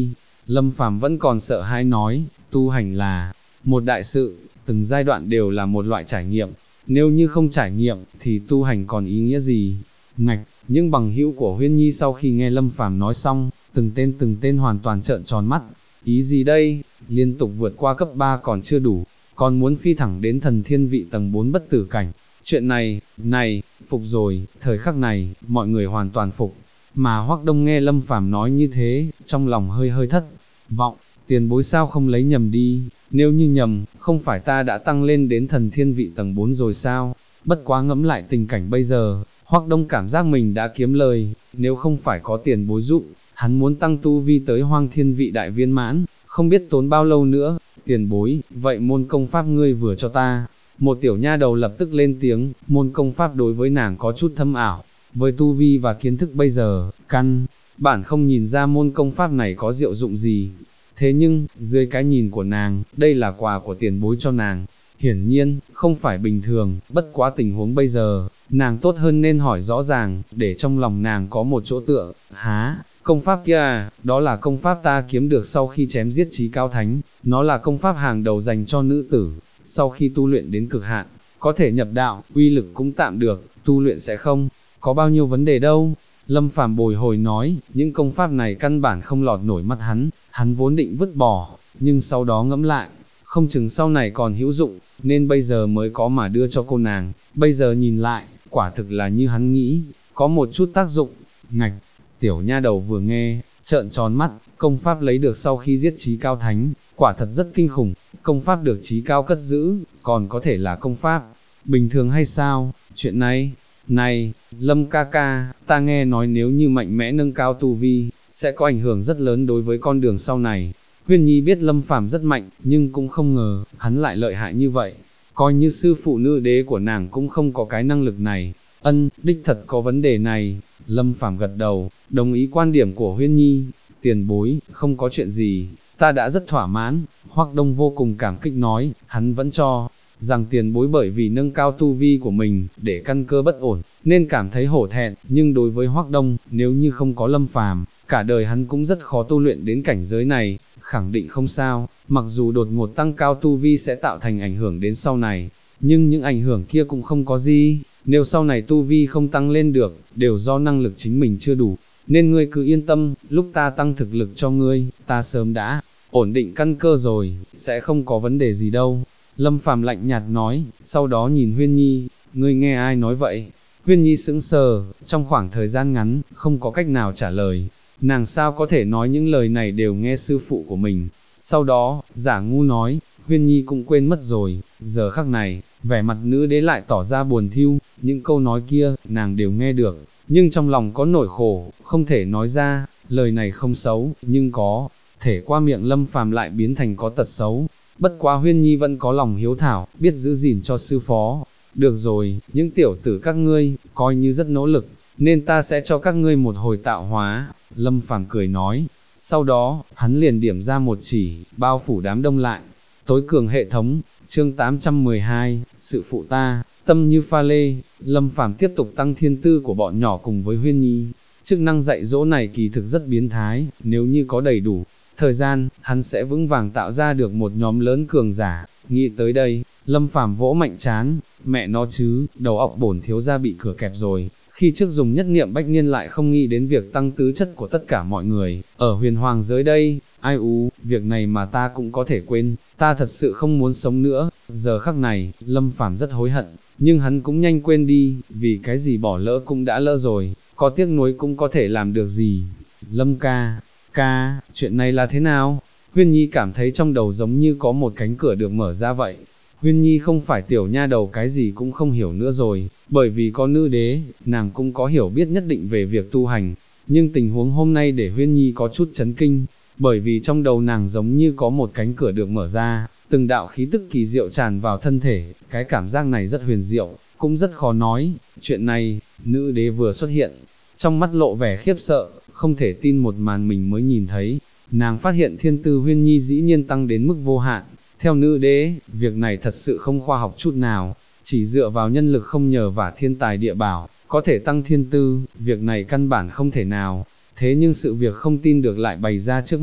Lâm Phàm vẫn còn sợ hãi nói, tu hành là một đại sự, từng giai đoạn đều là một loại trải nghiệm, nếu như không trải nghiệm, thì tu hành còn ý nghĩa gì? Ngạch, những bằng hữu của Huyên Nhi sau khi nghe Lâm Phàm nói xong, từng tên hoàn toàn trợn tròn mắt, ý gì đây, liên tục vượt qua cấp 3 còn chưa đủ, còn muốn phi thẳng đến thần thiên vị tầng 4 bất tử cảnh, chuyện này, phục rồi, thời khắc này, mọi người hoàn toàn phục, mà Hoắc Đông nghe Lâm Phàm nói như thế, trong lòng hơi hơi thất vọng, tiền bối sao không lấy nhầm đi, nếu như nhầm, không phải ta đã tăng lên đến thần thiên vị tầng 4 rồi sao, bất quá ngẫm lại tình cảnh bây giờ, Hoắc Đông cảm giác mình đã kiếm lời, nếu không phải có tiền bối giúp, hắn muốn tăng tu vi tới hoang thiên vị đại viên mãn, không biết tốn bao lâu nữa, tiền bối, vậy môn công pháp ngươi vừa cho ta. Một tiểu nha đầu lập tức lên tiếng, môn công pháp đối với nàng có chút thâm ảo, với tu vi và kiến thức bây giờ, căn bản không nhìn ra môn công pháp này có diệu dụng gì. Thế nhưng, dưới cái nhìn của nàng, đây là quà của tiền bối cho nàng. Hiển nhiên, không phải bình thường, bất quá tình huống bây giờ, nàng tốt hơn nên hỏi rõ ràng, để trong lòng nàng có một chỗ tựa. Há, công pháp kia à, đó là công pháp ta kiếm được sau khi chém giết chí cao thánh, nó là công pháp hàng đầu dành cho nữ tử, sau khi tu luyện đến cực hạn, có thể nhập đạo, uy lực cũng tạm được, tu luyện sẽ không có bao nhiêu vấn đề đâu. Lâm Phàm bồi hồi nói, những công pháp này căn bản không lọt nổi mắt hắn vốn định vứt bỏ, nhưng sau đó ngẫm lại, không chừng sau này còn hữu dụng, nên bây giờ mới có mà đưa cho cô nàng, bây giờ nhìn lại, quả thực là như hắn nghĩ, có một chút tác dụng. Ngạch, tiểu nha đầu vừa nghe, trợn tròn mắt, công pháp lấy được sau khi giết chí cao thánh, quả thật rất kinh khủng, công pháp được chí cao cất giữ, còn có thể là công pháp bình thường hay sao? Chuyện này, Lâm ca ca, ta nghe nói nếu như mạnh mẽ nâng cao tu vi, sẽ có ảnh hưởng rất lớn đối với con đường sau này. Huyên Nhi biết Lâm Phàm rất mạnh, nhưng cũng không ngờ, hắn lại lợi hại như vậy. Coi như sư phụ nữ đế của nàng cũng không có cái năng lực này. Đích thật có vấn đề này. Lâm Phàm gật đầu, đồng ý quan điểm của Huyên Nhi. Tiền bối, không có chuyện gì, ta đã rất thỏa mãn. Hoắc Đông vô cùng cảm kích nói, hắn vẫn cho rằng tiền bối bởi vì nâng cao tu vi của mình, để căn cơ bất ổn, nên cảm thấy hổ thẹn, nhưng đối với Hoắc Đông, nếu như không có Lâm Phàm, cả đời hắn cũng rất khó tu luyện đến cảnh giới này, khẳng định không sao, mặc dù đột ngột tăng cao tu vi sẽ tạo thành ảnh hưởng đến sau này, nhưng những ảnh hưởng kia cũng không có gì, nếu sau này tu vi không tăng lên được, đều do năng lực chính mình chưa đủ, nên ngươi cứ yên tâm, lúc ta tăng thực lực cho ngươi, ta sớm đã ổn định căn cơ rồi, sẽ không có vấn đề gì đâu. Lâm Phàm lạnh nhạt nói, sau đó nhìn Huyên Nhi, ngươi nghe ai nói vậy? Huyên Nhi sững sờ, trong khoảng thời gian ngắn, không có cách nào trả lời, nàng sao có thể nói những lời này đều nghe sư phụ của mình. Sau đó, giả ngu nói, Huyên Nhi cũng quên mất rồi, giờ khắc này, vẻ mặt nữ đế lại tỏ ra buồn thiu, những câu nói kia, nàng đều nghe được, nhưng trong lòng có nỗi khổ, không thể nói ra, lời này không xấu, nhưng có thể qua miệng Lâm Phàm lại biến thành có tật xấu. Bất quá Huyên Nhi vẫn có lòng hiếu thảo, biết giữ gìn cho sư phó. Được rồi, những tiểu tử các ngươi, coi như rất nỗ lực, nên ta sẽ cho các ngươi một hồi tạo hóa. Lâm Phàm cười nói, sau đó, hắn liền điểm ra một chỉ, bao phủ đám đông lại. Tối cường hệ thống, chương 812, sự phụ ta, tâm như pha lê. Lâm Phàm tiếp tục tăng thiên tư của bọn nhỏ cùng với Huyên Nhi. Chức năng dạy dỗ này kỳ thực rất biến thái, nếu như có đầy đủ thời gian, hắn sẽ vững vàng tạo ra được một nhóm lớn cường giả. Nghĩ tới đây, Lâm Phàm vỗ mạnh chán, mẹ nó chứ, đầu óc bổn thiếu gia bị cửa kẹp rồi. Khi trước dùng nhất niệm bách niên lại không nghĩ đến việc tăng tứ chất của tất cả mọi người, ở huyền hoàng giới đây, ai u, việc này mà ta cũng có thể quên, ta thật sự không muốn sống nữa. Giờ khắc này, Lâm Phàm rất hối hận, nhưng hắn cũng nhanh quên đi, vì cái gì bỏ lỡ cũng đã lỡ rồi, có tiếc nuối cũng có thể làm được gì. Lâm ca, chuyện này là thế nào? Huyên Nhi cảm thấy trong đầu giống như có một cánh cửa được mở ra vậy. Huyên Nhi không phải tiểu nha đầu cái gì cũng không hiểu nữa rồi, bởi vì có nữ đế, nàng cũng có hiểu biết nhất định về việc tu hành, nhưng tình huống hôm nay để Huyên Nhi có chút chấn kinh, bởi vì trong đầu nàng giống như có một cánh cửa được mở ra, từng đạo khí tức kỳ diệu tràn vào thân thể, cái cảm giác này rất huyền diệu, cũng rất khó nói. Chuyện này, nữ đế vừa xuất hiện, trong mắt lộ vẻ khiếp sợ, không thể tin một màn mình mới nhìn thấy, nàng phát hiện thiên tư Huyên Nhi dĩ nhiên tăng đến mức vô hạn. Theo nữ đế, việc này thật sự không khoa học chút nào, chỉ dựa vào nhân lực không nhờ vả thiên tài địa bảo, có thể tăng thiên tư, việc này căn bản không thể nào. Thế nhưng sự việc không tin được lại bày ra trước mắt,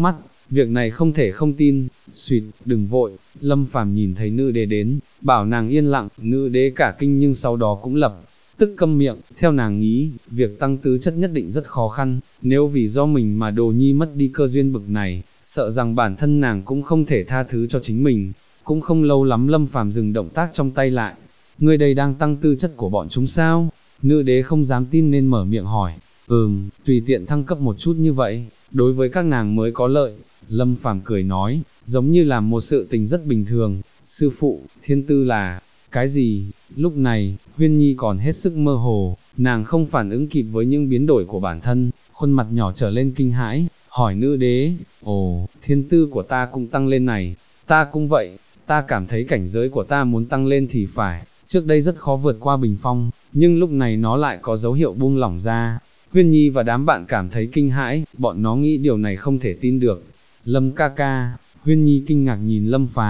việc này không thể không tin, xuyệt, đừng vội, Lâm Phàm nhìn thấy nữ đế đến, bảo nàng yên lặng, nữ đế cả kinh nhưng sau đó cũng lập tức câm miệng, theo nàng nghĩ, việc tăng tứ chất nhất định rất khó khăn, nếu vì do mình mà Đồ Nhi mất đi cơ duyên bực này, sợ rằng bản thân nàng cũng không thể tha thứ cho chính mình. Cũng không lâu lắm Lâm Phàm dừng động tác trong tay lại, ngươi đây đang tăng tư chất của bọn chúng sao? Nữ đế không dám tin nên mở miệng hỏi, tùy tiện thăng cấp một chút như vậy, đối với các nàng mới có lợi. Lâm Phàm cười nói, giống như là một sự tình rất bình thường, sư phụ, thiên tư là, cái gì? Lúc này, Huyên Nhi còn hết sức mơ hồ, nàng không phản ứng kịp với những biến đổi của bản thân, khuôn mặt nhỏ trở lên kinh hãi, hỏi nữ đế, ồ, thiên tư của ta cũng tăng lên này, ta cũng vậy, ta cảm thấy cảnh giới của ta muốn tăng lên thì phải, trước đây rất khó vượt qua bình phong, nhưng lúc này nó lại có dấu hiệu buông lỏng ra. Huyên Nhi và đám bạn cảm thấy kinh hãi, bọn nó nghĩ điều này không thể tin được. Lâm ca ca, Huyên Nhi kinh ngạc nhìn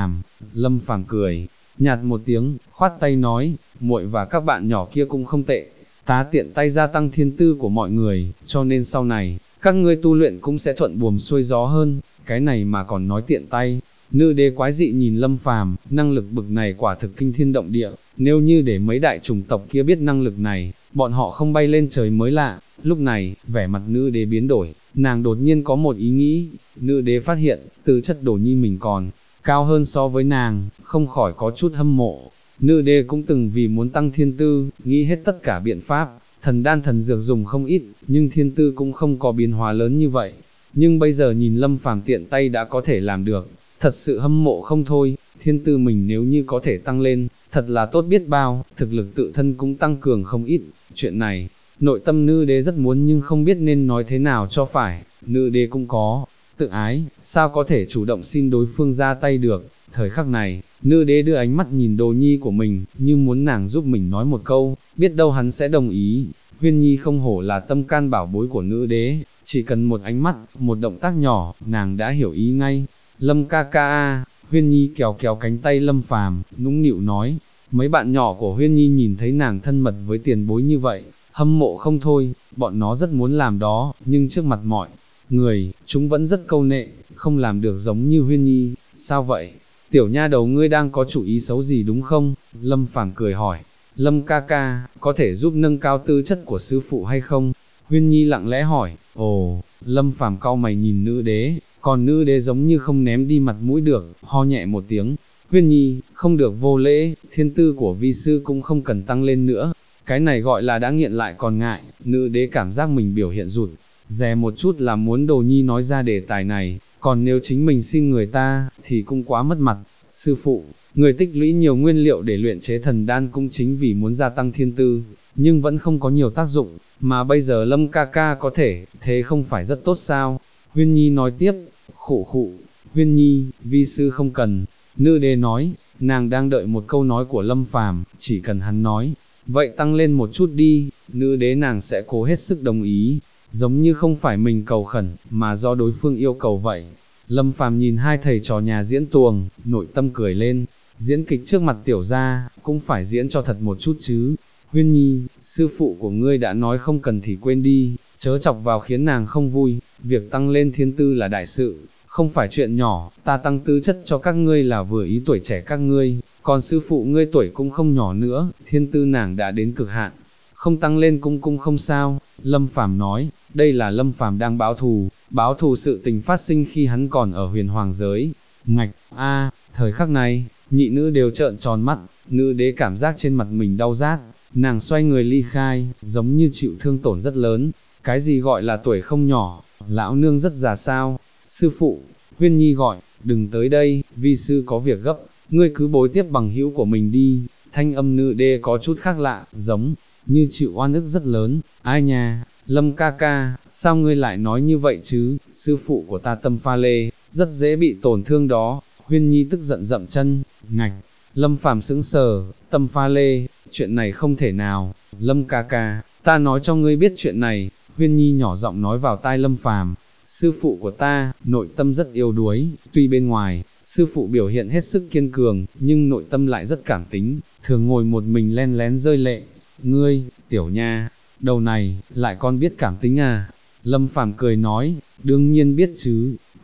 Lâm Phàm cười, nhạt một tiếng, khoát tay nói, muội và các bạn nhỏ kia cũng không tệ, ta tiện tay gia tăng thiên tư của mọi người, cho nên sau này, các ngươi tu luyện cũng sẽ thuận buồm xuôi gió hơn, cái này mà còn nói tiện tay. Nữ đế quái dị nhìn Lâm Phàm, năng lực bực này quả thực kinh thiên động địa, nếu như để mấy đại chủng tộc kia biết năng lực này, bọn họ không bay lên trời mới lạ. Lúc này, vẻ mặt nữ đế biến đổi, nàng đột nhiên có một ý nghĩ, nữ đế phát hiện, tư chất Đồ Nhi mình còn cao hơn so với nàng, không khỏi có chút hâm mộ. Nữ đế cũng từng vì muốn tăng thiên tư, nghĩ hết tất cả biện pháp, thần đan thần dược dùng không ít, nhưng thiên tư cũng không có biến hóa lớn như vậy. Nhưng bây giờ nhìn Lâm Phàm tiện tay đã có thể làm được, thật sự hâm mộ không thôi, thiên tư mình nếu như có thể tăng lên, thật là tốt biết bao, thực lực tự thân cũng tăng cường không ít. Chuyện này, nội tâm nữ đế rất muốn nhưng không biết nên nói thế nào cho phải, nữ đế cũng có tự ái, sao có thể chủ động xin đối phương ra tay được. Thời khắc này, nữ đế đưa ánh mắt nhìn Đồ Nhi của mình, như muốn nàng giúp mình nói một câu, biết đâu hắn sẽ đồng ý. Huyên Nhi không hổ là tâm can bảo bối của nữ đế, chỉ cần một ánh mắt, một động tác nhỏ, nàng đã hiểu ý ngay. Lâm ca ca a, Huyên Nhi kéo kéo cánh tay Lâm Phàm, nũng nịu nói, mấy bạn nhỏ của Huyên Nhi nhìn thấy nàng thân mật với tiền bối như vậy, hâm mộ không thôi, bọn nó rất muốn làm đó, nhưng trước mặt mọi người, chúng vẫn rất câu nệ, không làm được giống như Huyên Nhi. Sao vậy? Tiểu nha đầu ngươi đang có chủ ý xấu gì đúng không? Lâm Phàm cười hỏi, Lâm ca ca, có thể giúp nâng cao tư chất của sư phụ hay không? Huyên Nhi lặng lẽ hỏi, ồ, Lâm Phàm cau mày nhìn nữ đế, còn nữ đế giống như không ném đi mặt mũi được, ho nhẹ một tiếng, Huyên Nhi, không được vô lễ, thiên tư của vi sư cũng không cần tăng lên nữa, cái này gọi là đã nghiện lại còn ngại. Nữ đế cảm giác mình biểu hiện rụt rè một chút là muốn Đồ Nhi nói ra đề tài này, còn nếu chính mình xin người ta, thì cũng quá mất mặt. Sư phụ, người tích lũy nhiều nguyên liệu để luyện chế thần đan cũng chính vì muốn gia tăng thiên tư, nhưng vẫn không có nhiều tác dụng, mà bây giờ Lâm ca ca có thể, thế không phải rất tốt sao? Huyên Nhi nói tiếp, khụ khụ, Huyên Nhi, vi sư không cần. Nữ đế nói, nàng đang đợi một câu nói của Lâm Phàm, chỉ cần hắn nói, vậy tăng lên một chút đi, nữ đế nàng sẽ cố hết sức đồng ý, giống như không phải mình cầu khẩn, mà do đối phương yêu cầu vậy. Lâm Phàm nhìn hai thầy trò nhà diễn tuồng, nội tâm cười lên, diễn kịch trước mặt tiểu gia, cũng phải diễn cho thật một chút chứ. Huyên Nhi, sư phụ của ngươi đã nói không cần thì quên đi, chớ chọc vào khiến nàng không vui, việc tăng lên thiên tư là đại sự, không phải chuyện nhỏ, ta tăng tư chất cho các ngươi là vừa ý tuổi trẻ các ngươi, còn sư phụ ngươi tuổi cũng không nhỏ nữa, thiên tư nàng đã đến cực hạn, không tăng lên cũng không sao. Lâm Phàm nói, đây là Lâm Phàm đang báo thù sự tình phát sinh khi hắn còn ở huyền hoàng giới. Ngạch, thời khắc này, nhị nữ đều trợn tròn mắt, nữ đế cảm giác trên mặt mình đau rát, nàng xoay người ly khai, giống như chịu thương tổn rất lớn. Cái gì gọi là tuổi không nhỏ, lão nương rất già sao? Sư phụ, Huyên Nhi gọi, đừng tới đây, vi sư có việc gấp, ngươi cứ bối tiếp bằng hữu của mình đi. Thanh âm nữ đế có chút khác lạ, giống như chịu oan ức rất lớn. Ai nha, Lâm ca ca, sao ngươi lại nói như vậy chứ? Sư phụ của ta tâm pha lê, rất dễ bị tổn thương đó. Huyên Nhi tức giận dậm chân, ngạch. Lâm Phàm sững sờ, tâm pha lê, chuyện này không thể nào. Lâm ca ca, ta nói cho ngươi biết chuyện này. Huyên Nhi nhỏ giọng nói vào tai Lâm Phàm, sư phụ của ta, nội tâm rất yếu đuối, tuy bên ngoài, sư phụ biểu hiện hết sức kiên cường, nhưng nội tâm lại rất cảm tính, thường ngồi một mình len lén rơi lệ. Ngươi, tiểu nha, đầu này, lại con biết cảm tính à? Lâm Phàm cười nói, đương nhiên biết chứ.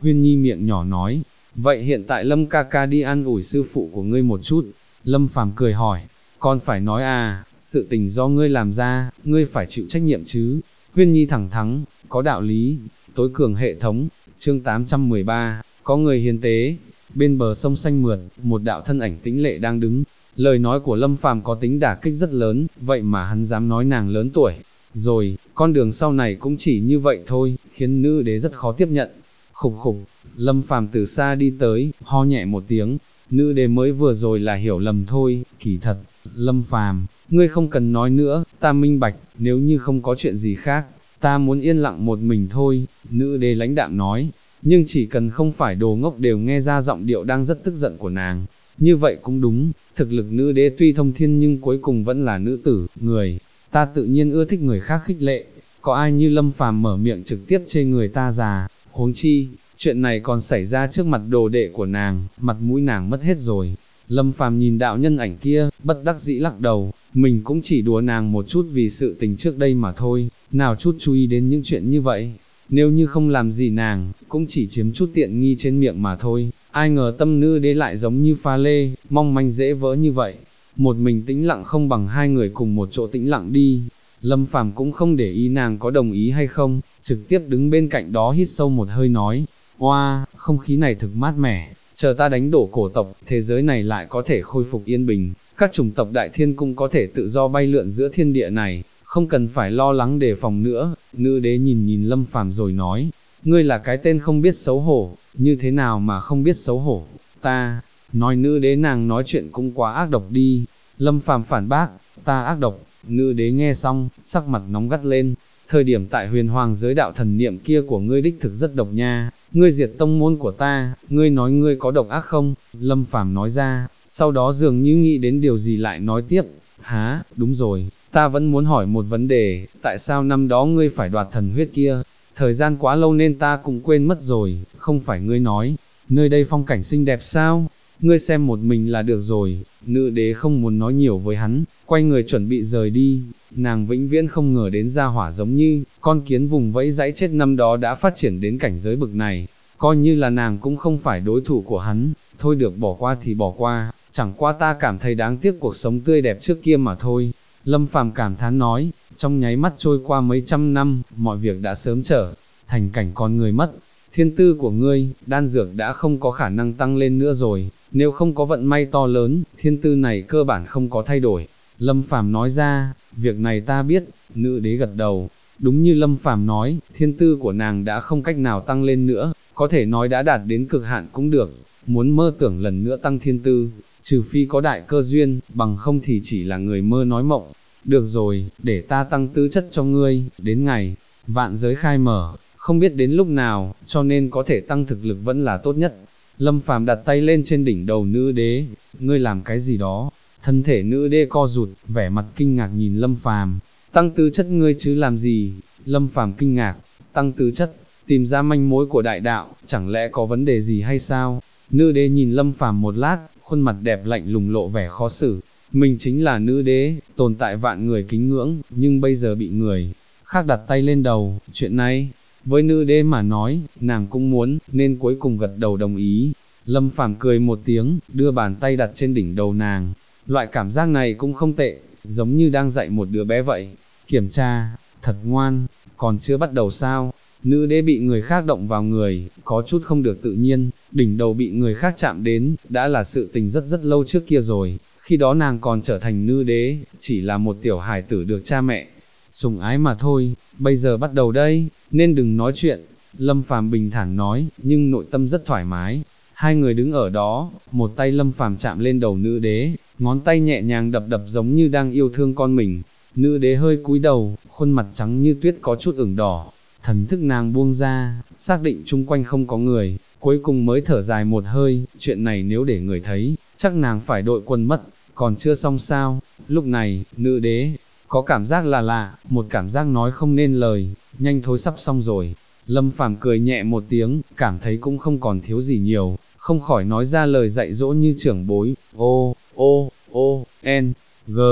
Huyên Nhi miệng nhỏ nói, vậy hiện tại Lâm ca ca đi an ủi sư phụ của ngươi một chút. Lâm Phàm cười hỏi, con phải nói à, sự tình do ngươi làm ra, ngươi phải chịu trách nhiệm chứ. Huyên Nhi thẳng thắn, có đạo lý. Tối cường hệ thống, chương 813, có người hiến tế. Bên bờ sông xanh mượt, một đạo thân ảnh tĩnh lệ đang đứng. Lời nói của Lâm Phàm có tính đả kích rất lớn, vậy mà hắn dám nói nàng lớn tuổi. Rồi, con đường sau này cũng chỉ như vậy thôi, khiến nữ đế rất khó tiếp nhận. Khục khục, Lâm Phàm từ xa đi tới, ho nhẹ một tiếng. Nữ đế mới vừa rồi là hiểu lầm thôi, kỳ thật. Lâm Phàm, ngươi không cần nói nữa, ta minh bạch, nếu như không có chuyện gì khác, ta muốn yên lặng một mình thôi. Nữ đế lãnh đạm nói, nhưng chỉ cần không phải đồ ngốc đều nghe ra giọng điệu đang rất tức giận của nàng. Như vậy cũng đúng, thực lực nữ đế tuy thông thiên nhưng cuối cùng vẫn là nữ tử, người. Ta tự nhiên ưa thích người khác khích lệ, có ai như Lâm Phàm mở miệng trực tiếp chê người ta già, huống chi, chuyện này còn xảy ra trước mặt đồ đệ của nàng, mặt mũi nàng mất hết rồi. Lâm Phàm nhìn đạo nhân ảnh kia, bất đắc dĩ lắc đầu, mình cũng chỉ đùa nàng một chút vì sự tình trước đây mà thôi, nào chút chú ý đến những chuyện như vậy. Nếu như không làm gì nàng, cũng chỉ chiếm chút tiện nghi trên miệng mà thôi, ai ngờ tâm nữ đế lại giống như pha lê, mong manh dễ vỡ như vậy. Một mình tĩnh lặng không bằng hai người cùng một chỗ tĩnh lặng đi. Lâm Phàm cũng không để ý nàng có đồng ý hay không, trực tiếp đứng bên cạnh đó hít sâu một hơi nói, oa, không khí này thực mát mẻ, chờ ta đánh đổ cổ tộc, thế giới này lại có thể khôi phục yên bình, các chủng tộc đại thiên cũng có thể tự do bay lượn giữa thiên địa này, không cần phải lo lắng đề phòng nữa. Nữ đế nhìn nhìn Lâm Phàm rồi nói, ngươi là cái tên không biết xấu hổ, như thế nào mà không biết xấu hổ, ta, nói nữ đế nàng nói chuyện cũng quá ác độc đi. Lâm Phàm phản bác, ta ác độc. Nữ đế nghe xong, sắc mặt nóng gắt lên, thời điểm tại huyền hoàng giới đạo thần niệm kia của ngươi đích thực rất độc nha, ngươi diệt tông môn của ta, ngươi nói ngươi có độc ác không? Lâm Phàm nói ra, sau đó dường như nghĩ đến điều gì lại nói tiếp, há, đúng rồi, ta vẫn muốn hỏi một vấn đề, tại sao năm đó ngươi phải đoạt thần huyết kia? Thời gian quá lâu nên ta cũng quên mất rồi, không phải ngươi nói, nơi đây phong cảnh xinh đẹp sao? Ngươi xem một mình là được rồi. Nữ đế không muốn nói nhiều với hắn, quay người chuẩn bị rời đi. Nàng vĩnh viễn không ngờ đến gia hỏa giống như con kiến vùng vẫy dãy chết năm đó đã phát triển đến cảnh giới bực này, coi như là nàng cũng không phải đối thủ của hắn. Thôi được, bỏ qua thì bỏ qua, chẳng qua ta cảm thấy đáng tiếc cuộc sống tươi đẹp trước kia mà thôi. Lâm Phàm cảm thán nói, trong nháy mắt trôi qua mấy trăm năm, mọi việc đã sớm trở thành cảnh con người mất. Thiên tư của ngươi, đan dược đã không có khả năng tăng lên nữa rồi, nếu không có vận may to lớn, thiên tư này cơ bản không có thay đổi. Lâm Phàm nói ra, việc này ta biết. Nữ đế gật đầu, đúng như Lâm Phàm nói, thiên tư của nàng đã không cách nào tăng lên nữa, có thể nói đã đạt đến cực hạn cũng được, muốn mơ tưởng lần nữa tăng thiên tư, trừ phi có đại cơ duyên, bằng không thì chỉ là người mơ nói mộng. Được rồi, để ta tăng tư chất cho ngươi, đến ngày vạn giới khai mở, không biết đến lúc nào, cho nên có thể tăng thực lực vẫn là tốt nhất. Lâm Phàm đặt tay lên trên đỉnh đầu nữ đế, ngươi làm cái gì đó? Thân thể nữ đế co rụt, vẻ mặt kinh ngạc nhìn Lâm Phàm, tăng tư chất ngươi chứ làm gì? Lâm Phàm kinh ngạc, tăng tư chất, tìm ra manh mối của đại đạo, chẳng lẽ có vấn đề gì hay sao? Nữ đế nhìn Lâm Phàm một lát, khuôn mặt đẹp lạnh lùng lộ vẻ khó xử. Mình chính là nữ đế, tồn tại vạn người kính ngưỡng, nhưng bây giờ bị người khác đặt tay lên đầu, chuyện này, với nữ đế mà nói, nàng cũng muốn, nên cuối cùng gật đầu đồng ý. Lâm Phàm cười một tiếng, đưa bàn tay đặt trên đỉnh đầu nàng, loại cảm giác này cũng không tệ, giống như đang dạy một đứa bé vậy. Kiểm tra, thật ngoan, còn chưa bắt đầu sao? Nữ đế bị người khác động vào người, có chút không được tự nhiên, đỉnh đầu bị người khác chạm đến, đã là sự tình rất rất lâu trước kia rồi, khi đó nàng còn trở thành nữ đế, chỉ là một tiểu hài tử được cha mẹ sủng ái mà thôi, bây giờ bắt đầu đây, nên đừng nói chuyện. Lâm Phàm bình thản nói, nhưng nội tâm rất thoải mái. Hai người đứng ở đó, một tay Lâm Phàm chạm lên đầu nữ đế, ngón tay nhẹ nhàng đập đập giống như đang yêu thương con mình. Nữ đế hơi cúi đầu, khuôn mặt trắng như tuyết có chút ửng đỏ, thần thức nàng buông ra, xác định chung quanh không có người, cuối cùng mới thở dài một hơi, chuyện này nếu để người thấy, chắc nàng phải đội quân mất, còn chưa xong sao. Lúc này, nữ đế có cảm giác là lạ, một cảm giác nói không nên lời, nhanh thôi sắp xong rồi. Lâm Phàm cười nhẹ một tiếng, cảm thấy cũng không còn thiếu gì nhiều, không khỏi nói ra lời dạy dỗ như trưởng bối, ô, n, g,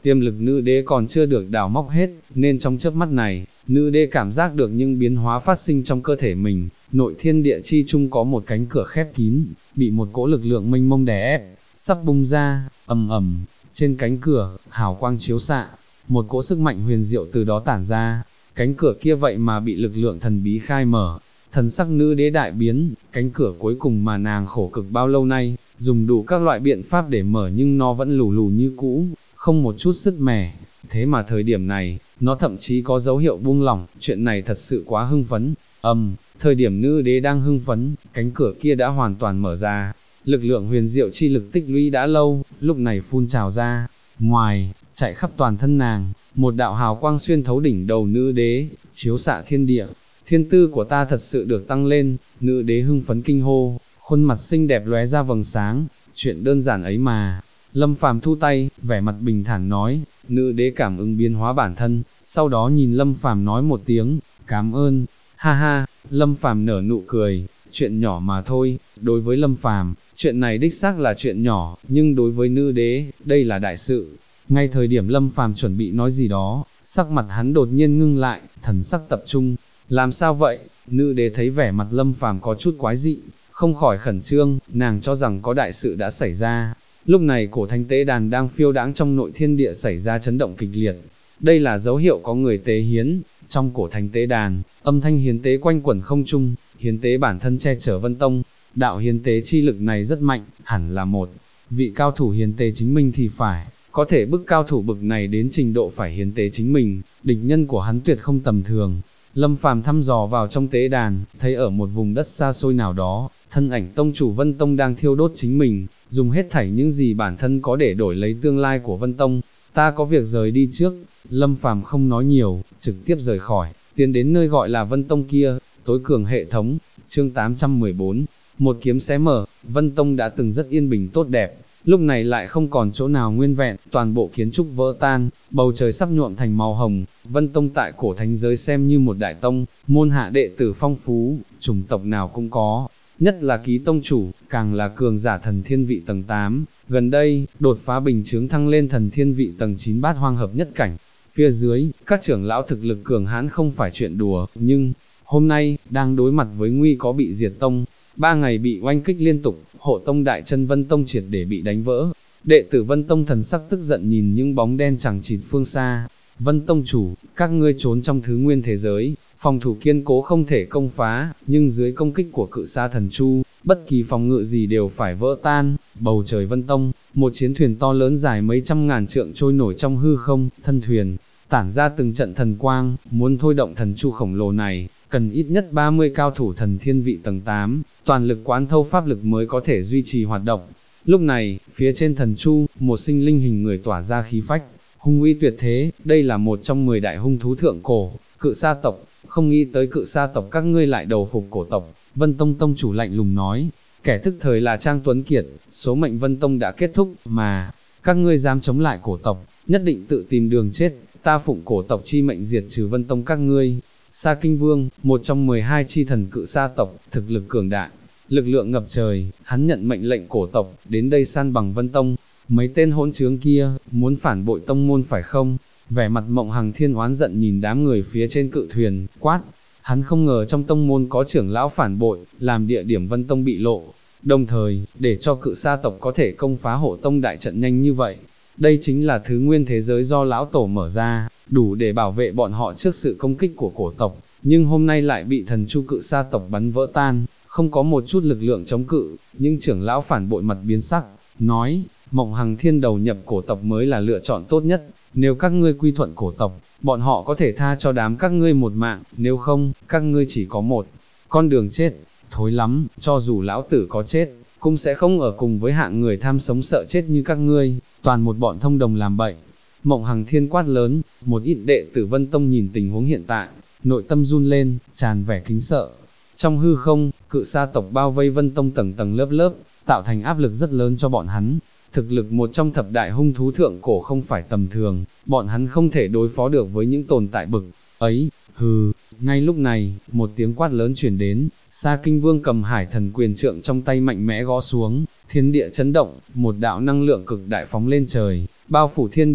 tiềm lực nữ đế còn chưa được đào móc hết, nên trong chớp mắt này, nữ đế cảm giác được những biến hóa phát sinh trong cơ thể mình, nội thiên địa chi chung có một cánh cửa khép kín, bị một cỗ lực lượng mênh mông đè ép, sắp bung ra, ầm ầm, trên cánh cửa, hào quang chiếu xạ, một cỗ sức mạnh huyền diệu từ đó tản ra, cánh cửa kia vậy mà bị lực lượng thần bí khai mở. Thần sắc nữ đế đại biến, cánh cửa cuối cùng mà nàng khổ cực bao lâu nay, dùng đủ các loại biện pháp để mở nhưng nó vẫn lù lù như cũ, không một chút sứt mẻ. Thế mà thời điểm này, nó thậm chí có dấu hiệu buông lỏng, chuyện này thật sự quá hưng phấn. Thời điểm nữ đế đang hưng phấn, cánh cửa kia đã hoàn toàn mở ra, lực lượng huyền diệu chi lực tích lũy đã lâu, lúc này phun trào ra, ngoài, chạy khắp toàn thân nàng, một đạo hào quang xuyên thấu đỉnh đầu nữ đế, chiếu xạ thiên địa. Thiên tư của ta thật sự được tăng lên, nữ đế hưng phấn kinh hô, khuôn mặt xinh đẹp lóe ra vầng sáng, chuyện đơn giản ấy mà. Lâm Phàm thu tay, vẻ mặt bình thản nói, nữ đế cảm ứng biến hóa bản thân, sau đó nhìn Lâm Phàm nói một tiếng, cảm ơn, ha ha, Lâm Phàm nở nụ cười, chuyện nhỏ mà thôi, đối với Lâm Phàm, chuyện này đích xác là chuyện nhỏ, nhưng đối với nữ đế, đây là đại sự. Ngay thời điểm Lâm Phàm chuẩn bị nói gì đó, sắc mặt hắn đột nhiên ngưng lại, thần sắc tập trung. Làm sao vậy? Nữ đế thấy vẻ mặt Lâm Phàm có chút quái dị, không khỏi khẩn trương, nàng cho rằng có đại sự đã xảy ra. Lúc này cổ thánh tế đàn đang phiêu đãng trong nội thiên địa xảy ra chấn động kịch liệt. Đây là dấu hiệu có người tế hiến. Trong cổ thánh tế đàn, âm thanh hiến tế quanh quẩn không trung, hiến tế bản thân che chở Vân Tông. Đạo hiến tế chi lực này rất mạnh, hẳn là một vị cao thủ hiến tế chính mình thì phải. Có thể bức cao thủ bực này đến trình độ phải hiến tế chính mình, địch nhân của hắn tuyệt không tầm thường. Lâm Phàm thăm dò vào trong tế đàn, thấy ở một vùng đất xa xôi nào đó, thân ảnh tông chủ Vân Tông đang thiêu đốt chính mình, dùng hết thảy những gì bản thân có để đổi lấy tương lai của Vân Tông. Ta có việc rời đi trước, Lâm Phàm không nói nhiều, trực tiếp rời khỏi, tiến đến nơi gọi là Vân Tông kia, tối cường hệ thống, chương 814, một kiếm xé mở, Vân Tông đã từng rất yên bình tốt đẹp. Lúc này lại không còn chỗ nào nguyên vẹn, toàn bộ kiến trúc vỡ tan, bầu trời sắp nhuộm thành màu hồng. Vân Tông tại cổ thánh giới xem như một đại tông, môn hạ đệ tử phong phú, chủng tộc nào cũng có, nhất là ký tông chủ, càng là cường giả thần thiên vị tầng 8, gần đây, đột phá bình chướng thăng lên thần thiên vị tầng 9 bát hoang hợp nhất cảnh. Phía dưới, các trưởng lão thực lực cường hãn không phải chuyện đùa, nhưng, hôm nay, đang đối mặt với nguy có bị diệt tông. 3 ngày bị oanh kích liên tục, hộ tông đại chân Vân Tông triệt để bị đánh vỡ. Đệ tử Vân Tông thần sắc tức giận nhìn những bóng đen chẳng chịt phương xa. Vân Tông chủ, các ngươi trốn trong thứ nguyên thế giới, phòng thủ kiên cố không thể công phá, nhưng dưới công kích của cự sa thần chu, bất kỳ phòng ngự gì đều phải vỡ tan. Bầu trời Vân Tông, một chiến thuyền to lớn dài mấy trăm ngàn trượng trôi nổi trong hư không, thân thuyền tản ra từng trận thần quang, muốn thôi động thần chu khổng lồ này, cần ít nhất 30 cao thủ thần thiên vị tầng 8, toàn lực quán thâu pháp lực mới có thể duy trì hoạt động. Lúc này, phía trên thần chu, một sinh linh hình người tỏa ra khí phách, hung uy tuyệt thế, đây là một trong 10 đại hung thú thượng cổ, cự sa tộc, không nghĩ tới cự sa tộc các ngươi lại đầu phục cổ tộc. Vân Tông tông chủ lạnh lùng nói, kẻ thức thời là Trang Tuấn Kiệt, số mệnh Vân Tông đã kết thúc, mà, các ngươi dám chống lại cổ tộc, nhất định tự tìm đường chết, ta phụng cổ tộc chi mệnh diệt trừ Vân Tông các ngươi. Sa Kinh Vương, một trong 12 chi thần cự sa tộc, thực lực cường đại, lực lượng ngập trời, hắn nhận mệnh lệnh cổ tộc, đến đây san bằng Vân Tông. Mấy tên hỗn trướng kia, muốn phản bội tông môn phải không? Vẻ mặt Mộng Hằng Thiên oán giận nhìn đám người phía trên cự thuyền, quát. Hắn không ngờ trong tông môn có trưởng lão phản bội, làm địa điểm Vân Tông bị lộ, đồng thời, để cho cự sa tộc có thể công phá hộ tông đại trận nhanh như vậy. Đây chính là thứ nguyên thế giới do lão tổ mở ra, đủ để bảo vệ bọn họ trước sự công kích của cổ tộc, nhưng hôm nay lại bị thần chu cự sa tộc bắn vỡ tan, không có một chút lực lượng chống cự. Nhưng trưởng lão phản bội mặt biến sắc, nói, Mộng Hằng Thiên đầu nhập cổ tộc mới là lựa chọn tốt nhất, nếu các ngươi quy thuận cổ tộc, bọn họ có thể tha cho đám các ngươi một mạng, nếu không, các ngươi chỉ có một con đường chết. Thối lắm, cho dù lão tử có chết, cũng sẽ không ở cùng với hạng người tham sống sợ chết như các ngươi, toàn một bọn thông đồng làm bậy. Mộng Hằng Thiên quát lớn, một ít đệ tử Vân Tông nhìn tình huống hiện tại, nội tâm run lên, tràn vẻ kính sợ. Trong hư không, cự sa tộc bao vây Vân Tông tầng tầng lớp lớp, tạo thành áp lực rất lớn cho bọn hắn. Thực lực một trong thập đại hung thú thượng cổ không phải tầm thường, bọn hắn không thể đối phó được với những tồn tại bực ấy. Hừ, ngay lúc này, một tiếng quát lớn truyền đến, Sa Kinh Vương cầm Hải Thần Quyền trượng trong tay mạnh mẽ gõ xuống, thiên địa chấn động, một đạo năng lượng cực đại phóng lên trời, bao phủ thiên địa,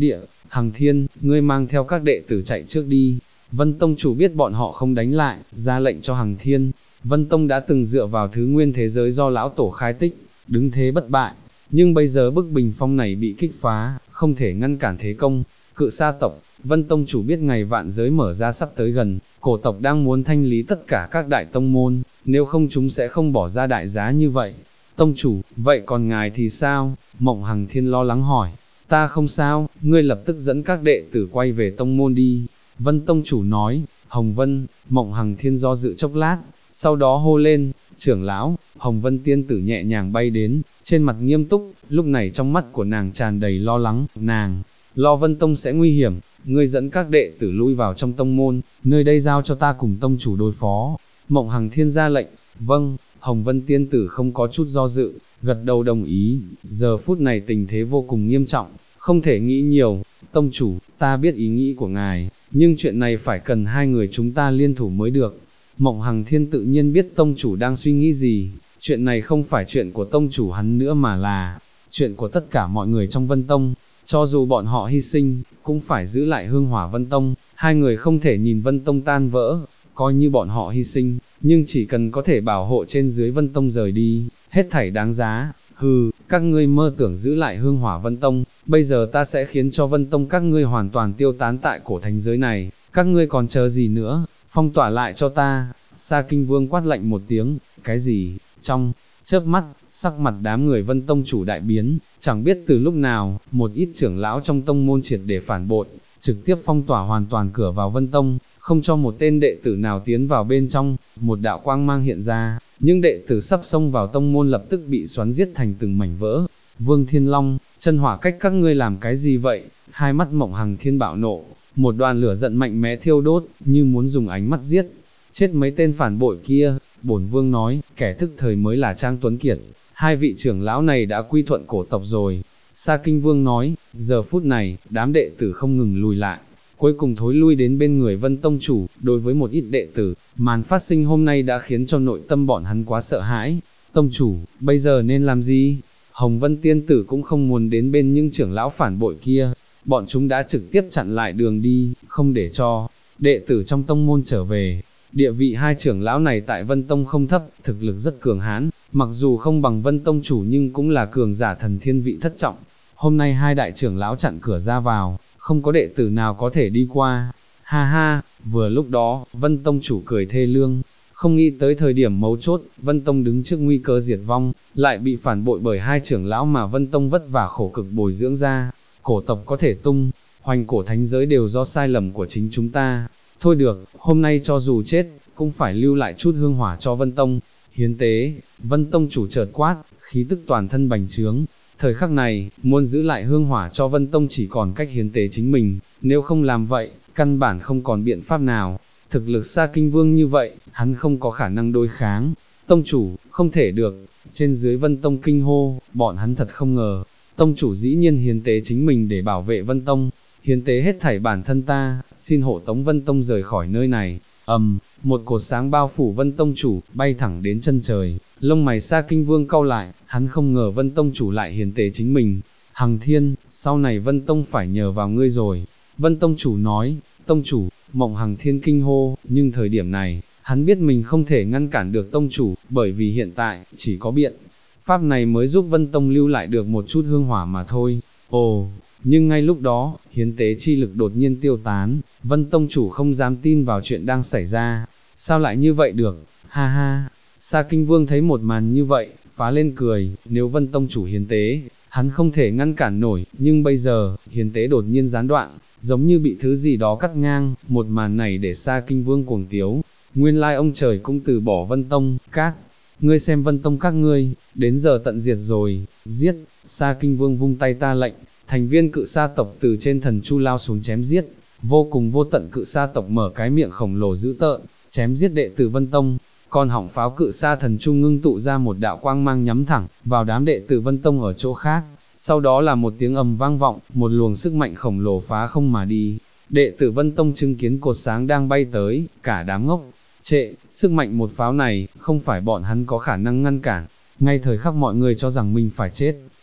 Hằng Thiên, ngươi mang theo các đệ tử chạy trước đi. Vân Tông chủ biết bọn họ không đánh lại, ra lệnh cho Hằng Thiên. Vân Tông đã từng dựa vào thứ nguyên thế giới do lão tổ khai tích, đứng thế bất bại, nhưng bây giờ bức bình phong này bị kích phá, không thể ngăn cản thế công. Cự Sa tộc, Vân Tông chủ biết ngày vạn giới mở ra sắp tới gần, cổ tộc đang muốn thanh lý tất cả các đại tông môn, nếu không chúng sẽ không bỏ ra đại giá như vậy. Tông chủ, vậy còn ngài thì sao? Mộng Hằng Thiên lo lắng hỏi. Ta không sao, ngươi lập tức dẫn các đệ tử quay về tông môn đi. Vân Tông chủ nói. Hồng Vân, Mộng Hằng Thiên do dự chốc lát, sau đó hô lên, trưởng lão. Hồng Vân tiên tử nhẹ nhàng bay đến, trên mặt nghiêm túc, lúc này trong mắt của nàng tràn đầy lo lắng, nàng lo Vân Tông sẽ nguy hiểm, ngươi dẫn các đệ tử lui vào trong tông môn, nơi đây giao cho ta cùng tông chủ đối phó. Mộng Hằng Thiên ra lệnh. Vâng. Hồng Vân tiên tử không có chút do dự, gật đầu đồng ý. Giờ phút này tình thế vô cùng nghiêm trọng, không thể nghĩ nhiều. Tông chủ, ta biết ý nghĩ của ngài, nhưng chuyện này phải cần hai người chúng ta liên thủ mới được. Mộng Hằng Thiên tự nhiên biết tông chủ đang suy nghĩ gì, chuyện này không phải chuyện của tông chủ hắn nữa mà là chuyện của tất cả mọi người trong Vân Tông. Cho dù bọn họ hy sinh, cũng phải giữ lại hương hỏa Vân Tông, hai người không thể nhìn Vân Tông tan vỡ, coi như bọn họ hy sinh, nhưng chỉ cần có thể bảo hộ trên dưới Vân Tông rời đi, hết thảy đáng giá. Hừ, các ngươi mơ tưởng giữ lại hương hỏa Vân Tông, bây giờ ta sẽ khiến cho Vân Tông các ngươi hoàn toàn tiêu tán tại cổ thánh giới này, các ngươi còn chờ gì nữa, phong tỏa lại cho ta. Sa Kinh Vương quát lạnh một tiếng. Cái gì? Trong chớp mắt, sắc mặt đám người Vân Tông chủ đại biến, chẳng biết từ lúc nào, một ít trưởng lão trong tông môn triệt để phản bội, trực tiếp phong tỏa hoàn toàn cửa vào Vân Tông, không cho một tên đệ tử nào tiến vào bên trong. Một đạo quang mang hiện ra, những đệ tử sắp xông vào tông môn lập tức bị xoắn giết thành từng mảnh vỡ. Vương Thiên Long, chân hỏa cách các ngươi làm cái gì vậy? Hai mắt Mộng Hằng Thiên bạo nộ, một đoàn lửa giận mạnh mẽ thiêu đốt, như muốn dùng ánh mắt giết chết mấy tên phản bội kia. Bổn vương nói, kẻ thức thời mới là Trang Tuấn Kiệt, hai vị trưởng lão này đã quy thuận cổ tộc rồi. Sa Kinh Vương nói. Giờ phút này, đám đệ tử không ngừng lùi lại, cuối cùng thối lui đến bên người Vân Tông chủ. Đối với một ít đệ tử, màn phát sinh hôm nay đã khiến cho nội tâm bọn hắn quá sợ hãi. Tông chủ, bây giờ nên làm gì? Hồng Vân tiên tử cũng không muốn đến bên những trưởng lão phản bội kia, bọn chúng đã trực tiếp chặn lại đường đi, không để cho đệ tử trong tông môn trở về. Địa vị hai trưởng lão này tại Vân Tông không thấp, thực lực rất cường hãn, mặc dù không bằng Vân Tông chủ nhưng cũng là cường giả thần thiên vị thất trọng. Hôm nay hai đại trưởng lão chặn cửa ra vào, không có đệ tử nào có thể đi qua. Ha ha, vừa lúc đó, Vân Tông chủ cười thê lương, không nghĩ tới thời điểm mấu chốt, Vân Tông đứng trước nguy cơ diệt vong, lại bị phản bội bởi hai trưởng lão mà Vân Tông vất vả khổ cực bồi dưỡng ra. Cổ tộc có thể tung hoành cổ thánh giới đều do sai lầm của chính chúng ta. Thôi được, hôm nay cho dù chết, cũng phải lưu lại chút hương hỏa cho Vân Tông. Hiến tế. Vân Tông chủ chợt quát, khí tức toàn thân bành trướng. Thời khắc này, muốn giữ lại hương hỏa cho Vân Tông chỉ còn cách hiến tế chính mình, nếu không làm vậy, căn bản không còn biện pháp nào. Thực lực Sa Kinh Vương như vậy, hắn không có khả năng đối kháng. Tông chủ, không thể được. Trên dưới Vân Tông kinh hô, bọn hắn thật không ngờ, tông chủ dĩ nhiên hiến tế chính mình để bảo vệ Vân Tông. Hiến tế hết thảy bản thân ta, xin hộ tống Vân Tông rời khỏi nơi này. Một cột sáng bao phủ Vân Tông chủ, bay thẳng đến chân trời. Lông mày Sa Kinh Vương cau lại, hắn không ngờ Vân Tông chủ lại hiến tế chính mình. Hằng Thiên, sau này Vân Tông phải nhờ vào ngươi rồi. Vân Tông chủ nói. Tông chủ. Mộng Hằng Thiên kinh hô, nhưng thời điểm này, hắn biết mình không thể ngăn cản được tông chủ, bởi vì hiện tại, chỉ có biện pháp này mới giúp Vân Tông lưu lại được một chút hương hỏa mà thôi. Ồ, nhưng ngay lúc đó, hiến tế chi lực đột nhiên tiêu tán, Vân Tông chủ không dám tin vào chuyện đang xảy ra. Sao lại như vậy được? Ha ha. Sa Kinh Vương thấy một màn như vậy, phá lên cười. Nếu Vân Tông chủ hiến tế, hắn không thể ngăn cản nổi, nhưng bây giờ, hiến tế đột nhiên gián đoạn, giống như bị thứ gì đó cắt ngang. Một màn này để Sa Kinh Vương cuồng tiếu. Nguyên lai ông trời cũng từ bỏ Vân Tông. Các ngươi xem Vân Tông các ngươi, đến giờ tận diệt rồi. Giết. Sa Kinh Vương vung tay ta lệnh, thành viên Cự Sa tộc từ trên thần chu lao xuống chém giết. Vô cùng vô tận Cự Sa tộc mở cái miệng khổng lồ dữ tợn, chém giết đệ tử Vân Tông. Con họng pháo Cự Sa thần chu ngưng tụ ra một đạo quang mang nhắm thẳng vào đám đệ tử Vân Tông ở chỗ khác. Sau đó là một tiếng ầm vang vọng, một luồng sức mạnh khổng lồ phá không mà đi. Đệ tử Vân Tông chứng kiến cột sáng đang bay tới, cả đám ngốc trệ. Sức mạnh một pháo này, không phải bọn hắn có khả năng ngăn cản. Ngay thời khắc mọi người cho rằng mình phải chết,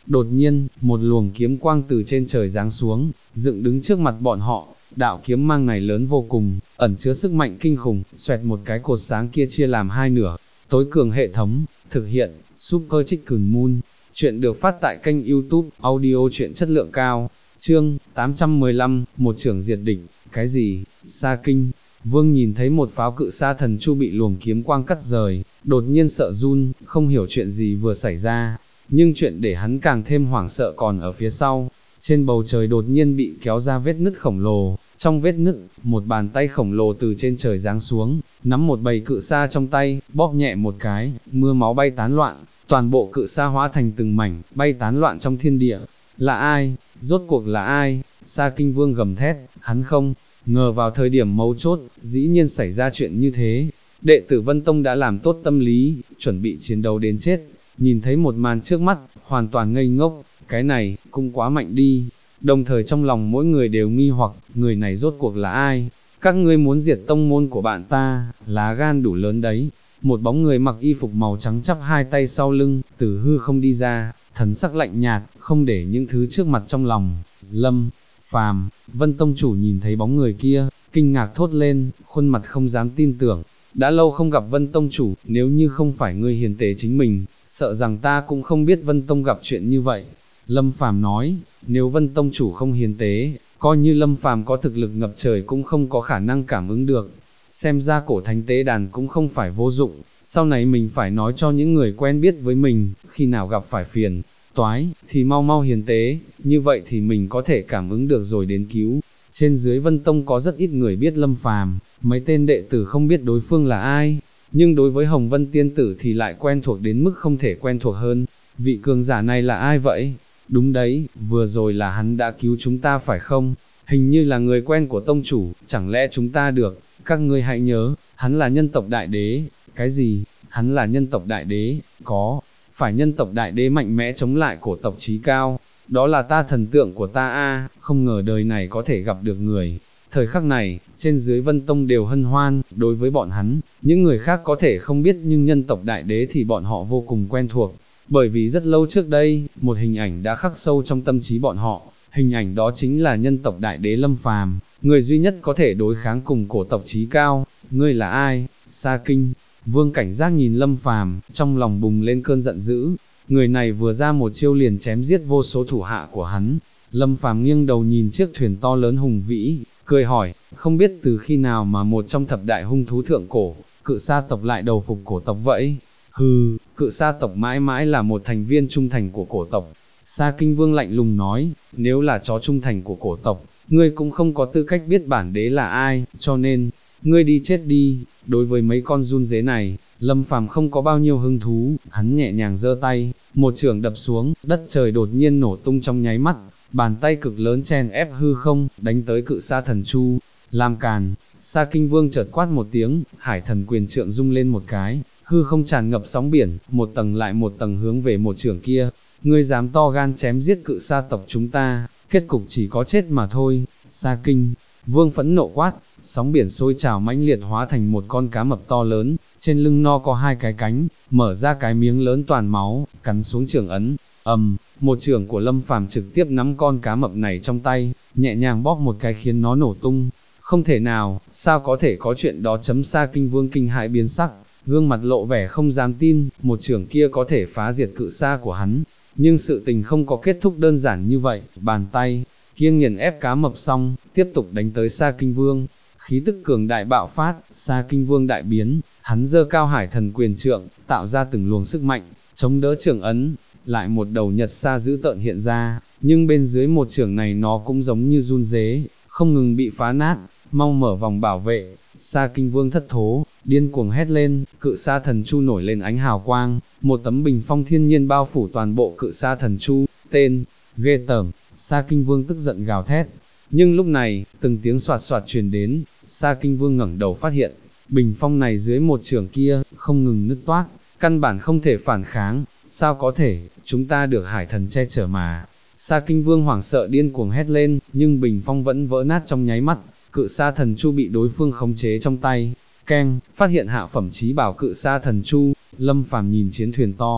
Đột nhiên, một luồng kiếm quang từ trên trời giáng xuống, dựng đứng trước mặt bọn họ, đạo kiếm mang này lớn vô cùng, ẩn chứa sức mạnh kinh khủng, xoẹt một cái cột sáng kia chia làm hai nửa. Tối cường hệ thống, thực hiện, Super Chicken Moon. Chuyện được phát tại kênh YouTube, audio truyện chất lượng cao. Chương 815, một trưởng diệt địch. Cái gì? Sa Kinh. Vương nhìn thấy một pháo cự sa thần chu bị luồng kiếm quang cắt rời, đột nhiên sợ run, không hiểu chuyện gì vừa xảy ra. Nhưng chuyện để hắn càng thêm hoảng sợ còn ở phía sau. Trên bầu trời đột nhiên bị kéo ra vết nứt khổng lồ, trong vết nứt, một bàn tay khổng lồ từ trên trời giáng xuống, nắm một bầy cự sa trong tay, bóp nhẹ một cái, mưa máu bay tán loạn, toàn bộ cự sa hóa thành từng mảnh, bay tán loạn trong thiên địa. Là ai? Rốt cuộc là ai? Sa Kinh Vương gầm thét, hắn không ngờ vào thời điểm mấu chốt, dĩ nhiên xảy ra chuyện như thế. Đệ tử Vân Tông đã làm tốt tâm lý, chuẩn bị chiến đấu đến chết, nhìn thấy một màn trước mắt, hoàn toàn ngây ngốc, cái này, cũng quá mạnh đi. Đồng thời trong lòng mỗi người đều nghi hoặc, người này rốt cuộc là ai? Các ngươi muốn diệt tông môn của bạn ta, lá gan đủ lớn đấy. Một bóng người mặc y phục màu trắng chắp hai tay sau lưng, từ hư không đi ra, thần sắc lạnh nhạt, không để những thứ trước mặt trong lòng. Lâm Phàm, Vân Tông chủ nhìn thấy bóng người kia, kinh ngạc thốt lên, khuôn mặt không dám tin tưởng. Đã lâu không gặp Vân Tông chủ, nếu như không phải ngươi hiền tế chính mình, sợ rằng ta cũng không biết Vân Tông gặp chuyện như vậy. Lâm Phàm nói, nếu Vân Tông chủ không hiền tế, coi như Lâm Phàm có thực lực ngập trời cũng không có khả năng cảm ứng được. Xem ra cổ thánh tế đàn cũng không phải vô dụng, sau này mình phải nói cho những người quen biết với mình, khi nào gặp phải phiền toái, thì mau mau hiền tế, như vậy thì mình có thể cảm ứng được rồi đến cứu. Trên dưới Vân Tông có rất ít người biết Lâm Phàm, mấy tên đệ tử không biết đối phương là ai, nhưng đối với Hồng Vân Tiên Tử thì lại quen thuộc đến mức không thể quen thuộc hơn. Vị cường giả này là ai vậy? Đúng đấy, vừa rồi là hắn đã cứu chúng ta phải không? Hình như là người quen của tông chủ, chẳng lẽ chúng ta được? Các ngươi hãy nhớ, hắn là nhân tộc đại đế. Cái gì? Hắn là nhân tộc đại đế? Có, phải nhân tộc đại đế mạnh mẽ chống lại cổ tộc chí cao. Đó là ta thần tượng của ta a, không ngờ đời này có thể gặp được người. Thời khắc này, trên dưới Vân Tông đều hân hoan, đối với bọn hắn, những người khác có thể không biết nhưng nhân tộc đại đế thì bọn họ vô cùng quen thuộc. Bởi vì rất lâu trước đây, một hình ảnh đã khắc sâu trong tâm trí bọn họ, hình ảnh đó chính là nhân tộc đại đế Lâm Phàm, người duy nhất có thể đối kháng cùng cổ tộc chí cao. Ngươi là ai? Sa Kinh. Vương cảnh giác nhìn Lâm Phàm, trong lòng bùng lên cơn giận dữ. Người này vừa ra một chiêu liền chém giết vô số thủ hạ của hắn. Lâm Phàm nghiêng đầu nhìn chiếc thuyền to lớn hùng vĩ, cười hỏi, không biết từ khi nào mà một trong thập đại hung thú thượng cổ, cự sa tộc lại đầu phục cổ tộc vậy? Hừ, cự sa tộc mãi mãi là một thành viên trung thành của cổ tộc. Sa Kinh Vương lạnh lùng nói, nếu là chó trung thành của cổ tộc, ngươi cũng không có tư cách biết bản đế là ai, cho nên, ngươi đi chết đi. Đối với mấy con run dế này, Lâm Phàm không có bao nhiêu hứng thú, hắn nhẹ nhàng giơ tay, một chưởng đập xuống, đất trời đột nhiên nổ tung trong nháy mắt, bàn tay cực lớn chen ép hư không, đánh tới cự sa thần chu. Làm càn. Sa Kinh Vương chợt quát một tiếng, hải thần quyền trượng rung lên một cái, hư không tràn ngập sóng biển, một tầng lại một tầng hướng về một chưởng kia. Ngươi dám to gan chém giết cự sa tộc chúng ta, kết cục chỉ có chết mà thôi. Sa Kinh Vương phẫn nộ quát, sóng biển sôi trào mãnh liệt hóa thành một con cá mập to lớn, trên lưng no có hai cái cánh, mở ra cái miếng lớn toàn máu, cắn xuống chưởng ấn. Một chưởng của Lâm Phàm trực tiếp nắm con cá mập này trong tay, nhẹ nhàng bóp một cái khiến nó nổ tung. Không thể nào, sao có thể có chuyện đó? Sa Kinh Vương kinh hãi biến sắc, gương mặt lộ vẻ không dám tin, một chưởng kia có thể phá diệt cự sa của hắn. Nhưng sự tình không có kết thúc đơn giản như vậy, bàn tay kia nghiền ép cá mập xong, tiếp tục đánh tới Sa Kinh Vương. Khí tức cường đại bạo phát, Sa Kinh Vương đại biến, hắn giơ cao hải thần quyền trượng, tạo ra từng luồng sức mạnh, chống đỡ chưởng ấn. Lại một đầu nhật sa dữ tợn hiện ra, nhưng bên dưới một chưởng này nó cũng giống như run dế, không ngừng bị phá nát. Mau mở vòng bảo vệ. Sa Kinh Vương thất thố, điên cuồng hét lên, cự sa thần chu nổi lên ánh hào quang, một tấm bình phong thiên nhiên bao phủ toàn bộ cự sa thần chu. Tên ghê tởm. Sa Kinh Vương tức giận gào thét. Nhưng lúc này, từng tiếng soạt soạt truyền đến, Sa Kinh Vương ngẩng đầu phát hiện, bình phong này dưới một chưởng kia, không ngừng nứt toác, căn bản không thể phản kháng. Sao có thể, chúng ta được hải thần che chở mà. Sa Kinh Vương hoảng sợ điên cuồng hét lên, nhưng bình phong vẫn vỡ nát trong nháy mắt, cự sa thần chu bị đối phương khống chế trong tay. Keng, phát hiện hạ phẩm chí bảo cự sa thần chu. Lâm Phàm nhìn chiến thuyền to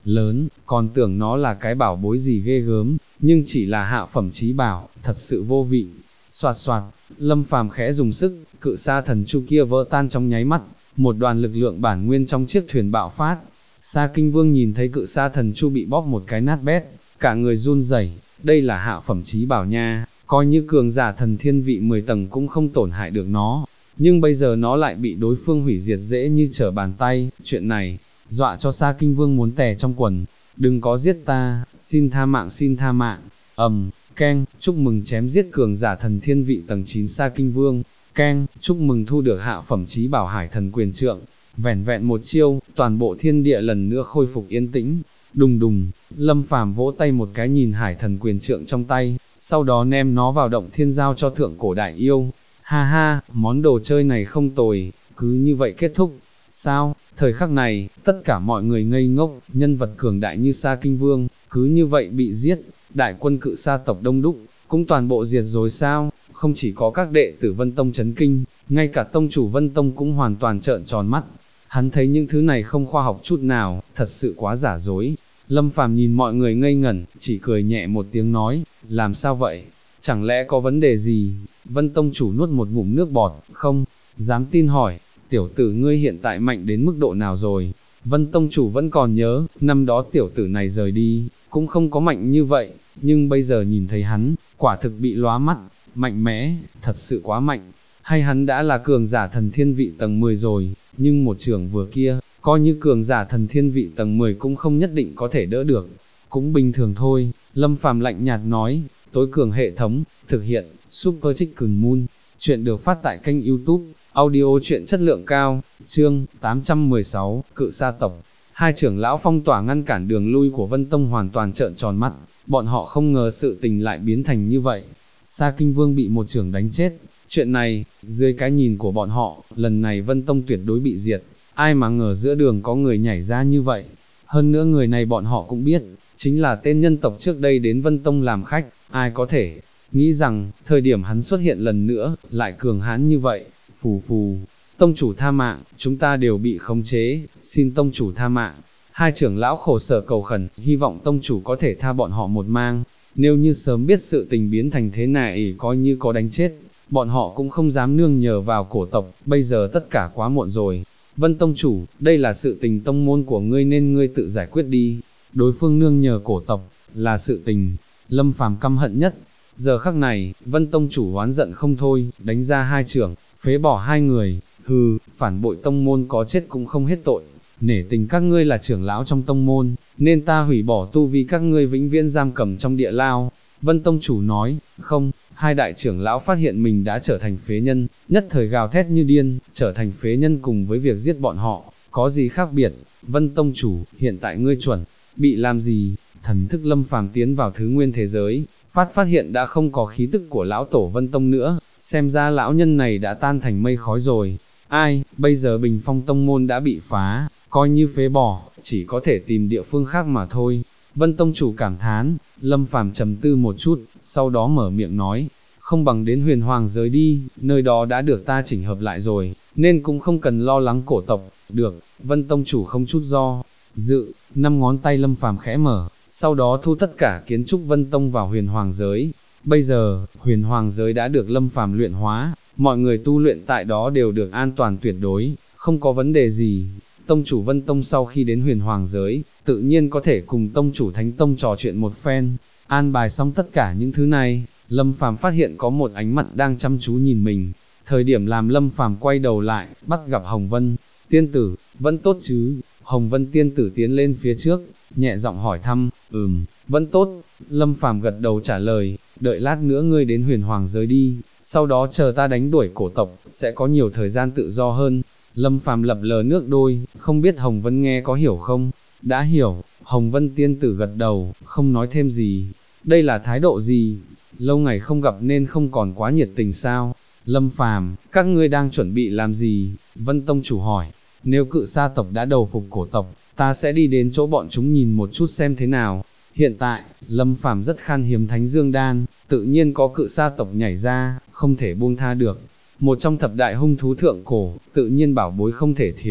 lớn, còn tưởng nó là cái bảo bối gì ghê gớm, nhưng chỉ là hạ phẩm chí bảo, thật sự vô vị. Soạt soạt, Lâm Phàm khẽ dùng sức, cự sa thần chu kia vỡ tan trong nháy mắt, một đoàn lực lượng bản nguyên trong chiếc thuyền bạo phát. Sa Kinh Vương nhìn thấy cự sa thần chu bị bóp một cái nát bét, cả người run rẩy, đây là hạ phẩm chí bảo nha, coi như cường giả thần thiên vị 10 tầng cũng không tổn hại được nó, nhưng bây giờ nó lại bị đối phương hủy diệt dễ như trở bàn tay, chuyện này, dọa cho Sa Kinh Vương muốn tè trong quần, đừng có giết ta, xin tha mạng, keng, chúc mừng chém giết cường giả thần thiên vị tầng 9 Sa Kinh Vương, keng, chúc mừng thu được hạ phẩm chí bảo Hải Thần Quyền Trượng, vẻn vẹn một chiêu, toàn bộ thiên địa lần nữa khôi phục yên tĩnh, đùng đùng, Lâm Phàm vỗ tay một cái nhìn Hải Thần Quyền Trượng trong tay, sau đó ném nó vào động thiên giao cho thượng cổ đại yêu, ha ha, món đồ chơi này không tồi, cứ như vậy kết thúc. Sao, thời khắc này, tất cả mọi người ngây ngốc, nhân vật cường đại như Sa Kinh Vương, cứ như vậy bị giết, đại quân cự sa tộc đông đúc, cũng toàn bộ diệt rồi sao, không chỉ có các đệ tử Vân Tông chấn kinh, ngay cả tông chủ Vân Tông cũng hoàn toàn trợn tròn mắt, hắn thấy những thứ này không khoa học chút nào, thật sự quá giả dối. Lâm Phàm nhìn mọi người ngây ngẩn, chỉ cười nhẹ một tiếng nói, làm sao vậy, chẳng lẽ có vấn đề gì, Vân Tông chủ nuốt một ngụm nước bọt, không, dám tin hỏi, tiểu tử ngươi hiện tại mạnh đến mức độ nào rồi, Vân Tông chủ vẫn còn nhớ, năm đó tiểu tử này rời đi, cũng không có mạnh như vậy, nhưng bây giờ nhìn thấy hắn, quả thực bị lóa mắt, mạnh mẽ, thật sự quá mạnh, hay hắn đã là cường giả thần thiên vị tầng 10 rồi, nhưng một trường vừa kia, coi như cường giả thần thiên vị tầng 10 cũng không nhất định có thể đỡ được, cũng bình thường thôi, Lâm Phàm lạnh nhạt nói, tối cường hệ thống, thực hiện, Super Chicken Moon, chuyện được phát tại kênh YouTube, audio chuyện chất lượng cao, chương 816, cự sa tộc. Hai trưởng lão phong tỏa ngăn cản đường lui của Vân Tông hoàn toàn trợn tròn mắt, bọn họ không ngờ sự tình lại biến thành như vậy. Sa Kinh Vương bị một trưởng đánh chết, chuyện này, dưới cái nhìn của bọn họ, lần này Vân Tông tuyệt đối bị diệt, ai mà ngờ giữa đường có người nhảy ra như vậy. Hơn nữa người này bọn họ cũng biết, chính là tên nhân tộc trước đây đến Vân Tông làm khách, ai có thể nghĩ rằng, thời điểm hắn xuất hiện lần nữa, lại cường hãn như vậy, phù phù. Tông chủ tha mạng, chúng ta đều bị khống chế, xin tông chủ tha mạng. Hai trưởng lão khổ sở cầu khẩn, hy vọng tông chủ có thể tha bọn họ một mang. Nếu như sớm biết sự tình biến thành thế này coi như có đánh chết, bọn họ cũng không dám nương nhờ vào cổ tộc, bây giờ tất cả quá muộn rồi. Vân tông chủ, đây là sự tình tông môn của ngươi nên ngươi tự giải quyết đi. Đối phương nương nhờ cổ tộc, là sự tình, Lâm Phàm căm hận nhất. Giờ khắc này, Vân tông chủ oán giận không thôi, đánh ra hai trưởng, phế bỏ hai người, hừ, phản bội tông môn có chết cũng không hết tội, nể tình các ngươi là trưởng lão trong tông môn, nên ta hủy bỏ tu vi các ngươi vĩnh viễn giam cầm trong địa lao. Vân tông chủ nói, không, hai đại trưởng lão phát hiện mình đã trở thành phế nhân, nhất thời gào thét như điên, trở thành phế nhân cùng với việc giết bọn họ, có gì khác biệt, Vân tông chủ, hiện tại ngươi chuẩn, bị làm gì, thần thức Lâm Phàm tiến vào thứ nguyên thế giới, phát hiện đã không có khí tức của lão tổ Vân Tông nữa, xem ra lão nhân này đã tan thành mây khói rồi. Ai, bây giờ Bình Phong Tông môn đã bị phá, coi như phế bỏ, chỉ có thể tìm địa phương khác mà thôi. Vân Tông chủ cảm thán, Lâm Phàm trầm tư một chút, sau đó mở miệng nói, không bằng đến Huyền Hoàng giới đi, nơi đó đã được ta chỉnh hợp lại rồi, nên cũng không cần lo lắng cổ tộc. Được, Vân Tông chủ không chút do dự, năm ngón tay Lâm Phàm khẽ mở, sau đó thu tất cả kiến trúc Vân Tông vào Huyền Hoàng giới. Bây giờ, Huyền Hoàng giới đã được Lâm Phàm luyện hóa, mọi người tu luyện tại đó đều được an toàn tuyệt đối, không có vấn đề gì. Tông chủ Vân Tông sau khi đến Huyền Hoàng giới, tự nhiên có thể cùng tông chủ Thánh Tông trò chuyện một phen. An bài xong tất cả những thứ này, Lâm Phàm phát hiện có một ánh mặt đang chăm chú nhìn mình. Thời điểm làm Lâm Phàm quay đầu lại, bắt gặp Hồng Vân tiên tử, vẫn tốt chứ? Hồng Vân tiên tử tiến lên phía trước, nhẹ giọng hỏi thăm, vẫn tốt. Lâm Phàm gật đầu trả lời, đợi lát nữa ngươi đến Huyền Hoàng giới đi, sau đó chờ ta đánh đuổi cổ tộc, sẽ có nhiều thời gian tự do hơn. Lâm Phàm lập lờ nước đôi, không biết Hồng Vân nghe có hiểu không? Đã hiểu, Hồng Vân tiên tử gật đầu, không nói thêm gì. Đây là thái độ gì? Lâu ngày không gặp nên không còn quá nhiệt tình sao? Lâm Phàm, các ngươi đang chuẩn bị làm gì? Vân Tông chủ hỏi. Nếu cự sa tộc đã đầu phục cổ tộc, ta sẽ đi đến chỗ bọn chúng nhìn một chút xem thế nào. Hiện tại, Lâm Phàm rất khan hiếm Thánh Dương Đan, tự nhiên có cự sa tộc nhảy ra, không thể buông tha được. Một trong thập đại hung thú thượng cổ, tự nhiên bảo bối không thể thiếu.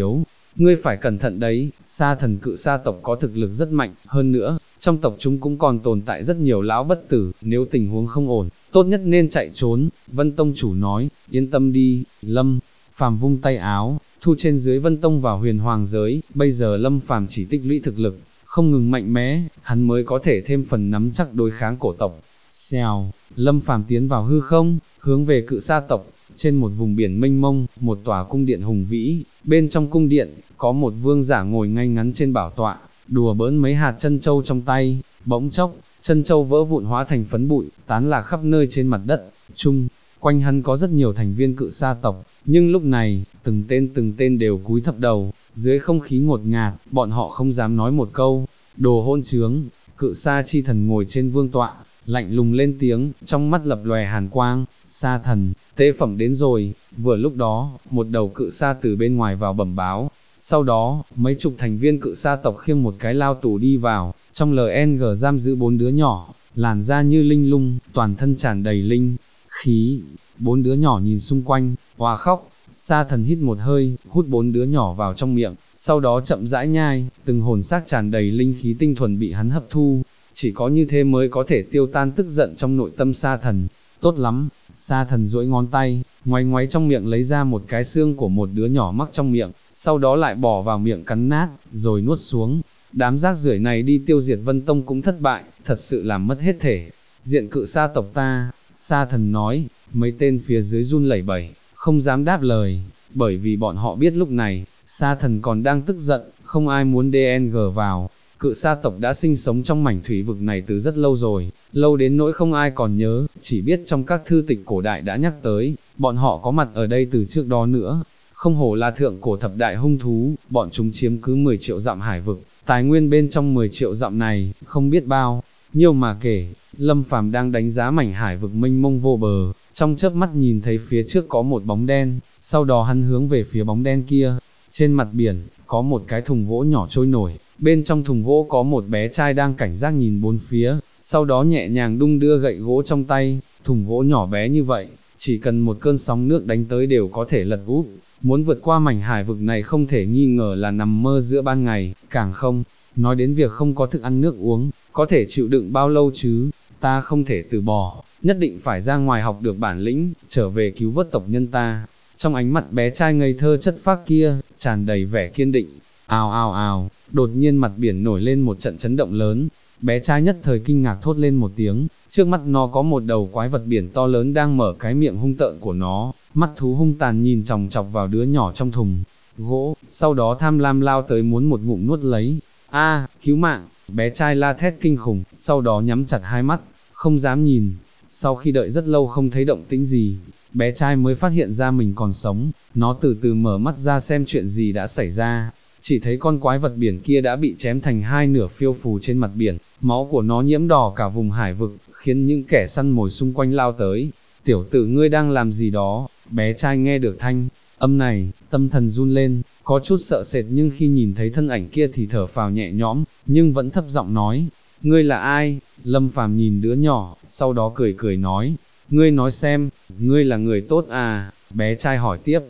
ngươi phải cẩn thận đấy, sa thần cự sa tộc có thực lực rất mạnh, hơn nữa, trong tộc chúng cũng còn tồn tại rất nhiều lão bất tử, nếu tình huống không ổn, tốt nhất nên chạy trốn, Vân Tông chủ nói, yên tâm đi, Lâm Phàm vung tay áo, thu trên dưới Vân Tông vào huyền hoàng giới, bây giờ Lâm Phàm chỉ tích lũy thực lực, không ngừng mạnh mẽ, hắn mới có thể thêm phần nắm chắc đối kháng cổ tộc. Xèo, Lâm Phàm tiến vào hư không, hướng về cự sa tộc, trên một vùng biển mênh mông, một tòa cung điện hùng vĩ, bên trong cung điện, có một vương giả ngồi ngay ngắn trên bảo tọa, đùa bỡn mấy hạt chân châu trong tay, bỗng chốc, chân châu vỡ vụn hóa thành phấn bụi, tán lạc khắp nơi trên mặt đất, chung quanh hắn có rất nhiều thành viên cự sa tộc, nhưng lúc này, từng tên đều cúi thấp đầu, dưới không khí ngột ngạt, bọn họ không dám nói một câu, đồ hỗn trướng, cự sa chi thần ngồi trên vương tọa, lạnh lùng lên tiếng, trong mắt lập lòe hàn quang, sa thần, tế phẩm đến rồi, vừa lúc đó, một đầu cự sa từ bên ngoài vào bẩm báo, sau đó, mấy chục thành viên cự sa tộc khiêng một cái lao tù đi vào, trong LNG giam giữ 4 đứa nhỏ, làn da như linh lung, toàn thân tràn đầy linh khí, 4 đứa nhỏ nhìn xung quanh, hòa khóc, sa thần hít một hơi, hút 4 đứa nhỏ vào trong miệng, sau đó chậm rãi nhai, từng hồn xác tràn đầy linh khí tinh thuần bị hắn hấp thu, chỉ có như thế mới có thể tiêu tan tức giận trong nội tâm sa thần. Tốt lắm, sa thần duỗi ngón tay, ngoáy ngoáy trong miệng lấy ra một cái xương của một đứa nhỏ mắc trong miệng, sau đó lại bỏ vào miệng cắn nát, rồi nuốt xuống. Đám rác rưởi này đi tiêu diệt Vân Tông cũng thất bại, thật sự làm mất hết thể diện cự sa tộc ta. Sa thần nói, mấy tên phía dưới run lẩy bẩy, không dám đáp lời, bởi vì bọn họ biết lúc này, sa thần còn đang tức giận, không ai muốn DNG vào. Cự sa tộc đã sinh sống trong mảnh thủy vực này từ rất lâu rồi, lâu đến nỗi không ai còn nhớ, chỉ biết trong các thư tịch cổ đại đã nhắc tới, bọn họ có mặt ở đây từ trước đó nữa. Không hổ là thượng cổ thập đại hung thú, bọn chúng chiếm cứ 10 triệu dặm hải vực, tài nguyên bên trong 10 triệu dặm này, không biết bao nhiêu mà kể. Lâm Phàm đang đánh giá mảnh hải vực mênh mông vô bờ, trong chớp mắt nhìn thấy phía trước có một bóng đen, sau đó hắn hướng về phía bóng đen kia. Trên mặt biển, có một cái thùng gỗ nhỏ trôi nổi, bên trong thùng gỗ có một bé trai đang cảnh giác nhìn bốn phía, sau đó nhẹ nhàng đung đưa gậy gỗ trong tay, thùng gỗ nhỏ bé như vậy, chỉ cần một cơn sóng nước đánh tới đều có thể lật úp. Muốn vượt qua mảnh hải vực này không thể nghi ngờ là nằm mơ giữa ban ngày, càng không nói đến việc không có thức ăn nước uống, có thể chịu đựng bao lâu chứ. Ta không thể từ bỏ, nhất định phải ra ngoài học được bản lĩnh, trở về cứu vớt tộc nhân ta. Trong ánh mắt bé trai ngây thơ chất phác kia, tràn đầy vẻ kiên định. Ào ào ào, đột nhiên mặt biển nổi lên một trận chấn động lớn, bé trai nhất thời kinh ngạc thốt lên một tiếng, trước mắt nó có một đầu quái vật biển to lớn đang mở cái miệng hung tợn của nó, mắt thú hung tàn nhìn chòng chọc vào đứa nhỏ trong thùng gỗ, sau đó tham lam lao tới muốn một ngụm nuốt lấy. A, cứu mạng, bé trai la thét kinh khủng, sau đó nhắm chặt hai mắt, không dám nhìn. Sau khi đợi rất lâu không thấy động tĩnh gì, bé trai mới phát hiện ra mình còn sống, nó từ từ mở mắt ra xem chuyện gì đã xảy ra. Chỉ thấy con quái vật biển kia đã bị chém thành hai nửa phiêu phù trên mặt biển, máu của nó nhiễm đỏ cả vùng hải vực, khiến những kẻ săn mồi xung quanh lao tới. Tiểu tử ngươi đang làm gì đó? Bé trai nghe được thanh âm này, tâm thần run lên, có chút sợ sệt, nhưng khi nhìn thấy thân ảnh kia thì thở phào nhẹ nhõm, nhưng vẫn thấp giọng nói, ngươi là ai? Lâm Phàm nhìn đứa nhỏ, sau đó cười cười nói, ngươi nói xem, ngươi là người tốt à? Bé trai hỏi tiếp,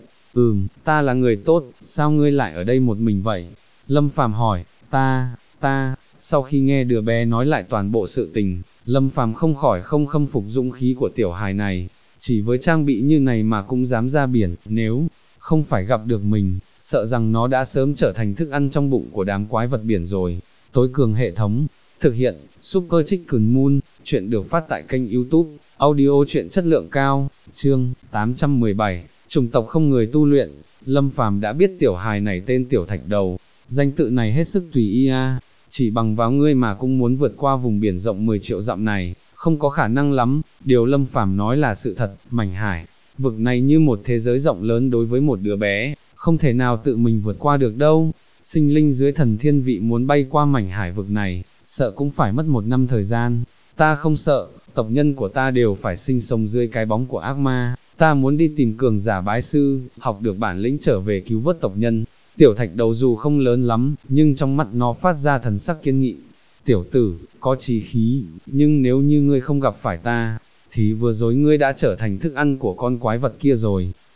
ta là người tốt, sao ngươi lại ở đây một mình vậy? Lâm Phàm hỏi, ta, sau khi nghe đứa bé nói lại toàn bộ sự tình, Lâm Phàm không khỏi không khâm phục dũng khí của tiểu hài này, chỉ với trang bị như này mà cũng dám ra biển, nếu không phải gặp được mình, sợ rằng nó đã sớm trở thành thức ăn trong bụng của đám quái vật biển rồi. Tối cường hệ thống, thực hiện, Super Chicken Moon, chuyện được phát tại kênh YouTube, audio chuyện chất lượng cao, chương 817, chủng tộc không người tu luyện. Lâm Phàm đã biết tiểu hài này tên Tiểu Thạch Đầu, danh tự này hết sức tùy ý a, chỉ bằng vào ngươi mà cũng muốn vượt qua vùng biển rộng 10 triệu dặm này, không có khả năng lắm. Điều Lâm Phàm nói là sự thật, mảnh hải vực này như một thế giới rộng lớn đối với một đứa bé, không thể nào tự mình vượt qua được đâu. Sinh linh dưới thần thiên vị muốn bay qua mảnh hải vực này, sợ cũng phải mất 1 năm thời gian. Ta không sợ, tộc nhân của ta đều phải sinh sống dưới cái bóng của ác ma, ta muốn đi tìm cường giả bái sư, học được bản lĩnh trở về cứu vớt tộc nhân. Tiểu Thạch Đầu dù không lớn lắm, nhưng trong mắt nó phát ra thần sắc kiên nghị. Tiểu tử, có chí khí, nhưng nếu như ngươi không gặp phải ta, thì vừa rồi ngươi đã trở thành thức ăn của con quái vật kia rồi.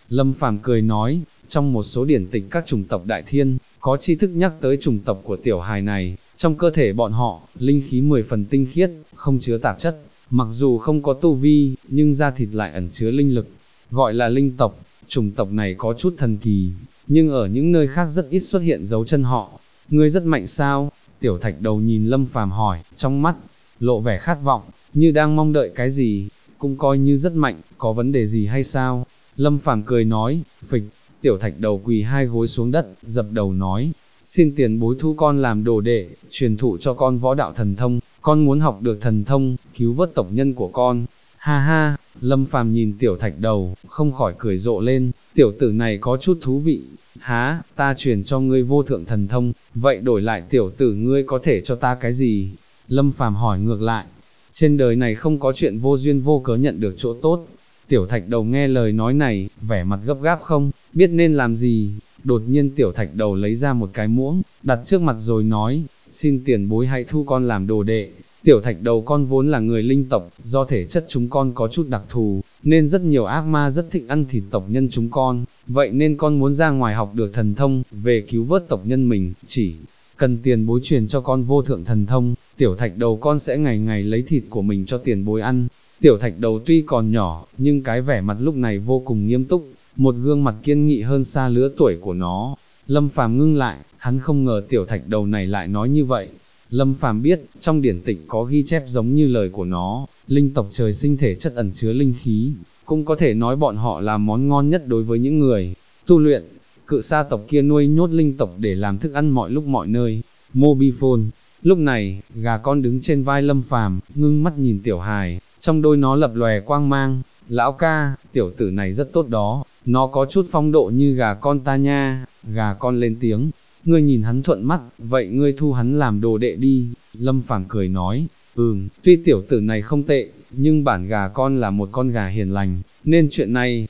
Lâm Phàm cười nói, trong một số điển tịch các chủng tộc đại thiên, có tri thức nhắc tới chủng tộc của tiểu hài này, trong cơ thể bọn họ, linh khí 10 phần tinh khiết, không chứa tạp chất, mặc dù không có tu vi, nhưng da thịt lại ẩn chứa linh lực, gọi là linh tộc. Chủng tộc này có chút thần kỳ, nhưng ở những nơi khác rất ít xuất hiện dấu chân họ. Ngươi rất mạnh sao? Tiểu Thạch Đầu nhìn Lâm Phàm hỏi, trong mắt lộ vẻ khát vọng, như đang mong đợi cái gì. Cũng coi như rất mạnh, có vấn đề gì hay sao? Lâm Phàm cười nói, phịch. Tiểu Thạch Đầu quỳ 2 gối xuống đất, dập đầu nói, xin tiền bối thu con làm đồ đệ, truyền thụ cho con võ đạo thần thông, con muốn học được thần thông, cứu vớt tộc nhân của con. Ha ha, Lâm Phàm nhìn Tiểu Thạch Đầu, không khỏi cười rộ lên, tiểu tử này có chút thú vị. Há, ta truyền cho ngươi vô thượng thần thông, vậy đổi lại tiểu tử ngươi có thể cho ta cái gì? Lâm Phàm hỏi ngược lại, trên đời này không có chuyện vô duyên vô cớ nhận được chỗ tốt. Tiểu Thạch Đầu nghe lời nói này, vẻ mặt gấp gáp không biết nên làm gì. Đột nhiên Tiểu Thạch Đầu lấy ra một cái muỗng, đặt trước mặt rồi nói, xin tiền bối hãy thu con làm đồ đệ. Tiểu Thạch Đầu con vốn là người linh tộc, do thể chất chúng con có chút đặc thù, nên rất nhiều ác ma rất thích ăn thịt tộc nhân chúng con, vậy nên con muốn ra ngoài học được thần thông, về cứu vớt tộc nhân mình, chỉ cần tiền bối truyền cho con vô thượng thần thông, Tiểu Thạch Đầu con sẽ ngày ngày lấy thịt của mình cho tiền bối ăn. Tiểu Thạch Đầu tuy còn nhỏ, nhưng cái vẻ mặt lúc này vô cùng nghiêm túc, một gương mặt kiên nghị hơn xa lứa tuổi của nó. Lâm Phàm ngưng lại, hắn không ngờ Tiểu Thạch Đầu này lại nói như vậy. Lâm Phàm biết, trong điển tịch có ghi chép giống như lời của nó, linh tộc trời sinh thể chất ẩn chứa linh khí, cũng có thể nói bọn họ là món ngon nhất đối với những người tu luyện. Cự sa tộc kia nuôi nhốt linh tộc để làm thức ăn mọi lúc mọi nơi. Mobifone. Lúc này, gà con đứng trên vai Lâm Phàm, ngưng mắt nhìn tiểu hài, trong đôi nó lập lòe quang mang. Lão ca, tiểu tử này rất tốt đó, nó có chút phong độ như gà con ta nha. Gà con lên tiếng, ngươi nhìn hắn thuận mắt, vậy ngươi thu hắn làm đồ đệ đi. Lâm Phàm cười nói, tuy tiểu tử này không tệ, nhưng bản gà con là một con gà hiền lành, nên chuyện này,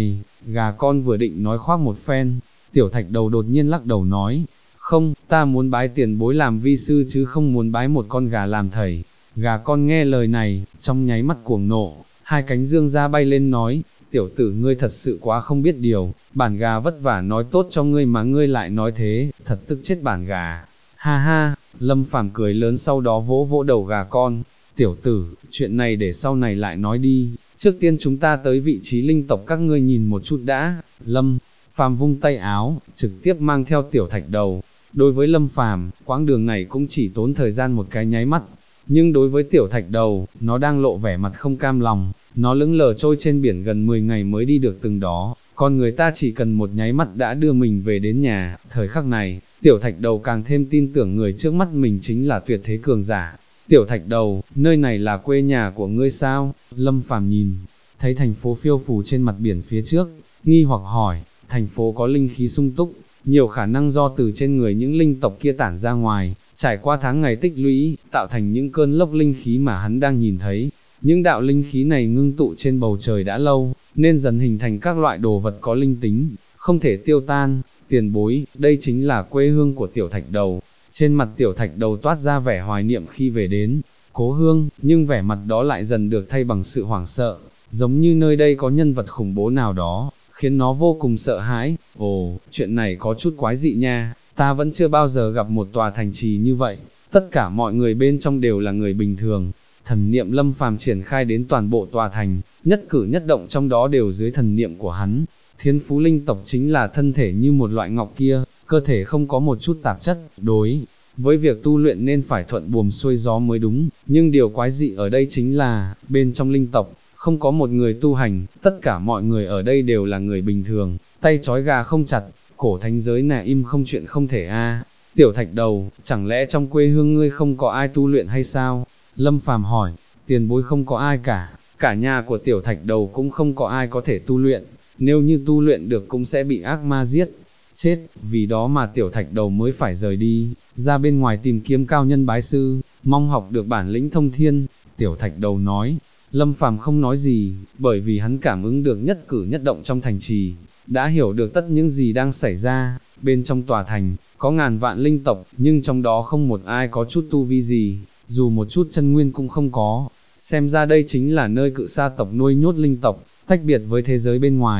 gà con vừa định nói khoác một phen, Tiểu Thạch Đầu đột nhiên lắc đầu nói, không, ta muốn bái tiền bối làm vi sư chứ không muốn bái một con gà làm thầy. Gà con nghe lời này, trong nháy mắt cuồng nộ, hai cánh dương ra bay lên nói, tiểu tử ngươi thật sự quá không biết điều, bản gà vất vả nói tốt cho ngươi mà ngươi lại nói thế, thật tức chết bản gà. Ha ha, Lâm Phàm cười lớn sau đó vỗ vỗ đầu gà con, tiểu tử, chuyện này để sau này lại nói đi, trước tiên chúng ta tới vị trí linh tộc các ngươi nhìn một chút đã. Lâm Phàm vung tay áo, trực tiếp mang theo Tiểu Thạch Đầu. Đối với Lâm Phàm, quãng đường này cũng chỉ tốn thời gian một cái nháy mắt, nhưng đối với Tiểu Thạch Đầu, nó đang lộ vẻ mặt không cam lòng, nó lững lờ trôi trên biển gần 10 ngày mới đi được từng đó, còn người ta chỉ cần một nháy mắt đã đưa mình về đến nhà. Thời khắc này, Tiểu Thạch Đầu càng thêm tin tưởng người trước mắt mình chính là tuyệt thế cường giả. Tiểu Thạch Đầu, nơi này là quê nhà của ngươi sao? Lâm Phàm nhìn, thấy thành phố phiêu phù trên mặt biển phía trước, nghi hoặc hỏi, thành phố có linh khí sung túc, nhiều khả năng do từ trên người những linh tộc kia tản ra ngoài, trải qua tháng ngày tích lũy, tạo thành những cơn lốc linh khí mà hắn đang nhìn thấy. Những đạo linh khí này ngưng tụ trên bầu trời đã lâu, nên dần hình thành các loại đồ vật có linh tính, không thể tiêu tan. Tiền bối, đây chính là quê hương của Tiểu Thạch Đầu. Trên mặt Tiểu Thạch Đầu toát ra vẻ hoài niệm khi về đến cố hương, nhưng vẻ mặt đó lại dần được thay bằng sự hoảng sợ, giống như nơi đây có nhân vật khủng bố nào đó, khiến nó vô cùng sợ hãi. Ồ, chuyện này có chút quái dị nha, ta vẫn chưa bao giờ gặp một tòa thành trì như vậy, tất cả mọi người bên trong đều là người bình thường. Thần niệm Lâm Phàm triển khai đến toàn bộ tòa thành, nhất cử nhất động trong đó đều dưới thần niệm của hắn. Thiên phú linh tộc chính là thân thể như một loại ngọc kia, cơ thể không có một chút tạp chất, đối với việc tu luyện nên phải thuận buồm xuôi gió mới đúng, nhưng điều quái dị ở đây chính là, bên trong linh tộc, không có một người tu hành, tất cả mọi người ở đây đều là người bình thường, tay trói gà không chặt, cổ thánh giới nà im không chuyện không thể a. Tiểu Thạch Đầu, chẳng lẽ trong quê hương ngươi không có ai tu luyện hay sao? Lâm Phàm hỏi, tiền bối không có ai cả nhà của Tiểu Thạch Đầu cũng không có ai có thể tu luyện, nếu như tu luyện được cũng sẽ bị ác ma giết, chết, vì đó mà Tiểu Thạch Đầu mới phải rời đi, ra bên ngoài tìm kiếm cao nhân bái sư, mong học được bản lĩnh thông thiên. Tiểu Thạch Đầu nói, Lâm Phàm không nói gì, bởi vì hắn cảm ứng được nhất cử nhất động trong thành trì, đã hiểu được tất những gì đang xảy ra. Bên trong tòa thành, có ngàn vạn linh tộc, nhưng trong đó không một ai có chút tu vi gì, dù một chút chân nguyên cũng không có. Xem ra đây chính là nơi cự sa tộc nuôi nhốt linh tộc, tách biệt với thế giới bên ngoài.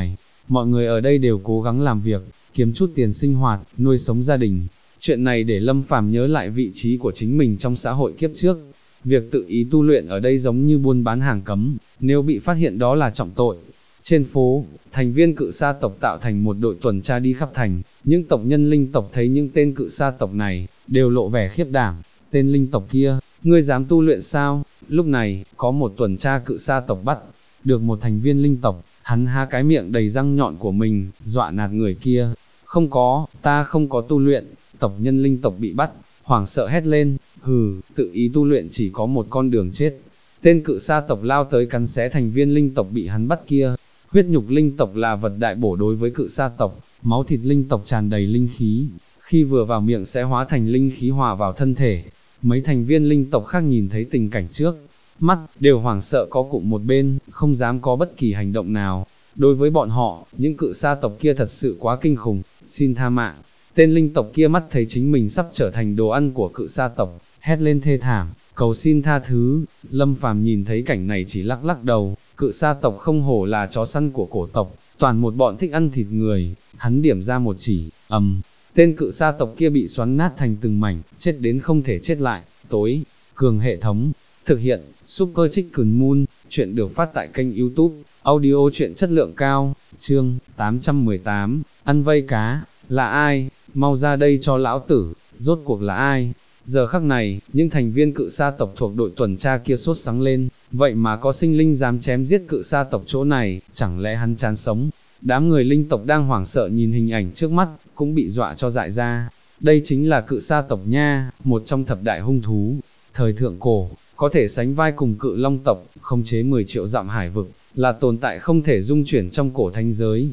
mọi người ở đây đều cố gắng làm việc, kiếm chút tiền sinh hoạt, nuôi sống gia đình. Chuyện này để Lâm Phàm nhớ lại vị trí của chính mình trong xã hội kiếp trước. Việc tự ý tu luyện ở đây giống như buôn bán hàng cấm, nếu bị phát hiện đó là trọng tội. Trên phố, thành viên cự sa tộc tạo thành một đội tuần tra đi khắp thành, những tộc nhân linh tộc thấy những tên cự sa tộc này, đều lộ vẻ khiếp đảm. Tên linh tộc kia, ngươi dám tu luyện sao? Lúc này, có một tuần tra cự sa tộc bắt được một thành viên linh tộc, hắn há cái miệng đầy răng nhọn của mình, dọa nạt người kia. Không có, ta không có tu luyện. Tộc nhân linh tộc bị bắt, hoảng sợ hét lên, hừ, tự ý tu luyện chỉ có một con đường chết. Tên cự sa tộc lao tới cắn xé thành viên linh tộc bị hắn bắt kia. Huyết nhục linh tộc là vật đại bổ đối với cự sa tộc, máu thịt linh tộc tràn đầy linh khí, khi vừa vào miệng sẽ hóa thành linh khí hòa vào thân thể. Mấy thành viên linh tộc khác nhìn thấy tình cảnh trước mắt, đều hoảng sợ có cụm một bên, không dám có bất kỳ hành động nào. Đối với bọn họ, những cự sa tộc kia thật sự quá kinh khủng, xin tha mạng. Tên linh tộc kia mắt thấy chính mình sắp trở thành đồ ăn của cự sa tộc, hét lên thê thảm, cầu xin tha thứ. Lâm Phàm nhìn thấy cảnh này chỉ lắc lắc đầu, cự sa tộc không hổ là chó săn của cổ tộc, toàn một bọn thích ăn thịt người. Hắn điểm ra một chỉ, tên cự sa tộc kia bị xoắn nát thành từng mảnh, chết đến không thể chết lại. Tối cường hệ thống, thực hiện, Super Chicken Moon, chuyện được phát tại kênh YouTube, audio chuyện chất lượng cao, chương 818, ăn vây cá, là ai, mau ra đây cho lão tử, rốt cuộc là ai? Giờ khắc này, những thành viên cự sa tộc thuộc đội tuần tra kia sốt sắng lên, vậy mà có sinh linh dám chém giết cự sa tộc chỗ này, chẳng lẽ hắn chán sống? Đám người linh tộc đang hoảng sợ nhìn hình ảnh trước mắt, cũng bị dọa cho dại ra. Đây chính là cự sa tộc nha, một trong thập đại hung thú, thời thượng cổ, có thể sánh vai cùng cự long tộc, khống chế 10 triệu dặm hải vực, là tồn tại không thể dung chuyển trong cổ thánh giới.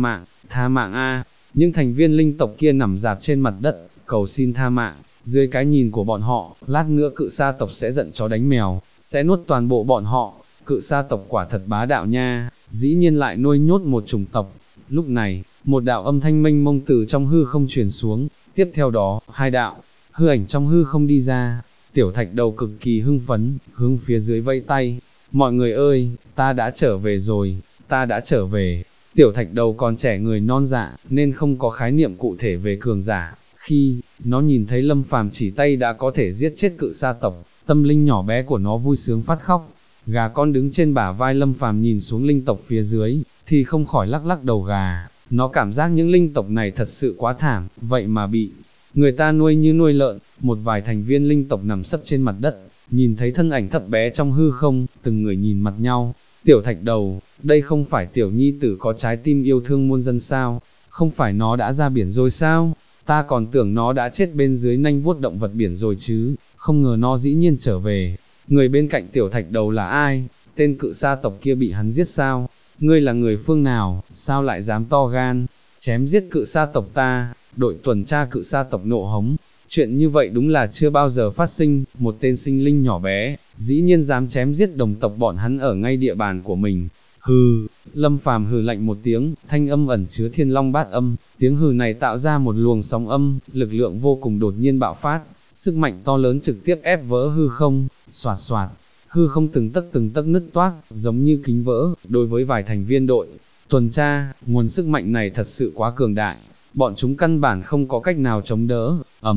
Tha mạng a! Những thành viên linh tộc kia nằm dạp trên mặt đất, cầu xin tha mạng. Dưới cái nhìn của bọn họ, lát nữa cự sa tộc sẽ giận chó đánh mèo, sẽ nuốt toàn bộ bọn họ. Cự sa tộc quả thật bá đạo nha, dĩ nhiên lại nuôi nhốt một chủng tộc. Lúc này, một đạo âm thanh mênh mông từ trong hư không truyền xuống, tiếp theo đó, hai đạo hư ảnh trong hư không đi ra. Tiểu Thạch Đầu cực kỳ hưng phấn, hướng phía dưới vẫy tay, mọi người ơi, ta đã trở về rồi, ta đã trở về. Tiểu Thạch Đầu còn trẻ người non dạ, nên không có khái niệm cụ thể về cường giả. Khi nó nhìn thấy Lâm Phàm chỉ tay đã có thể giết chết cự sa tộc, tâm linh nhỏ bé của nó vui sướng phát khóc. Gà con đứng trên bả vai Lâm Phàm nhìn xuống linh tộc phía dưới, thì không khỏi lắc lắc đầu gà. Nó cảm giác những linh tộc này thật sự quá thảm, vậy mà bị người ta nuôi như nuôi lợn. Một vài thành viên linh tộc nằm sấp trên mặt đất, nhìn thấy thân ảnh thấp bé trong hư không, từng người nhìn mặt nhau. Tiểu Thạch Đầu, đây không phải tiểu nhi tử có trái tim yêu thương muôn dân sao? Không phải nó đã ra biển rồi sao? Ta còn tưởng nó đã chết bên dưới nanh vuốt động vật biển rồi chứ, không ngờ nó dĩ nhiên trở về. Người bên cạnh Tiểu Thạch Đầu là ai? Tên cự sa tộc kia bị hắn giết sao? Ngươi là người phương nào, sao lại dám to gan, chém giết cự sa tộc ta? Đội tuần tra cự sa tộc nộ hống, chuyện như vậy đúng là chưa bao giờ phát sinh, một tên sinh linh nhỏ bé, dĩ nhiên dám chém giết đồng tộc bọn hắn ở ngay địa bàn của mình. Hừ, Lâm Phàm hừ lạnh một tiếng, thanh âm ẩn chứa thiên long bát âm, tiếng hừ này tạo ra một luồng sóng âm, lực lượng vô cùng đột nhiên bạo phát, sức mạnh to lớn trực tiếp ép vỡ hư không, xoạt xoạt, hư không từng tấc nứt toác, giống như kính vỡ. Đối với vài thành viên đội tuần tra, nguồn sức mạnh này thật sự quá cường đại, bọn chúng căn bản không có cách nào chống đỡ.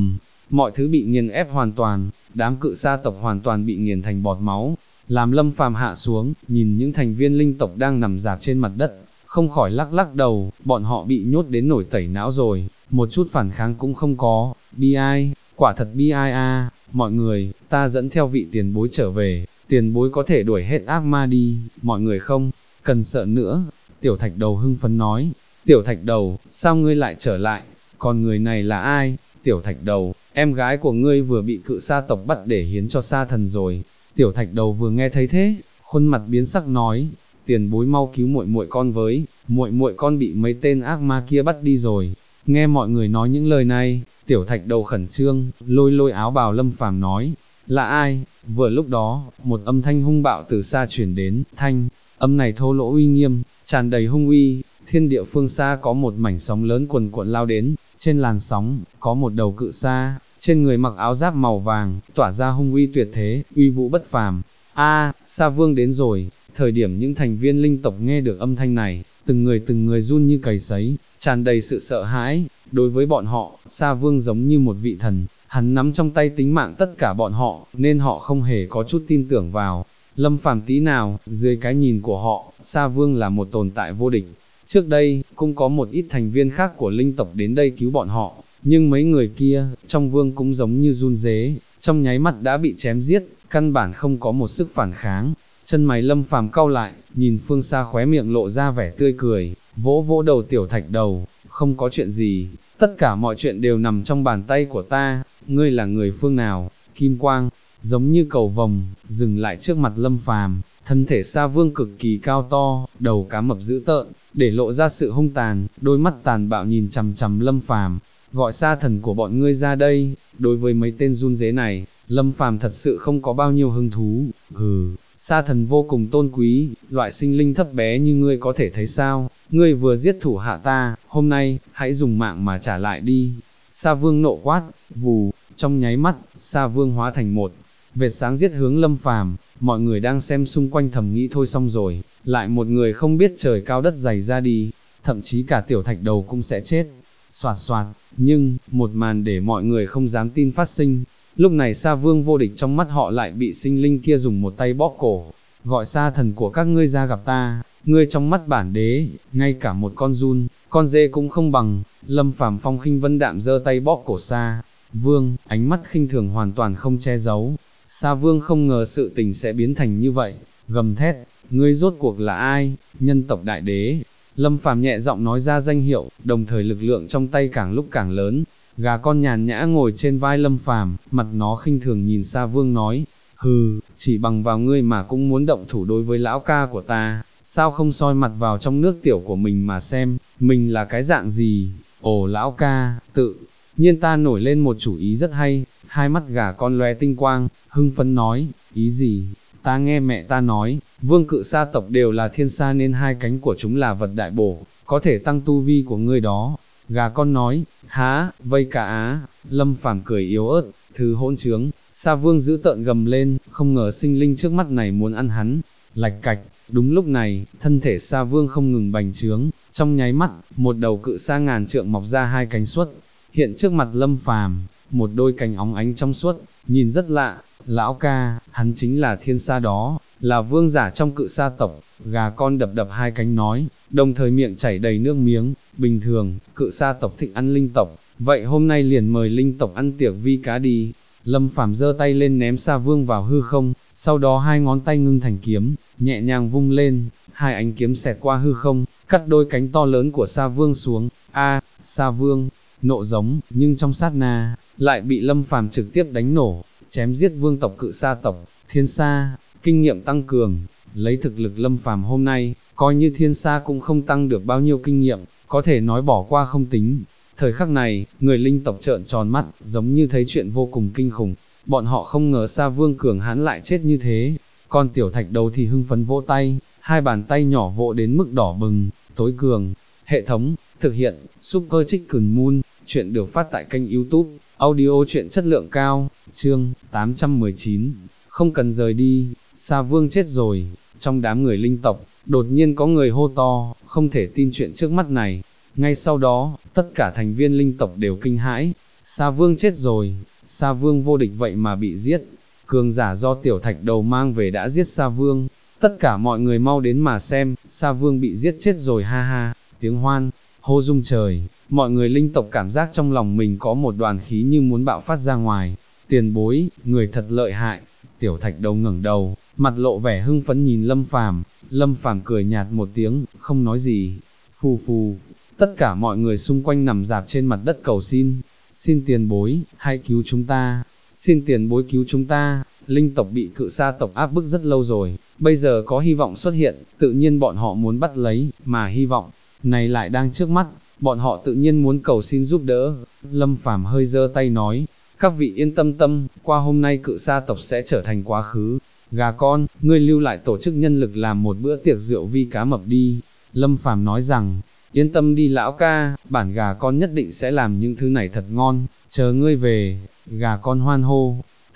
Mọi thứ bị nghiền ép hoàn toàn, đám cự sa tộc hoàn toàn bị nghiền thành bọt máu. Làm Lâm Phàm hạ xuống, nhìn những thành viên linh tộc đang nằm rạp trên mặt đất, không khỏi lắc lắc đầu, bọn họ bị nhốt đến nổi tẩy não rồi, một chút phản kháng cũng không có. Bi ai, quả thật bi ai a. Mọi người, ta dẫn theo vị tiền bối trở về, tiền bối có thể đuổi hết ác ma đi, mọi người không cần sợ nữa. Tiểu Thạch Đầu hưng phấn nói. Tiểu Thạch Đầu, sao ngươi lại trở lại? Còn người này là ai? Tiểu Thạch Đầu, em gái của ngươi vừa bị cự sa tộc bắt để hiến cho sa thần rồi. Tiểu Thạch Đầu vừa nghe thấy thế, khuôn mặt biến sắc nói, tiền bối mau cứu muội muội con với, muội muội con bị mấy tên ác ma kia bắt đi rồi. Nghe mọi người nói những lời này, Tiểu Thạch Đầu khẩn trương, lôi lôi áo bào Lâm Phàm nói, là ai? Vừa lúc đó, một âm thanh hung bạo từ xa chuyển đến, thanh âm này thô lỗ uy nghiêm, tràn đầy hung uy. Thiên địa phương xa có một mảnh sóng lớn cuồn cuộn lao đến, trên làn sóng, có một đầu cự sa, trên người mặc áo giáp màu vàng, tỏa ra hung uy tuyệt thế, uy vũ bất phàm. Sa Vương đến rồi. Thời điểm những thành viên linh tộc nghe được âm thanh này, từng người run như cầy sấy, tràn đầy sự sợ hãi. Đối với bọn họ, Sa Vương giống như một vị thần, hắn nắm trong tay tính mạng tất cả bọn họ, nên họ không hề có chút tin tưởng vào Lâm Phàm tí nào. Dưới cái nhìn của họ, Sa Vương là một tồn tại vô địch. Trước đây, cũng có một ít thành viên khác của linh tộc đến đây cứu bọn họ, nhưng mấy người kia, trong vương cũng giống như run rế, trong nháy mắt đã bị chém giết, căn bản không có một sức phản kháng. Chân mày Lâm Phàm cau lại, nhìn phương xa khóe miệng lộ ra vẻ tươi cười, vỗ vỗ đầu Tiểu Thạch Đầu, không có chuyện gì, tất cả mọi chuyện đều nằm trong bàn tay của ta. Ngươi là người phương nào? Kim quang, giống như cầu vồng, dừng lại trước mặt Lâm Phàm. Thân thể Sa Vương cực kỳ cao to, đầu cá mập dữ tợn, để lộ ra sự hung tàn, đôi mắt tàn bạo nhìn chằm chằm Lâm Phàm. Gọi Sa thần của bọn ngươi ra đây. Đối với mấy tên run rế này, Lâm Phàm thật sự không có bao nhiêu hứng thú. Sa thần vô cùng tôn quý, loại sinh linh thấp bé như ngươi có thể thấy sao? Ngươi vừa giết thủ hạ ta, hôm nay, hãy dùng mạng mà trả lại đi. Sa Vương nộ quát, vù, trong nháy mắt, Sa Vương hóa thành một vệt sáng giết hướng Lâm Phàm. Mọi người đang xem xung quanh thầm nghĩ thôi xong rồi, lại một người không biết trời cao đất dày ra đi, thậm chí cả Tiểu Thạch Đầu cũng sẽ chết. Soạt soạt, nhưng, một màn để mọi người không dám tin phát sinh. Lúc này Sa Vương vô địch trong mắt họ lại bị sinh linh kia dùng một tay bóp cổ. Gọi Sa thần của các ngươi ra gặp ta. Ngươi trong mắt bản đế, ngay cả một con giun, con dê cũng không bằng. Lâm Phàm phong khinh vân đạm giơ tay bóp cổ Sa Vương, ánh mắt khinh thường hoàn toàn không che giấu. Sa Vương không ngờ sự tình sẽ biến thành như vậy, gầm thét, ngươi rốt cuộc là ai? Nhân tộc đại đế. Lâm Phàm nhẹ giọng nói ra danh hiệu, đồng thời lực lượng trong tay càng lúc càng lớn. Gà con nhàn nhã ngồi trên vai Lâm Phàm, mặt nó khinh thường nhìn Sa Vương nói, chỉ bằng vào ngươi mà cũng muốn động thủ đối với lão ca của ta, sao không soi mặt vào trong nước tiểu của mình mà xem, mình là cái dạng gì? Ồ lão ca, tự nhiên ta nổi lên một chủ ý rất hay. Hai mắt gà con lóe tinh quang, hưng phấn nói, ý gì? Ta nghe mẹ ta nói, vương cự sa tộc đều là thiên sa nên hai cánh của chúng là vật đại bổ, có thể tăng tu vi của ngươi đó. Gà con nói, há, vây cả á. Lâm Phàm cười yếu ớt, thứ hỗn trướng. Sa Vương giữ tợn gầm lên, không ngờ sinh linh trước mắt này muốn ăn hắn. Lạch cạch, đúng lúc này, thân thể Sa Vương không ngừng bành trướng, trong nháy mắt, một đầu cự sa ngàn trượng mọc ra hai cánh xuất hiện trước mặt Lâm Phàm, một đôi cánh óng ánh trong suốt, nhìn rất lạ. Lão ca, hắn chính là thiên sa đó, là vương giả trong cự sa tộc. Gà con đập đập hai cánh nói, đồng thời miệng chảy đầy nước miếng. Bình thường, cự sa tộc thích ăn linh tộc, vậy hôm nay liền mời linh tộc ăn tiệc vi cá đi. Lâm Phàm giơ tay lên ném Sa Vương vào hư không, sau đó hai ngón tay ngưng thành kiếm, nhẹ nhàng vung lên, hai ánh kiếm xẹt qua hư không, cắt đôi cánh to lớn của Sa Vương xuống. Sa Vương nộ giống, nhưng trong sát na, lại bị Lâm Phàm trực tiếp đánh nổ, chém giết vương tộc cự sa tộc. Thiên sa, kinh nghiệm tăng cường, lấy thực lực Lâm Phàm hôm nay, coi như thiên sa cũng không tăng được bao nhiêu kinh nghiệm, có thể nói bỏ qua không tính. Thời khắc này, người linh tộc trợn tròn mắt, giống như thấy chuyện vô cùng kinh khủng, bọn họ không ngờ Sa Vương cường hãn lại chết như thế. Con Tiểu Thạch Đầu thì hưng phấn vỗ tay, hai bàn tay nhỏ vỗ đến mức đỏ bừng. Tối cường, hệ thống, thực hiện, Super Chicken Moon. Chuyện được phát tại kênh YouTube, audio chuyện chất lượng cao, chương 819, không cần rời đi. Sa Vương chết rồi. Trong đám người linh tộc, đột nhiên có người hô to, không thể tin chuyện trước mắt này. Ngay sau đó, tất cả thành viên linh tộc đều kinh hãi. Sa Vương chết rồi, Sa Vương vô địch vậy mà bị giết. Cường giả do Tiểu Thạch Đầu mang về đã giết Sa Vương. Tất cả mọi người mau đến mà xem, Sa Vương bị giết chết rồi ha ha. Tiếng hoan hô rung trời, mọi người linh tộc cảm giác trong lòng mình có một đoàn khí như muốn bạo phát ra ngoài. Tiền bối, người thật lợi hại. Tiểu Thạch Đầu ngẩng đầu, mặt lộ vẻ hưng phấn nhìn Lâm Phàm. Lâm Phàm cười nhạt một tiếng, không nói gì. Phù phù, tất cả mọi người xung quanh nằm rạp trên mặt đất cầu xin. Xin tiền bối, hãy cứu chúng ta. Xin tiền bối cứu chúng ta. Linh tộc bị cự sa tộc áp bức rất lâu rồi, bây giờ có hy vọng xuất hiện, tự nhiên bọn họ muốn bắt lấy, mà hy vọng này lại đang trước mắt, bọn họ tự nhiên muốn cầu xin giúp đỡ. Lâm Phàm hơi giơ tay nói, các vị yên tâm tâm, qua hôm nay cự sa tộc sẽ trở thành quá khứ. Gà con, ngươi lưu lại tổ chức nhân lực làm một bữa tiệc rượu vi cá mập đi. Lâm Phàm nói rằng, yên tâm đi lão ca, bản gà con nhất định sẽ làm những thứ này thật ngon, chờ ngươi về. Gà con hoan hô,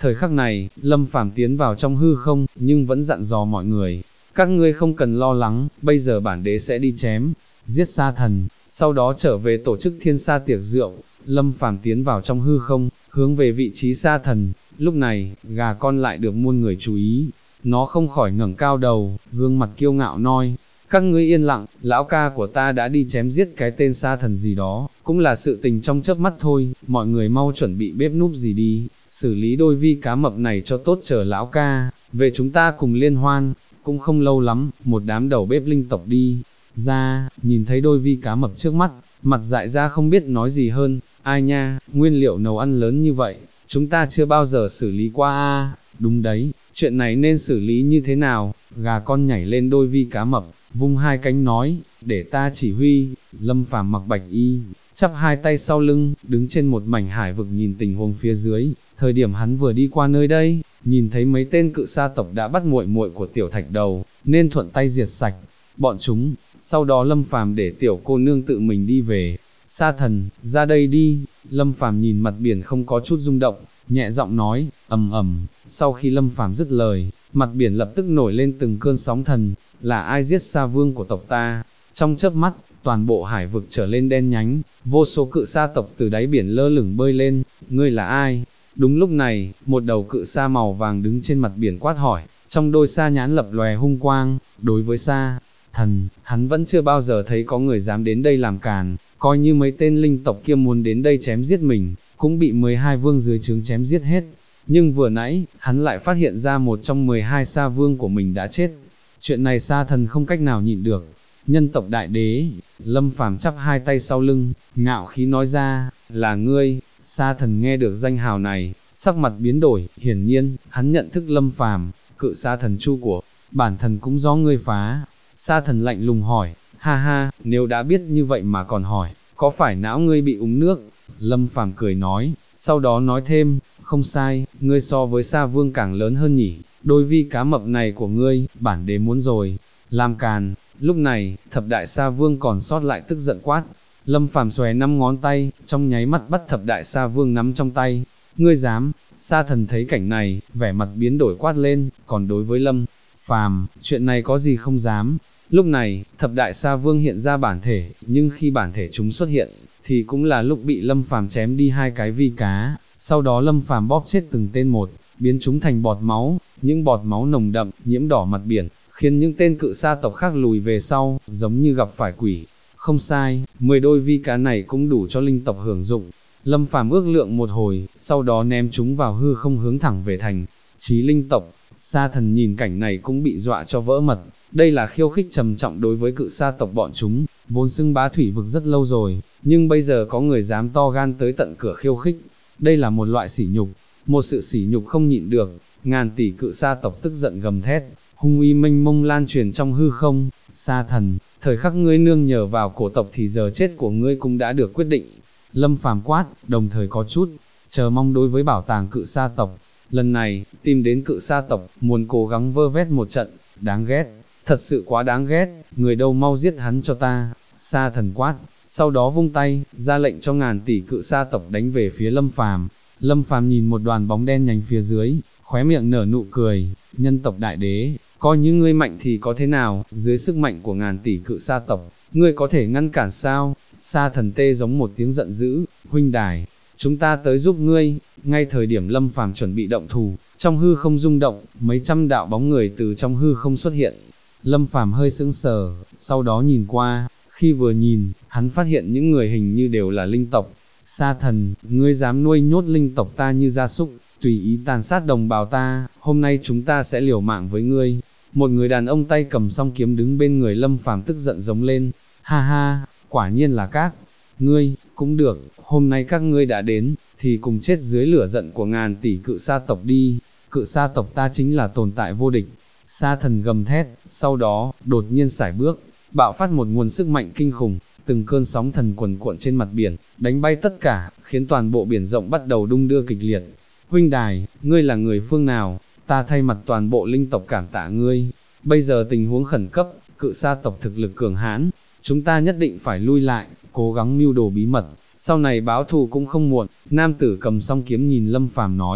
Thời khắc này, Lâm Phàm tiến vào trong hư không, nhưng vẫn dặn dò mọi người, các ngươi không cần lo lắng, bây giờ bản đế sẽ đi chém, giết sa thần, sau đó trở về tổ chức thiên sa tiệc rượu. Lâm Phàm tiến vào trong hư không, hướng về vị trí sa thần, lúc này, gà con lại được muôn người chú ý, nó không khỏi ngẩng cao đầu, gương mặt kiêu ngạo nói, các ngươi yên lặng, lão ca của ta đã đi chém giết cái tên sa thần gì đó, cũng là sự tình trong chớp mắt thôi, mọi người mau chuẩn bị bếp núc gì đi, xử lý đôi vi cá mập này cho tốt chờ lão ca, về chúng ta cùng liên hoan. Cũng không lâu lắm, một đám đầu bếp linh tộc đi ra, nhìn thấy đôi vi cá mập trước mắt, mặt dại ra không biết nói gì hơn, ai nha, nguyên liệu nấu ăn lớn như vậy, chúng ta chưa bao giờ xử lý qua a. Đúng đấy, chuyện này nên xử lý như thế nào? Gà con nhảy lên đôi vi cá mập, vung hai cánh nói, để ta chỉ huy. Lâm Phàm mặc bạch y, chắp hai tay sau lưng, đứng trên một mảnh hải vực nhìn tình huống phía dưới. Thời điểm hắn vừa đi qua nơi đây, nhìn thấy mấy tên cự sa tộc đã bắt muội muội của tiểu thạch đầu, nên thuận tay diệt sạch bọn chúng. Sau đó Lâm Phàm để tiểu cô nương tự mình đi về. Sa thần, ra đây đi. Lâm Phàm nhìn mặt biển không có chút rung động, nhẹ giọng nói, ầm ầm. Sau khi Lâm Phàm dứt lời, mặt biển lập tức nổi lên từng cơn sóng thần. Là ai giết sa vương của tộc ta? Trong chớp mắt, toàn bộ hải vực trở lên đen nhánh, vô số cự sa tộc từ đáy biển lơ lửng bơi lên. Ngươi là ai? Đúng lúc này, một đầu cự sa màu vàng đứng trên mặt biển quát hỏi, trong đôi sa nhãn lập lòe hung quang. Đối với sa thần, hắn vẫn chưa bao giờ thấy có người dám đến đây làm càn, coi như mấy tên linh tộc kia muốn đến đây chém giết mình, cũng bị 12 vương dưới trướng chém giết hết. Nhưng vừa nãy, hắn lại phát hiện ra một trong 12 sa vương của mình đã chết. Chuyện này sa thần không cách nào nhịn được. Nhân tộc đại đế, Lâm Phàm chắp hai tay sau lưng, ngạo khí nói ra, là ngươi. Sa thần nghe được danh hào này, sắc mặt biến đổi, hiển nhiên, hắn nhận thức Lâm Phàm, cự sa thần chu của bản thần cũng do ngươi phá. Sa thần lạnh lùng hỏi, ha ha, nếu đã biết như vậy mà còn hỏi, có phải não ngươi bị uống nước? Lâm Phàm cười nói, sau đó nói thêm, không sai, ngươi so với Sa Vương càng lớn hơn nhỉ, đôi vi cá mập này của ngươi, bản đế muốn rồi, làm càn. Lúc này, thập đại Sa Vương còn sót lại tức giận quát, Lâm Phàm xòe 5 ngón tay, trong nháy mắt bắt thập đại Sa Vương nắm trong tay, ngươi dám? Sa thần thấy cảnh này, vẻ mặt biến đổi quát lên, còn đối với Lâm Phàm, chuyện này có gì không dám. Lúc này, thập đại Sa Vương hiện ra bản thể, nhưng khi bản thể chúng xuất hiện, thì cũng là lúc bị Lâm Phàm chém đi hai cái vi cá, sau đó Lâm Phàm bóp chết từng tên một, biến chúng thành bọt máu, những bọt máu nồng đậm, nhiễm đỏ mặt biển, khiến những tên cự sa tộc khác lùi về sau, giống như gặp phải quỷ. Không sai, 10 đôi vi cá này cũng đủ cho linh tộc hưởng dụng. Lâm Phàm ước lượng một hồi, sau đó ném chúng vào hư không hướng thẳng về thành chí linh tộc. Sa thần nhìn cảnh này cũng bị dọa cho vỡ mật, đây là khiêu khích trầm trọng đối với cự sa tộc bọn chúng, vốn xưng bá thủy vực rất lâu rồi, nhưng bây giờ có người dám to gan tới tận cửa khiêu khích, đây là một loại sỉ nhục, một sự sỉ nhục không nhịn được. Ngàn tỷ cự sa tộc tức giận gầm thét, hung uy mênh mông lan truyền trong hư không. Sa thần, thời khắc ngươi nương nhờ vào cổ tộc thì giờ chết của ngươi cũng đã được quyết định. Lâm Phàm quát, đồng thời có chút chờ mong đối với bảo tàng cự sa tộc. Lần này, tìm đến cự sa tộc, muốn cố gắng vơ vét một trận, đáng ghét, thật sự quá đáng ghét, người đâu mau giết hắn cho ta. Sa thần quát, sau đó vung tay, ra lệnh cho ngàn tỷ cự sa tộc đánh về phía Lâm Phàm. Lâm Phàm nhìn một đoàn bóng đen nhánh phía dưới, khóe miệng nở nụ cười, nhân tộc đại đế, coi như ngươi mạnh thì có thế nào, dưới sức mạnh của ngàn tỷ cự sa tộc, ngươi có thể ngăn cản sao? Sa thần tê giống một tiếng giận dữ, huynh đài, chúng ta tới giúp ngươi. Ngay thời điểm Lâm Phàm chuẩn bị động thủ, trong hư không rung động, mấy trăm đạo bóng người từ trong hư không xuất hiện. Lâm Phàm hơi sững sờ, sau đó nhìn qua, khi vừa nhìn, hắn phát hiện những người hình như đều là linh tộc. Sa thần, ngươi dám nuôi nhốt linh tộc ta như gia súc, tùy ý tàn sát đồng bào ta, hôm nay chúng ta sẽ liều mạng với ngươi. Một người đàn ông tay cầm song kiếm đứng bên người Lâm Phàm tức giận giống lên, ha ha, quả nhiên là các ngươi, cũng được, hôm nay các ngươi đã đến, thì cùng chết dưới lửa giận của ngàn tỷ cự sa tộc đi, cự sa tộc ta chính là tồn tại vô địch. Sa thần gầm thét, sau đó, đột nhiên sải bước, bạo phát một nguồn sức mạnh kinh khủng, từng cơn sóng thần quần cuộn trên mặt biển, đánh bay tất cả, khiến toàn bộ biển rộng bắt đầu đung đưa kịch liệt. Huynh đài, ngươi là người phương nào? Ta thay mặt toàn bộ linh tộc cảm tạ ngươi. Bây giờ tình huống khẩn cấp, cự sa tộc thực lực cường hãn, chúng ta nhất định phải lui lại, cố gắng mưu đồ bí mật, sau này báo thù cũng không muộn. Nam tử cầm song kiếm nhìn Lâm Phàm nói,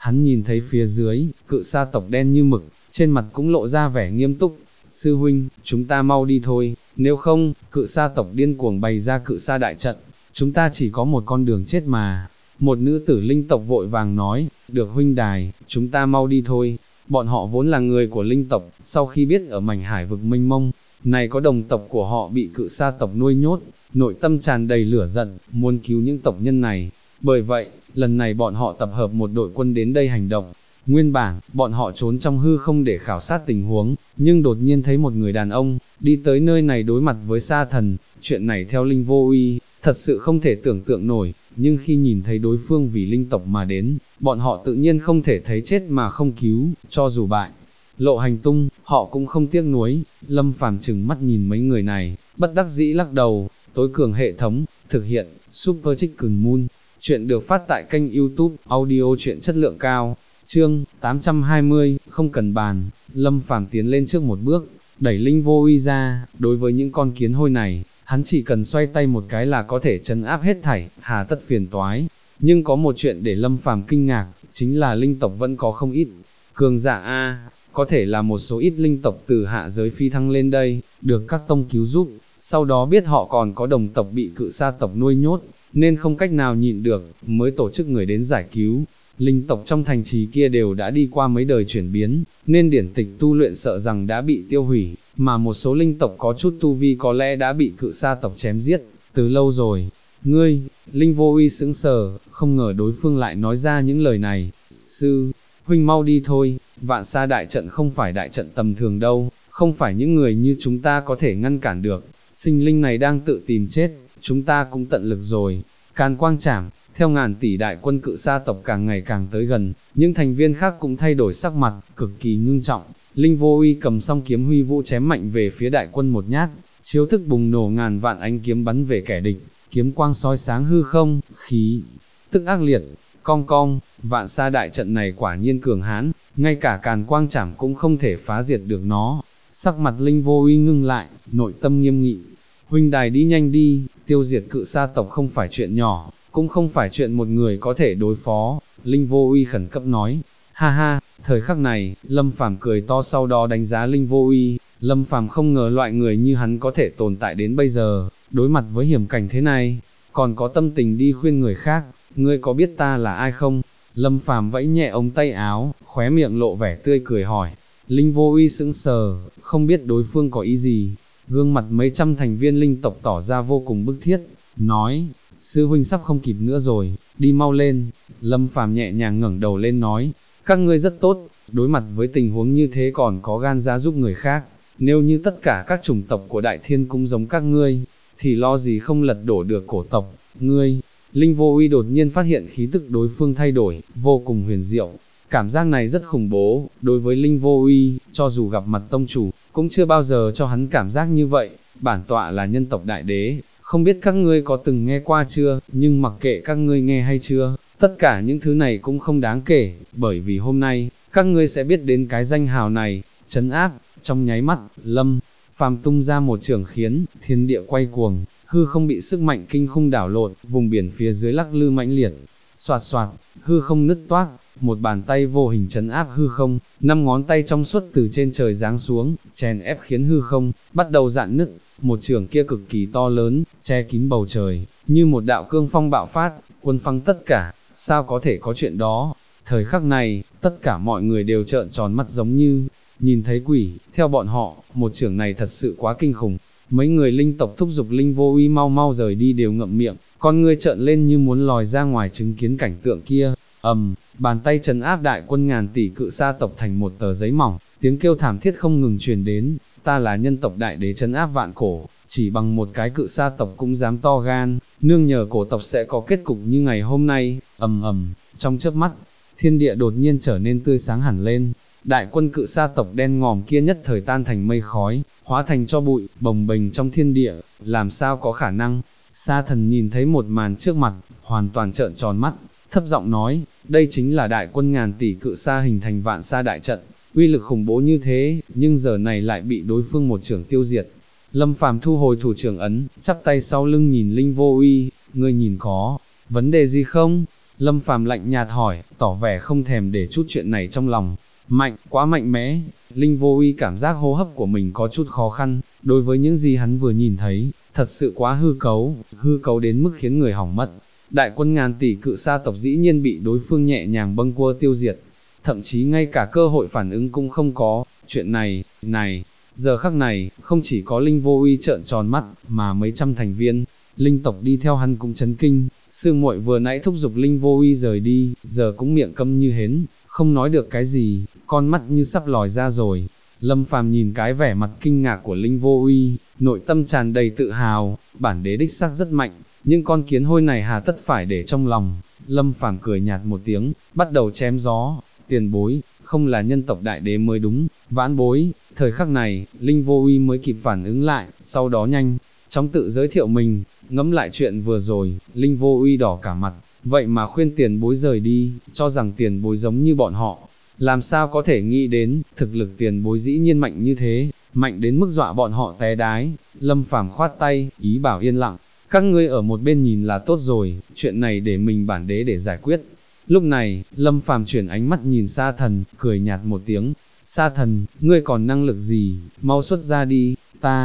hắn nhìn thấy phía dưới, cự sa tộc đen như mực, trên mặt cũng lộ ra vẻ nghiêm túc. Sư huynh, chúng ta mau đi thôi, nếu không, cự sa tộc điên cuồng bày ra cự sa đại trận, chúng ta chỉ có một con đường chết mà. Một nữ tử linh tộc vội vàng nói, được huynh đài, chúng ta mau đi thôi. Bọn họ vốn là người của linh tộc, sau khi biết ở mảnh hải vực mênh mông, này có đồng tộc của họ bị cự sa tộc nuôi nhốt, nội tâm tràn đầy lửa giận, muốn cứu những tộc nhân này. Bởi vậy, lần này bọn họ tập hợp một đội quân đến đây hành động. Nguyên bản, bọn họ trốn trong hư không để khảo sát tình huống, nhưng đột nhiên thấy một người đàn ông, đi tới nơi này đối mặt với sa thần. Chuyện này theo Linh Vô Uy, thật sự không thể tưởng tượng nổi, nhưng khi nhìn thấy đối phương vì linh tộc mà đến, bọn họ tự nhiên không thể thấy chết mà không cứu, cho dù bại. Lộ hành tung, họ cũng không tiếc nuối. Lâm Phàm chừng mắt nhìn mấy người này, bất đắc dĩ lắc đầu. Tối cường hệ thống, thực hiện, Super Chicken Moon. Chuyện được phát tại kênh YouTube, audio truyện chất lượng cao. Chương 820, không cần bàn. Lâm Phàm tiến lên trước một bước, đẩy Linh Vô Uy ra. Đối với những con kiến hôi này, hắn chỉ cần xoay tay một cái là có thể trấn áp hết thảy, hà tất phiền toái. Nhưng có một chuyện để Lâm Phàm kinh ngạc, chính là linh tộc vẫn có không ít cường giả a, có thể là một số ít linh tộc từ hạ giới phi thăng lên đây, được các tông cứu giúp, sau đó biết họ còn có đồng tộc bị cự sa tộc nuôi nhốt, nên không cách nào nhịn được, mới tổ chức người đến giải cứu. Linh tộc trong thành trì kia đều đã đi qua mấy đời chuyển biến, nên điển tịch tu luyện sợ rằng đã bị tiêu hủy, mà một số linh tộc có chút tu vi có lẽ đã bị cự sa tộc chém giết, từ lâu rồi. Ngươi, Linh Vô Uy sững sờ, không ngờ đối phương lại nói ra những lời này. Sư huynh mau đi thôi, vạn sa đại trận không phải đại trận tầm thường đâu, không phải những người như chúng ta có thể ngăn cản được, sinh linh này đang tự tìm chết, chúng ta cũng tận lực rồi. Càn quang chảm, theo ngàn tỷ đại quân cự sa tộc càng ngày càng tới gần, những thành viên khác cũng thay đổi sắc mặt, cực kỳ ngưng trọng. Linh Vô Uy cầm song kiếm huy vũ chém mạnh về phía đại quân một nhát, chiếu thức bùng nổ ngàn vạn ánh kiếm bắn về kẻ địch, kiếm quang soi sáng hư không, khí tức ác liệt. Cong cong, vạn sa đại trận này quả nhiên cường hãn, ngay cả càn quang chảm cũng không thể phá diệt được nó. Sắc mặt Linh Vô Uy ngưng lại, nội tâm nghiêm nghị. Huynh đài đi nhanh đi, tiêu diệt cự sa tộc không phải chuyện nhỏ, cũng không phải chuyện một người có thể đối phó. Linh Vô Uy khẩn cấp nói. Ha ha, thời khắc này, Lâm Phàm cười to, sau đó đánh giá Linh Vô Uy. Lâm Phàm không ngờ loại người như hắn có thể tồn tại đến bây giờ, đối mặt với hiểm cảnh thế này, còn có tâm tình đi khuyên người khác. Ngươi có biết ta là ai không? Lâm Phàm vẫy nhẹ ống tay áo, khóe miệng lộ vẻ tươi cười hỏi. Linh Vô Uy sững sờ, không biết đối phương có ý gì. Gương mặt mấy trăm thành viên linh tộc tỏ ra vô cùng bức thiết, nói, sư huynh sắp không kịp nữa rồi, đi mau lên. Lâm Phàm nhẹ nhàng ngẩng đầu lên nói, các ngươi rất tốt, đối mặt với tình huống như thế còn có gan ra giúp người khác. Nếu như tất cả các chủng tộc của Đại Thiên cũng giống các ngươi, thì lo gì không lật đổ được cổ tộc. Ngươi, Linh Vô Uy đột nhiên phát hiện khí tức đối phương thay đổi, vô cùng huyền diệu. Cảm giác này rất khủng bố, đối với Linh Vô Uy, cho dù gặp mặt tông chủ, cũng chưa bao giờ cho hắn cảm giác như vậy. Bản tọa là nhân tộc đại đế, không biết các ngươi có từng nghe qua chưa, nhưng mặc kệ các ngươi nghe hay chưa, tất cả những thứ này cũng không đáng kể, bởi vì hôm nay, các ngươi sẽ biết đến cái danh hào này. Trấn áp. Trong nháy mắt, Lâm Phàm tung ra một chưởng khiến thiên địa quay cuồng, hư không bị sức mạnh kinh khủng đảo lộn, vùng biển phía dưới lắc lư mãnh liệt. Soạt soạt, hư không nứt toác, một bàn tay vô hình trấn áp hư không, 5 ngón tay trong suốt từ trên trời giáng xuống, chèn ép khiến hư không bắt đầu rạn nứt. Một chưởng kia cực kỳ to lớn, che kín bầu trời, như một đạo cương phong bạo phát, cuốn phăng tất cả. Sao có thể có chuyện đó? Thời khắc này, tất cả mọi người đều trợn tròn mắt giống như nhìn thấy quỷ. Theo bọn họ, một chưởng này thật sự quá kinh khủng. Mấy người linh tộc thúc giục Linh Vô Uy mau mau rời đi đều ngậm miệng, con ngươi trợn lên như muốn lòi ra ngoài chứng kiến cảnh tượng kia. Bàn tay trấn áp đại quân ngàn tỷ cự sa tộc thành một tờ giấy mỏng, tiếng kêu thảm thiết không ngừng truyền đến. Ta là nhân tộc đại đế trấn áp vạn cổ, chỉ bằng một cái cự sa tộc cũng dám to gan, nương nhờ cổ tộc sẽ có kết cục như ngày hôm nay. Trong chớp mắt, thiên địa đột nhiên trở nên tươi sáng hẳn lên. Đại quân cự sa tộc đen ngòm kia nhất thời tan thành mây khói, hóa thành cho bụi, bồng bềnh trong thiên địa. Làm sao có khả năng? Sa thần nhìn thấy một màn trước mặt, hoàn toàn trợn tròn mắt, thấp giọng nói, đây chính là đại quân ngàn tỷ cự sa hình thành vạn sa đại trận, uy lực khủng bố như thế, nhưng giờ này lại bị đối phương một chưởng tiêu diệt. Lâm Phàm thu hồi thủ trưởng ấn, chắp tay sau lưng nhìn Linh Vô Uy, ngươi nhìn có vấn đề gì không? Lâm Phàm lạnh nhạt hỏi, tỏ vẻ không thèm để chút chuyện này trong lòng. Mạnh, quá mạnh mẽ. Linh Vô Uy cảm giác hô hấp của mình có chút khó khăn, đối với những gì hắn vừa nhìn thấy, thật sự quá hư cấu đến mức khiến người hỏng mất. Đại quân ngàn tỷ cự sa tộc dĩ nhiên bị đối phương nhẹ nhàng bâng quơ tiêu diệt, thậm chí ngay cả cơ hội phản ứng cũng không có. Chuyện này, giờ khắc này, không chỉ có Linh Vô Uy trợn tròn mắt, mà mấy trăm thành viên linh tộc đi theo hắn cũng chấn kinh. Sư muội vừa nãy thúc giục Linh Vô Uy rời đi, giờ cũng miệng câm như hến, không nói được cái gì, con mắt như sắp lòi ra rồi. Lâm Phàm nhìn cái vẻ mặt kinh ngạc của Linh Vô Uy, nội tâm tràn đầy tự hào, bản đế đích xác rất mạnh, nhưng con kiến hôi này hà tất phải để trong lòng. Lâm Phàm cười nhạt một tiếng, bắt đầu chém gió. Tiền bối, không là nhân tộc đại đế mới đúng, vãn bối. Thời khắc này, Linh Vô Uy mới kịp phản ứng lại, sau đó nhanh chóng tự giới thiệu mình. Ngẫm lại chuyện vừa rồi, Linh Vô Uy đỏ cả mặt, vậy mà khuyên tiền bối rời đi, cho rằng tiền bối giống như bọn họ. Làm sao có thể nghĩ đến, thực lực tiền bối dĩ nhiên mạnh như thế, mạnh đến mức dọa bọn họ té đái. Lâm Phàm khoát tay, ý bảo yên lặng, các ngươi ở một bên nhìn là tốt rồi, chuyện này để mình bản đế để giải quyết. Lúc này, Lâm Phàm chuyển ánh mắt nhìn Sa Thần, cười nhạt một tiếng, Sa Thần, ngươi còn năng lực gì, mau xuất ra đi.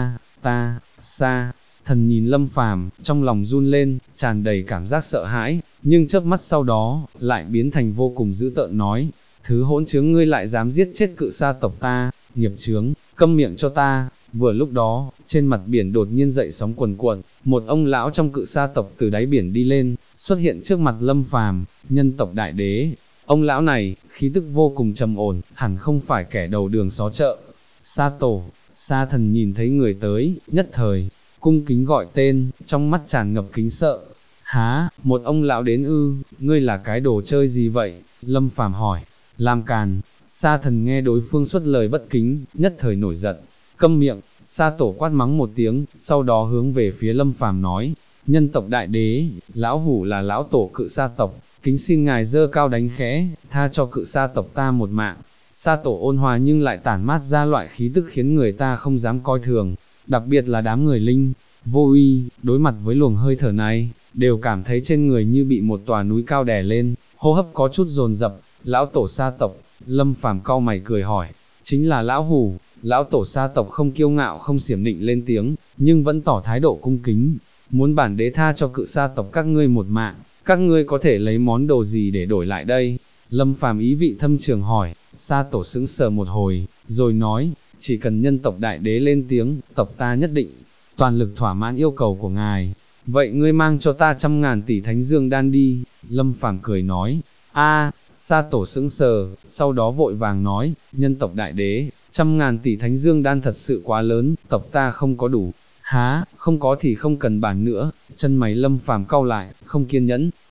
Sa Thần nhìn Lâm Phàm, trong lòng run lên, tràn đầy cảm giác sợ hãi, nhưng chớp mắt sau đó, lại biến thành vô cùng dữ tợn nói, thứ hỗn trướng ngươi lại dám giết chết cự sa tộc ta, nghiệp chướng, câm miệng cho ta. Vừa lúc đó, trên mặt biển đột nhiên dậy sóng cuồn cuộn, một ông lão trong cự sa tộc từ đáy biển đi lên, xuất hiện trước mặt Lâm Phàm, nhân tộc đại đế. Ông lão này, khí tức vô cùng trầm ổn, hẳn không phải kẻ đầu đường xó chợ. Sa Tổ, Sa Thần nhìn thấy người tới, nhất thời cung kính gọi tên, trong mắt tràn ngập kính sợ. Há, một ông lão đến ư, ngươi là cái đồ chơi gì vậy? Lâm Phàm hỏi. Làm càn. Sa Thần nghe đối phương xuất lời bất kính, nhất thời nổi giận. Câm miệng. Sa Tổ quát mắng một tiếng, sau đó hướng về phía Lâm Phàm nói, nhân tộc đại đế, lão hủ là lão tổ cự sa tộc, kính xin ngài dơ cao đánh khẽ, tha cho cự sa tộc ta một mạng. Sa Tổ ôn hòa nhưng lại tản mát ra loại khí tức khiến người ta không dám coi thường, đặc biệt là đám người Linh Vô Uy, đối mặt với luồng hơi thở này, đều cảm thấy trên người như bị một tòa núi cao đè lên, hô hấp có chút dồn dập. Lão tổ Sa tộc. Lâm Phàm cau mày cười hỏi, chính là lão hủ. Lão tổ Sa tộc không kiêu ngạo không xiểm nịnh lên tiếng, nhưng vẫn tỏ thái độ cung kính, muốn bản đế tha cho cự sa tộc các ngươi một mạng, các ngươi có thể lấy món đồ gì để đổi lại đây? Lâm Phàm ý vị thâm trường hỏi. Sa tổ sững sờ một hồi, rồi nói, chỉ cần nhân tộc đại đế lên tiếng, tộc ta nhất định toàn lực thỏa mãn yêu cầu của ngài. Vậy ngươi mang cho ta 100.000 tỷ thánh dương đan đi. Lâm Phàm cười nói. Sa tổ sững sờ, sau đó vội vàng nói, nhân tộc đại đế, 100.000 tỷ thánh dương đan thật sự quá lớn, tộc ta không có đủ. Há, không có thì không cần bàn nữa. Chân mày Lâm Phàm cau lại, không kiên nhẫn